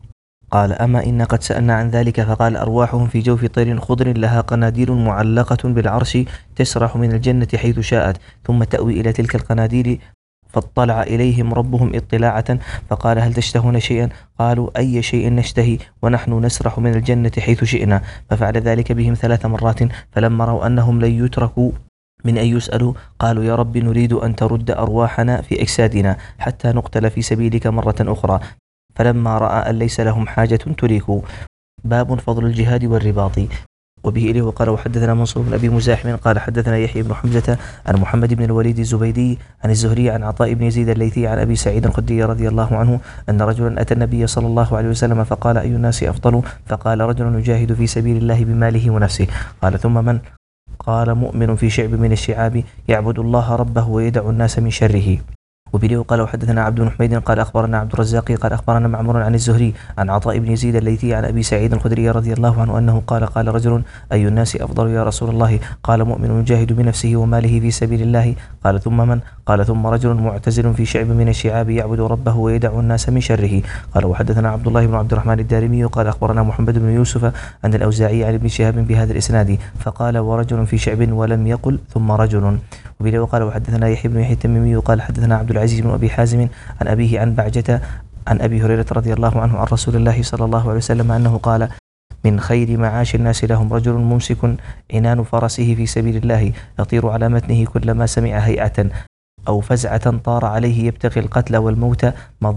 قال أما إن قد سألنا عن ذلك فقال أرواحهم في جوف طير خضر لها قناديل معلقة بالعرش تسرح من الجنة حيث شاءت ثم تأوي إلى تلك القناديل فاطلع إليهم ربهم اطلاعة فقال هل تشتهون شيئا؟ قالوا أي شيء نشتهي ونحن نسرح من الجنة حيث شئنا. ففعل ذلك بهم ثلاث مرات فلما رأوا أنهم لن يتركوا من أن يسألوا قالوا يا رب نريد أن ترد أرواحنا في أجسادنا حتى نقتل في سبيلك مرة أخرى، فلما رأى أن ليس لهم حاجة تركوا. باب فضل الجهاد والرباط. وبه إليه وقال وحدثنا منصور بن أبي مزاحم قال حدثنا يحيى بن حمزة عن محمد بن الوليد الزبيدي عن الزهري عن عطاء بن يزيد الليثي عن أبي سعيد الخدري رضي الله عنه أن رجلا أتى النبي صلى الله عليه وسلم فقال أي الناس أفضل؟ فقال رجل يجاهد في سبيل الله بماله ونفسه. قال ثم من؟ قال مؤمن في شعب من الشعاب يعبد الله ربه ويدع الناس من شره. وبه قال وحدثنا عبد بن حميد قال أخبرنا عبد الرزاق قال أخبرنا معمر عن الزهري عن عطاء بن يزيد الليثي عن أبي سعيد الخدري رضي الله عنه أنه قال قال رجل أي الناس أفضل يا رسول الله؟ قال مؤمن يجاهد بنفسه وماله في سبيل الله. قال ثم من؟ قال ثم رجل معتزل في شعب من الشعاب يعبد ربه ويدع الناس من شره. قال وحدثنا عبد الله بن عبد الرحمن الدارمي قال أخبرنا محمد بن يوسف عن الأوزاعي عن ابن شهاب بهذا الإسناد فقال ورجل في شعب ولم يقل ثم رجل. وبه وقال وحدثنا يحيى بن يحيى التميمي قال حدثنا عبد العزيز بن أبي حازم عن أبيه عن بعجة عن أبي هريرة رضي الله عنه عن رسول الله صلى الله عليه وسلم أنه قال من خير معاش الناس لهم رجل ممسك عنان فرسه في سبيل الله يطير على متنه كلما سمع هيئة أو فزعة طار عليه يبتغي القتل والموت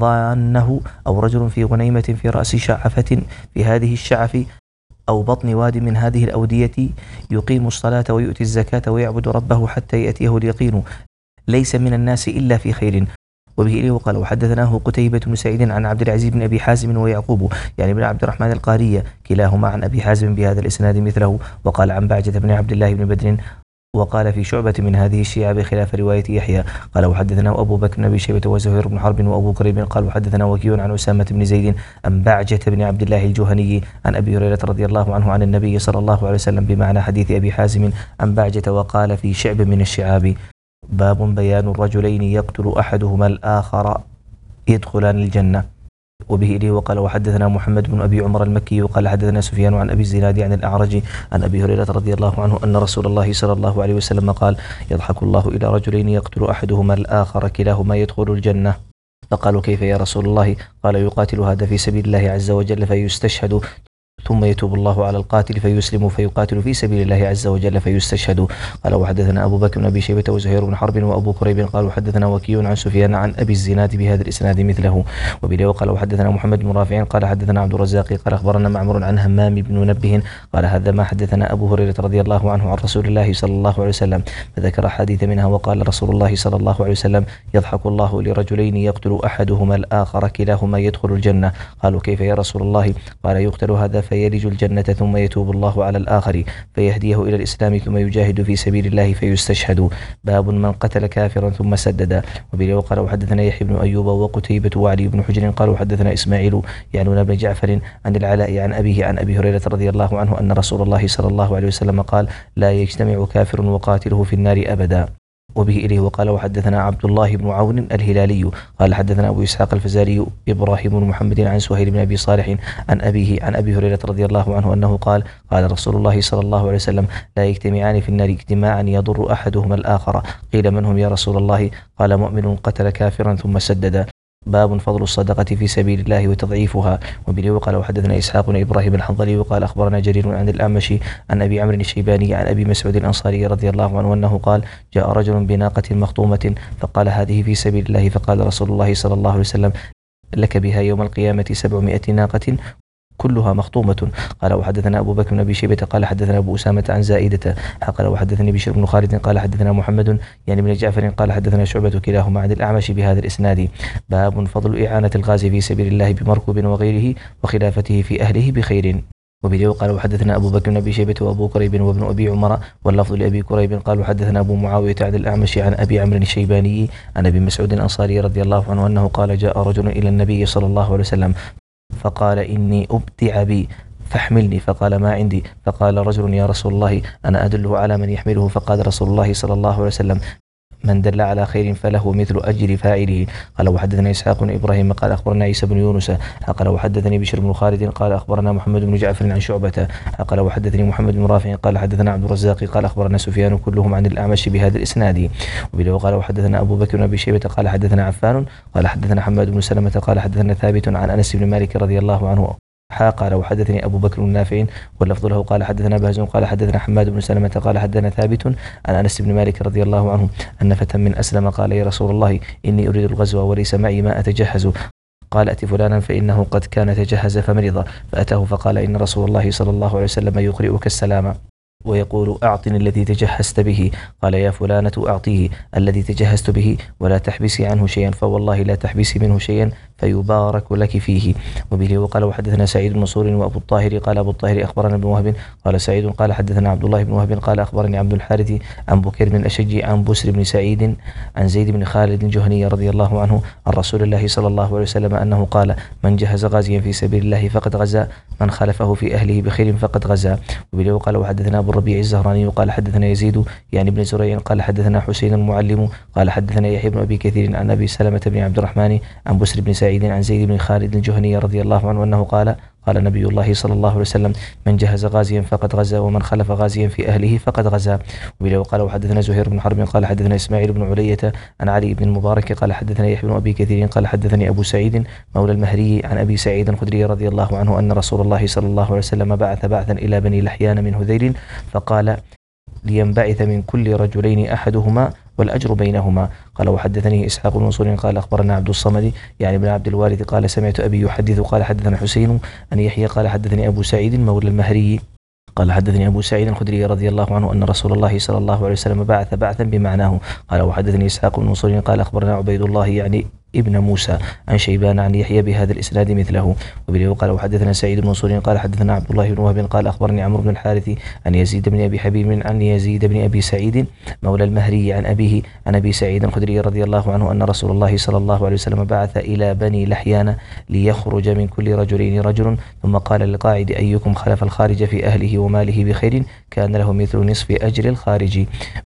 مضانه، أو رجل في غنيمة في رأس شعفة في هذه الشعف أو بطن واد من هذه الأودية يقيم الصلاة ويؤتي الزكاة ويعبد ربه حتى يأتيه اليقين ليس من الناس إلا في خير. وبه إليه وقال وحدثناه قتيبة بن سعيد عن عبد العزيز بن أبي حازم ويعقوب يعني بن عبد الرحمن القارية كلاهما عن أبي حازم بهذا الإسناد مثله. وقال عن بعجة بن عبد الله بن بدر وقال في شعبة من هذه الشيعة بخلاف رواية يحيى. قال وحدثنا أبو بكر بن أبي شيبة وزهير بن حرب وأبو كريب قال وحدثنا وكيع عن أسامة بن زيد عن بعجة بن عبد الله الجهني عن أبي هريرة رضي الله عنه عن النبي صلى الله عليه وسلم بمعنى حديث أبي حازم عن بعجة وقال في شعب من الشعاب. باب بيان الرجلين يقتل أحدهما الآخر يدخلان الجنة. وبه إليه وقال وحدثنا محمد بن أبي عمر المكي وقال حدثنا سفيان عن أبي الزناد عن الأعرج عن أبي هريرة رضي الله عنه أن رسول الله صلى الله عليه وسلم قال يضحك الله إلى رجلين يقتل أحدهما الآخر كلاهما يدخل الجنة. فقالوا كيف يا رسول الله؟ قال يقاتل هذا في سبيل الله عز وجل فيستشهد ثم يتوب الله على القاتل فيسلم فيقاتل في سبيل الله عز وجل فيستشهد. قال وحدثنا أبو بكر بن أبي شيبة وزهير بن حرب وأبو كريب قال وحدثنا وكيع عن سفيان عن أبي الزناد بهذا الإسناد مثله. وبه وقال وحدثنا محمد بن رافع قال حدثنا عبد الرزاق قال أخبرنا معمر عن همام بن منبه قال هذا ما حدثنا أبو هريرة رضي الله عنه عن رسول الله صلى الله عليه وسلم فذكر حديث منها وقال رسول الله صلى الله عليه وسلم يضحك الله لرجلين يقتل أحدهما الآخر كلاهما يدخل الجنة. قالوا كيف يا رسول الله؟ قال يقتل هذا فيلج الجنة ثم يتوب الله على الآخر فيهديه إلى الإسلام ثم يجاهد في سبيل الله فيستشهد. باب من قتل كافرا ثم سدد. وبه وقال وحدثنا يحيى بن أيوب وقتيبة وعلي بن حجر قال وحدثنا إسماعيل يعني بن جعفر عن العلاء عن أبيه عن أبي هريرة رضي الله عنه أن رسول الله صلى الله عليه وسلم قال لا يجتمع كافر وقاتله في النار أبدا. وبه إليه وقال وحدثنا عبد الله بن عون الهلالي قال حدثنا أبو إسحاق الفزاري إبراهيم بن محمد عن سهيل بن أبي صالح عن أبيه عن أبي هريرة رضي الله عنه أنه قال قال رسول الله صلى الله عليه وسلم لا يجتمعان في النار اجتماعا يضر أحدهما الآخر. قيل من هم يا رسول الله؟ قال مؤمن قتل كافرا ثم سدد. باب فضل الصدقة في سبيل الله وتضعيفها. وبه وقال وحدثنا إسحاق بن إبراهيم الحنظلي وقال أخبرنا جرير عن الأعمش عن أبي عمرو الشيباني عن أبي مسعود الأنصاري رضي الله عنه أنه قال جاء رجل بناقة مخطومة فقال هذه في سبيل الله فقال رسول الله صلى الله عليه وسلم لك بها يوم القيامة سبعمائة ناقة كلها مخطومة. قال وحدثنا أبو بكر بن أبي شيبة قال حدثنا أبو أسامة عن زائدة قال وحدثني بشر بن خالد قال حدثنا محمد يعني بن جعفر قال حدثنا شعبة كلاهما عن الأعمش بهذا الإسناد. باب فضل إعانة الغازي في سبيل الله بمركوب وغيره وخلافته في أهله بخير. وبه قال وحدثنا أبو بكر بن أبي شيبة وأبو كريب وابن أبي عمر واللفظ لأبي كريب قال وحدثنا أبو معاوية عن الأعمش عن أبي عمرو الشيباني عن أبي مسعود الأنصاري رضي الله عنه أنه قال جاء رجل إلى النبي صلى الله عليه وسلم فقال إني أبتع بي فاحملني فقال ما عندي. فقال رجل يا رسول الله أنا أدله على من يحمله. فقال رسول الله صلى الله عليه وسلم من دل على خير فله مثل أجر فاعله. قال وحدثنا إسحاق بن إبراهيم قال أخبرنا عيسى بن يونس قال وحدثني بشر بن خالد قال أخبرنا محمد بن جعفر عن شعبة قال وحدثني محمد بن رافع قال حدثنا عبد الرزاق قال أخبرنا سفيان كلهم عن الأعمش بهذا الإسناد. وبه قال وحدثنا أبو بكر بن أبي شيبة قال حدثنا عفان قال حدثنا حماد بن سلمة قال حدثنا ثابت عن أنس بن مالك رضي الله عنه حا قال وحدثني أبو بكر بن نافع واللفظ له قال حدثنا بهز قال حدثنا حماد بن سلمة قال حدثنا ثابت عن أنس بن مالك رضي الله عنه أن فتى من أسلم قال يا رسول الله إني أريد الغزو وليس معي ما أتجهز. قال أت فلانا فإنه قد كان تجهز فمرض، فأتاه فقال إن رسول الله صلى الله عليه وسلم يقرئك السلام ويقول أعطني الذي تجهزت به. قال يا فلانة أعطيه الذي تجهزت به ولا تحبسي عنه شيئا، فوالله لا تحبسي منه شيئا فيبارك لك فيه. وبه وقال وحدثنا سعيد بن منصور وأبو الطاهر قال أبو الطاهر أخبرنا ابن وهب قال سعيد قال حدثنا عبد الله بن وهب قال أخبرني عبد الحارث عن بكير بن الأشج عن بسر بن سعيد عن زيد بن خالد الجهني رضي الله عنه عن رسول الله صلى الله عليه وسلم أنه قال من جهز غازيا في سبيل الله فقد غزا، من خلفه في أهله بخير فقد غزا. وبه وقال وحدثنا أبو الربيع الزهراني قال حدثنا يزيد يعني ابن زريع قال حدثنا حسين المعلم قال حدثنا يحيى بن أبي كثير عن أبي سلمة بن عبد الرحمن عن بسر بن سعيد عن زيد بن خالد الجهني رضي الله عنه أنه قال قال نبي الله صلى الله عليه وسلم من جهز غازيا فقد غزا ومن خلف غازيا في أهله فقد غزا. وبه وقال وحدثنا زهير بن حرب قال حدثنا إسماعيل بن علية عن علي بن المبارك قال حدثنا يحيى بن أبي كثير قال حدثني أبو سعيد مولى المهري عن أبي سعيد الخدري رضي الله عنه أن رسول الله صلى الله عليه وسلم بعث بعثا إلى بني لحيان من هذيل فقال لينبعث من كل رجلين أحدهما والأجر بينهما. قال وحدثني إسحاق بن منصور قال أخبرنا عبد الصمد يعني ابن عبد الوارث قال سمعت أبي يحدث قال حدثنا حسين أن يحيى قال حدثني أبو سعيد مولى المهري قال حدثني أبو سعيد الخدري رضي الله عنه أن رسول الله صلى الله عليه وسلم بعث بعثا بمعناه. قال وحدثني إسحاق بن منصور قال أخبرنا عبيد الله يعني ابن موسى عن شيبان عن يحيى بهذا الإسناد مثله. وبه قال وحدثنا سعيد بن منصور قال حدثنا عبد الله بن وهب قال أخبرني عمرو بن الحارث عن يزيد بن أبي حبيب عن يزيد بن أبي سعيد مولى المهري عن أبيه عن أبي سعيد الخدري رضي الله عنه أن رسول الله صلى الله عليه وسلم بعث إلى بني لحيان ليخرج من كل رجلين رجل، ثم قال للقاعد أيكم خلف الخارج في أهله وماله بخير كان له مثل نصف أجر الخارج.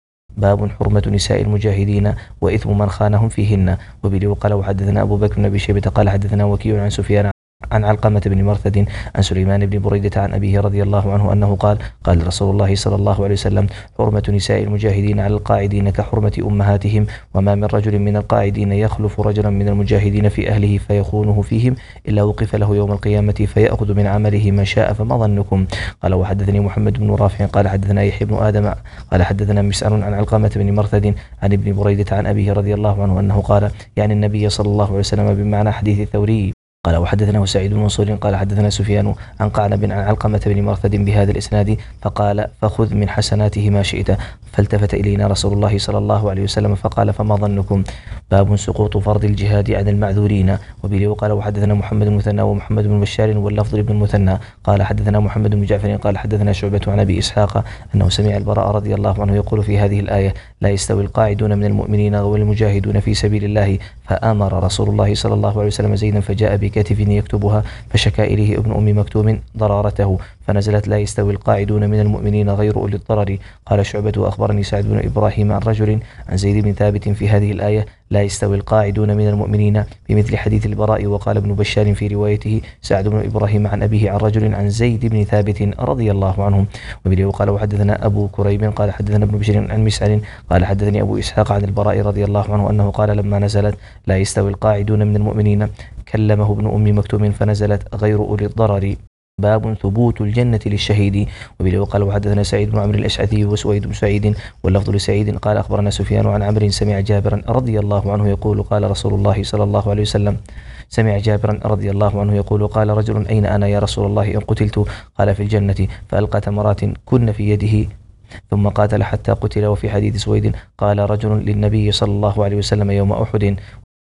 باب حرمة نساء المجاهدين وإثم من خانهم فيهن. وبه قال وحدثنا أبو بكر بن أبي شيبة قال حدثنا وكيع عن سفيان عن علقمة بن مرثد عن سليمان بن بريدة عن أبيه رضي الله عنه أنه قال قال رسول الله صلى الله عليه وسلم حرمة نساء المجاهدين على القاعدين كحرمة أمهاتهم، وما من رجل من القاعدين يخلف رجلا من المجاهدين في أهله فيخونه فيهم إلا وقف له يوم القيامة فيأخذ من عمله ما شاء، فما ظنكم. قال وحدثني محمد بن رافع قال حدثنا يحيى بن آدم قال حدثنا مسعر عن علقمة بن مرثد عن ابن بريدة عن أبيه رضي الله عنه أنه قال يعني النبي صلى الله عليه وسلم بمعنى حديث الثوري. قال وحدثنا سعيد بن منصور قال حدثنا سفيان عن قعنب عن علقمة بن مرثد بهذا الإسناد فقال فخذ من حسناته ما شئت، فالتفت إلينا رسول الله صلى الله عليه وسلم فقال فما ظنكم. باب سقوط فرض الجهاد عن المعذورين. وبه وقال وحدثنا محمد بن المثنى ومحمد بن بشار واللفظ لابن المثنى قال حدثنا محمد بن جعفر قال حدثنا شعبة عن أبي إسحاق أنه سمع البراء رضي الله عنه يقول في هذه الآية لا يستوي القاعدون من المؤمنين والمجاهدون في سبيل الله، فآمر رسول الله صلى الله عليه وسلم زيدا فجاء بكتف يكتبها فشكا إليه ابن أم مكتوم ضرارته فنزلت لا يستوي القاعدون من المؤمنين غير أولي الضرر. قال شعبة وأخبرني سعد بن إبراهيم عن رجل عن زيد بن ثابت في هذه الآية لا يستوي القاعدون من المؤمنين بمثل حديث البراء. وقال ابن بشار في روايته سعد بن إبراهيم عن أبيه عن رجل عن زيد بن ثابت رضي الله عنه. وبه وقال وحدثنا أبو كريب قال حدثنا ابن بشير عن مسعر قال حدثني أبو إسحاق عن البراء رضي الله عنه أنه قال لما نزلت لا يستوي القاعدون من المؤمنين كلمه ابن أم مكتوم فنزلت غير أولي الضرر. باب ثبوت الجنة للشهيد. وبه وقال وحدثنا سعيد بن عمرو الأشعثي وسويد بن سعيد واللفظ لسعيد قال أخبرنا سفيان عن عمرو سمع جابرا رضي الله عنه يقول قال رسول الله صلى الله عليه وسلم سمع جابرا رضي الله عنه يقول قال رجل أين أنا يا رسول الله إن قتلت؟ قال في الجنة، فألقى تمرات كن في يده ثم قاتل حتى قتل. وفي حديث سويد قال رجل للنبي صلى الله عليه وسلم يوم أحد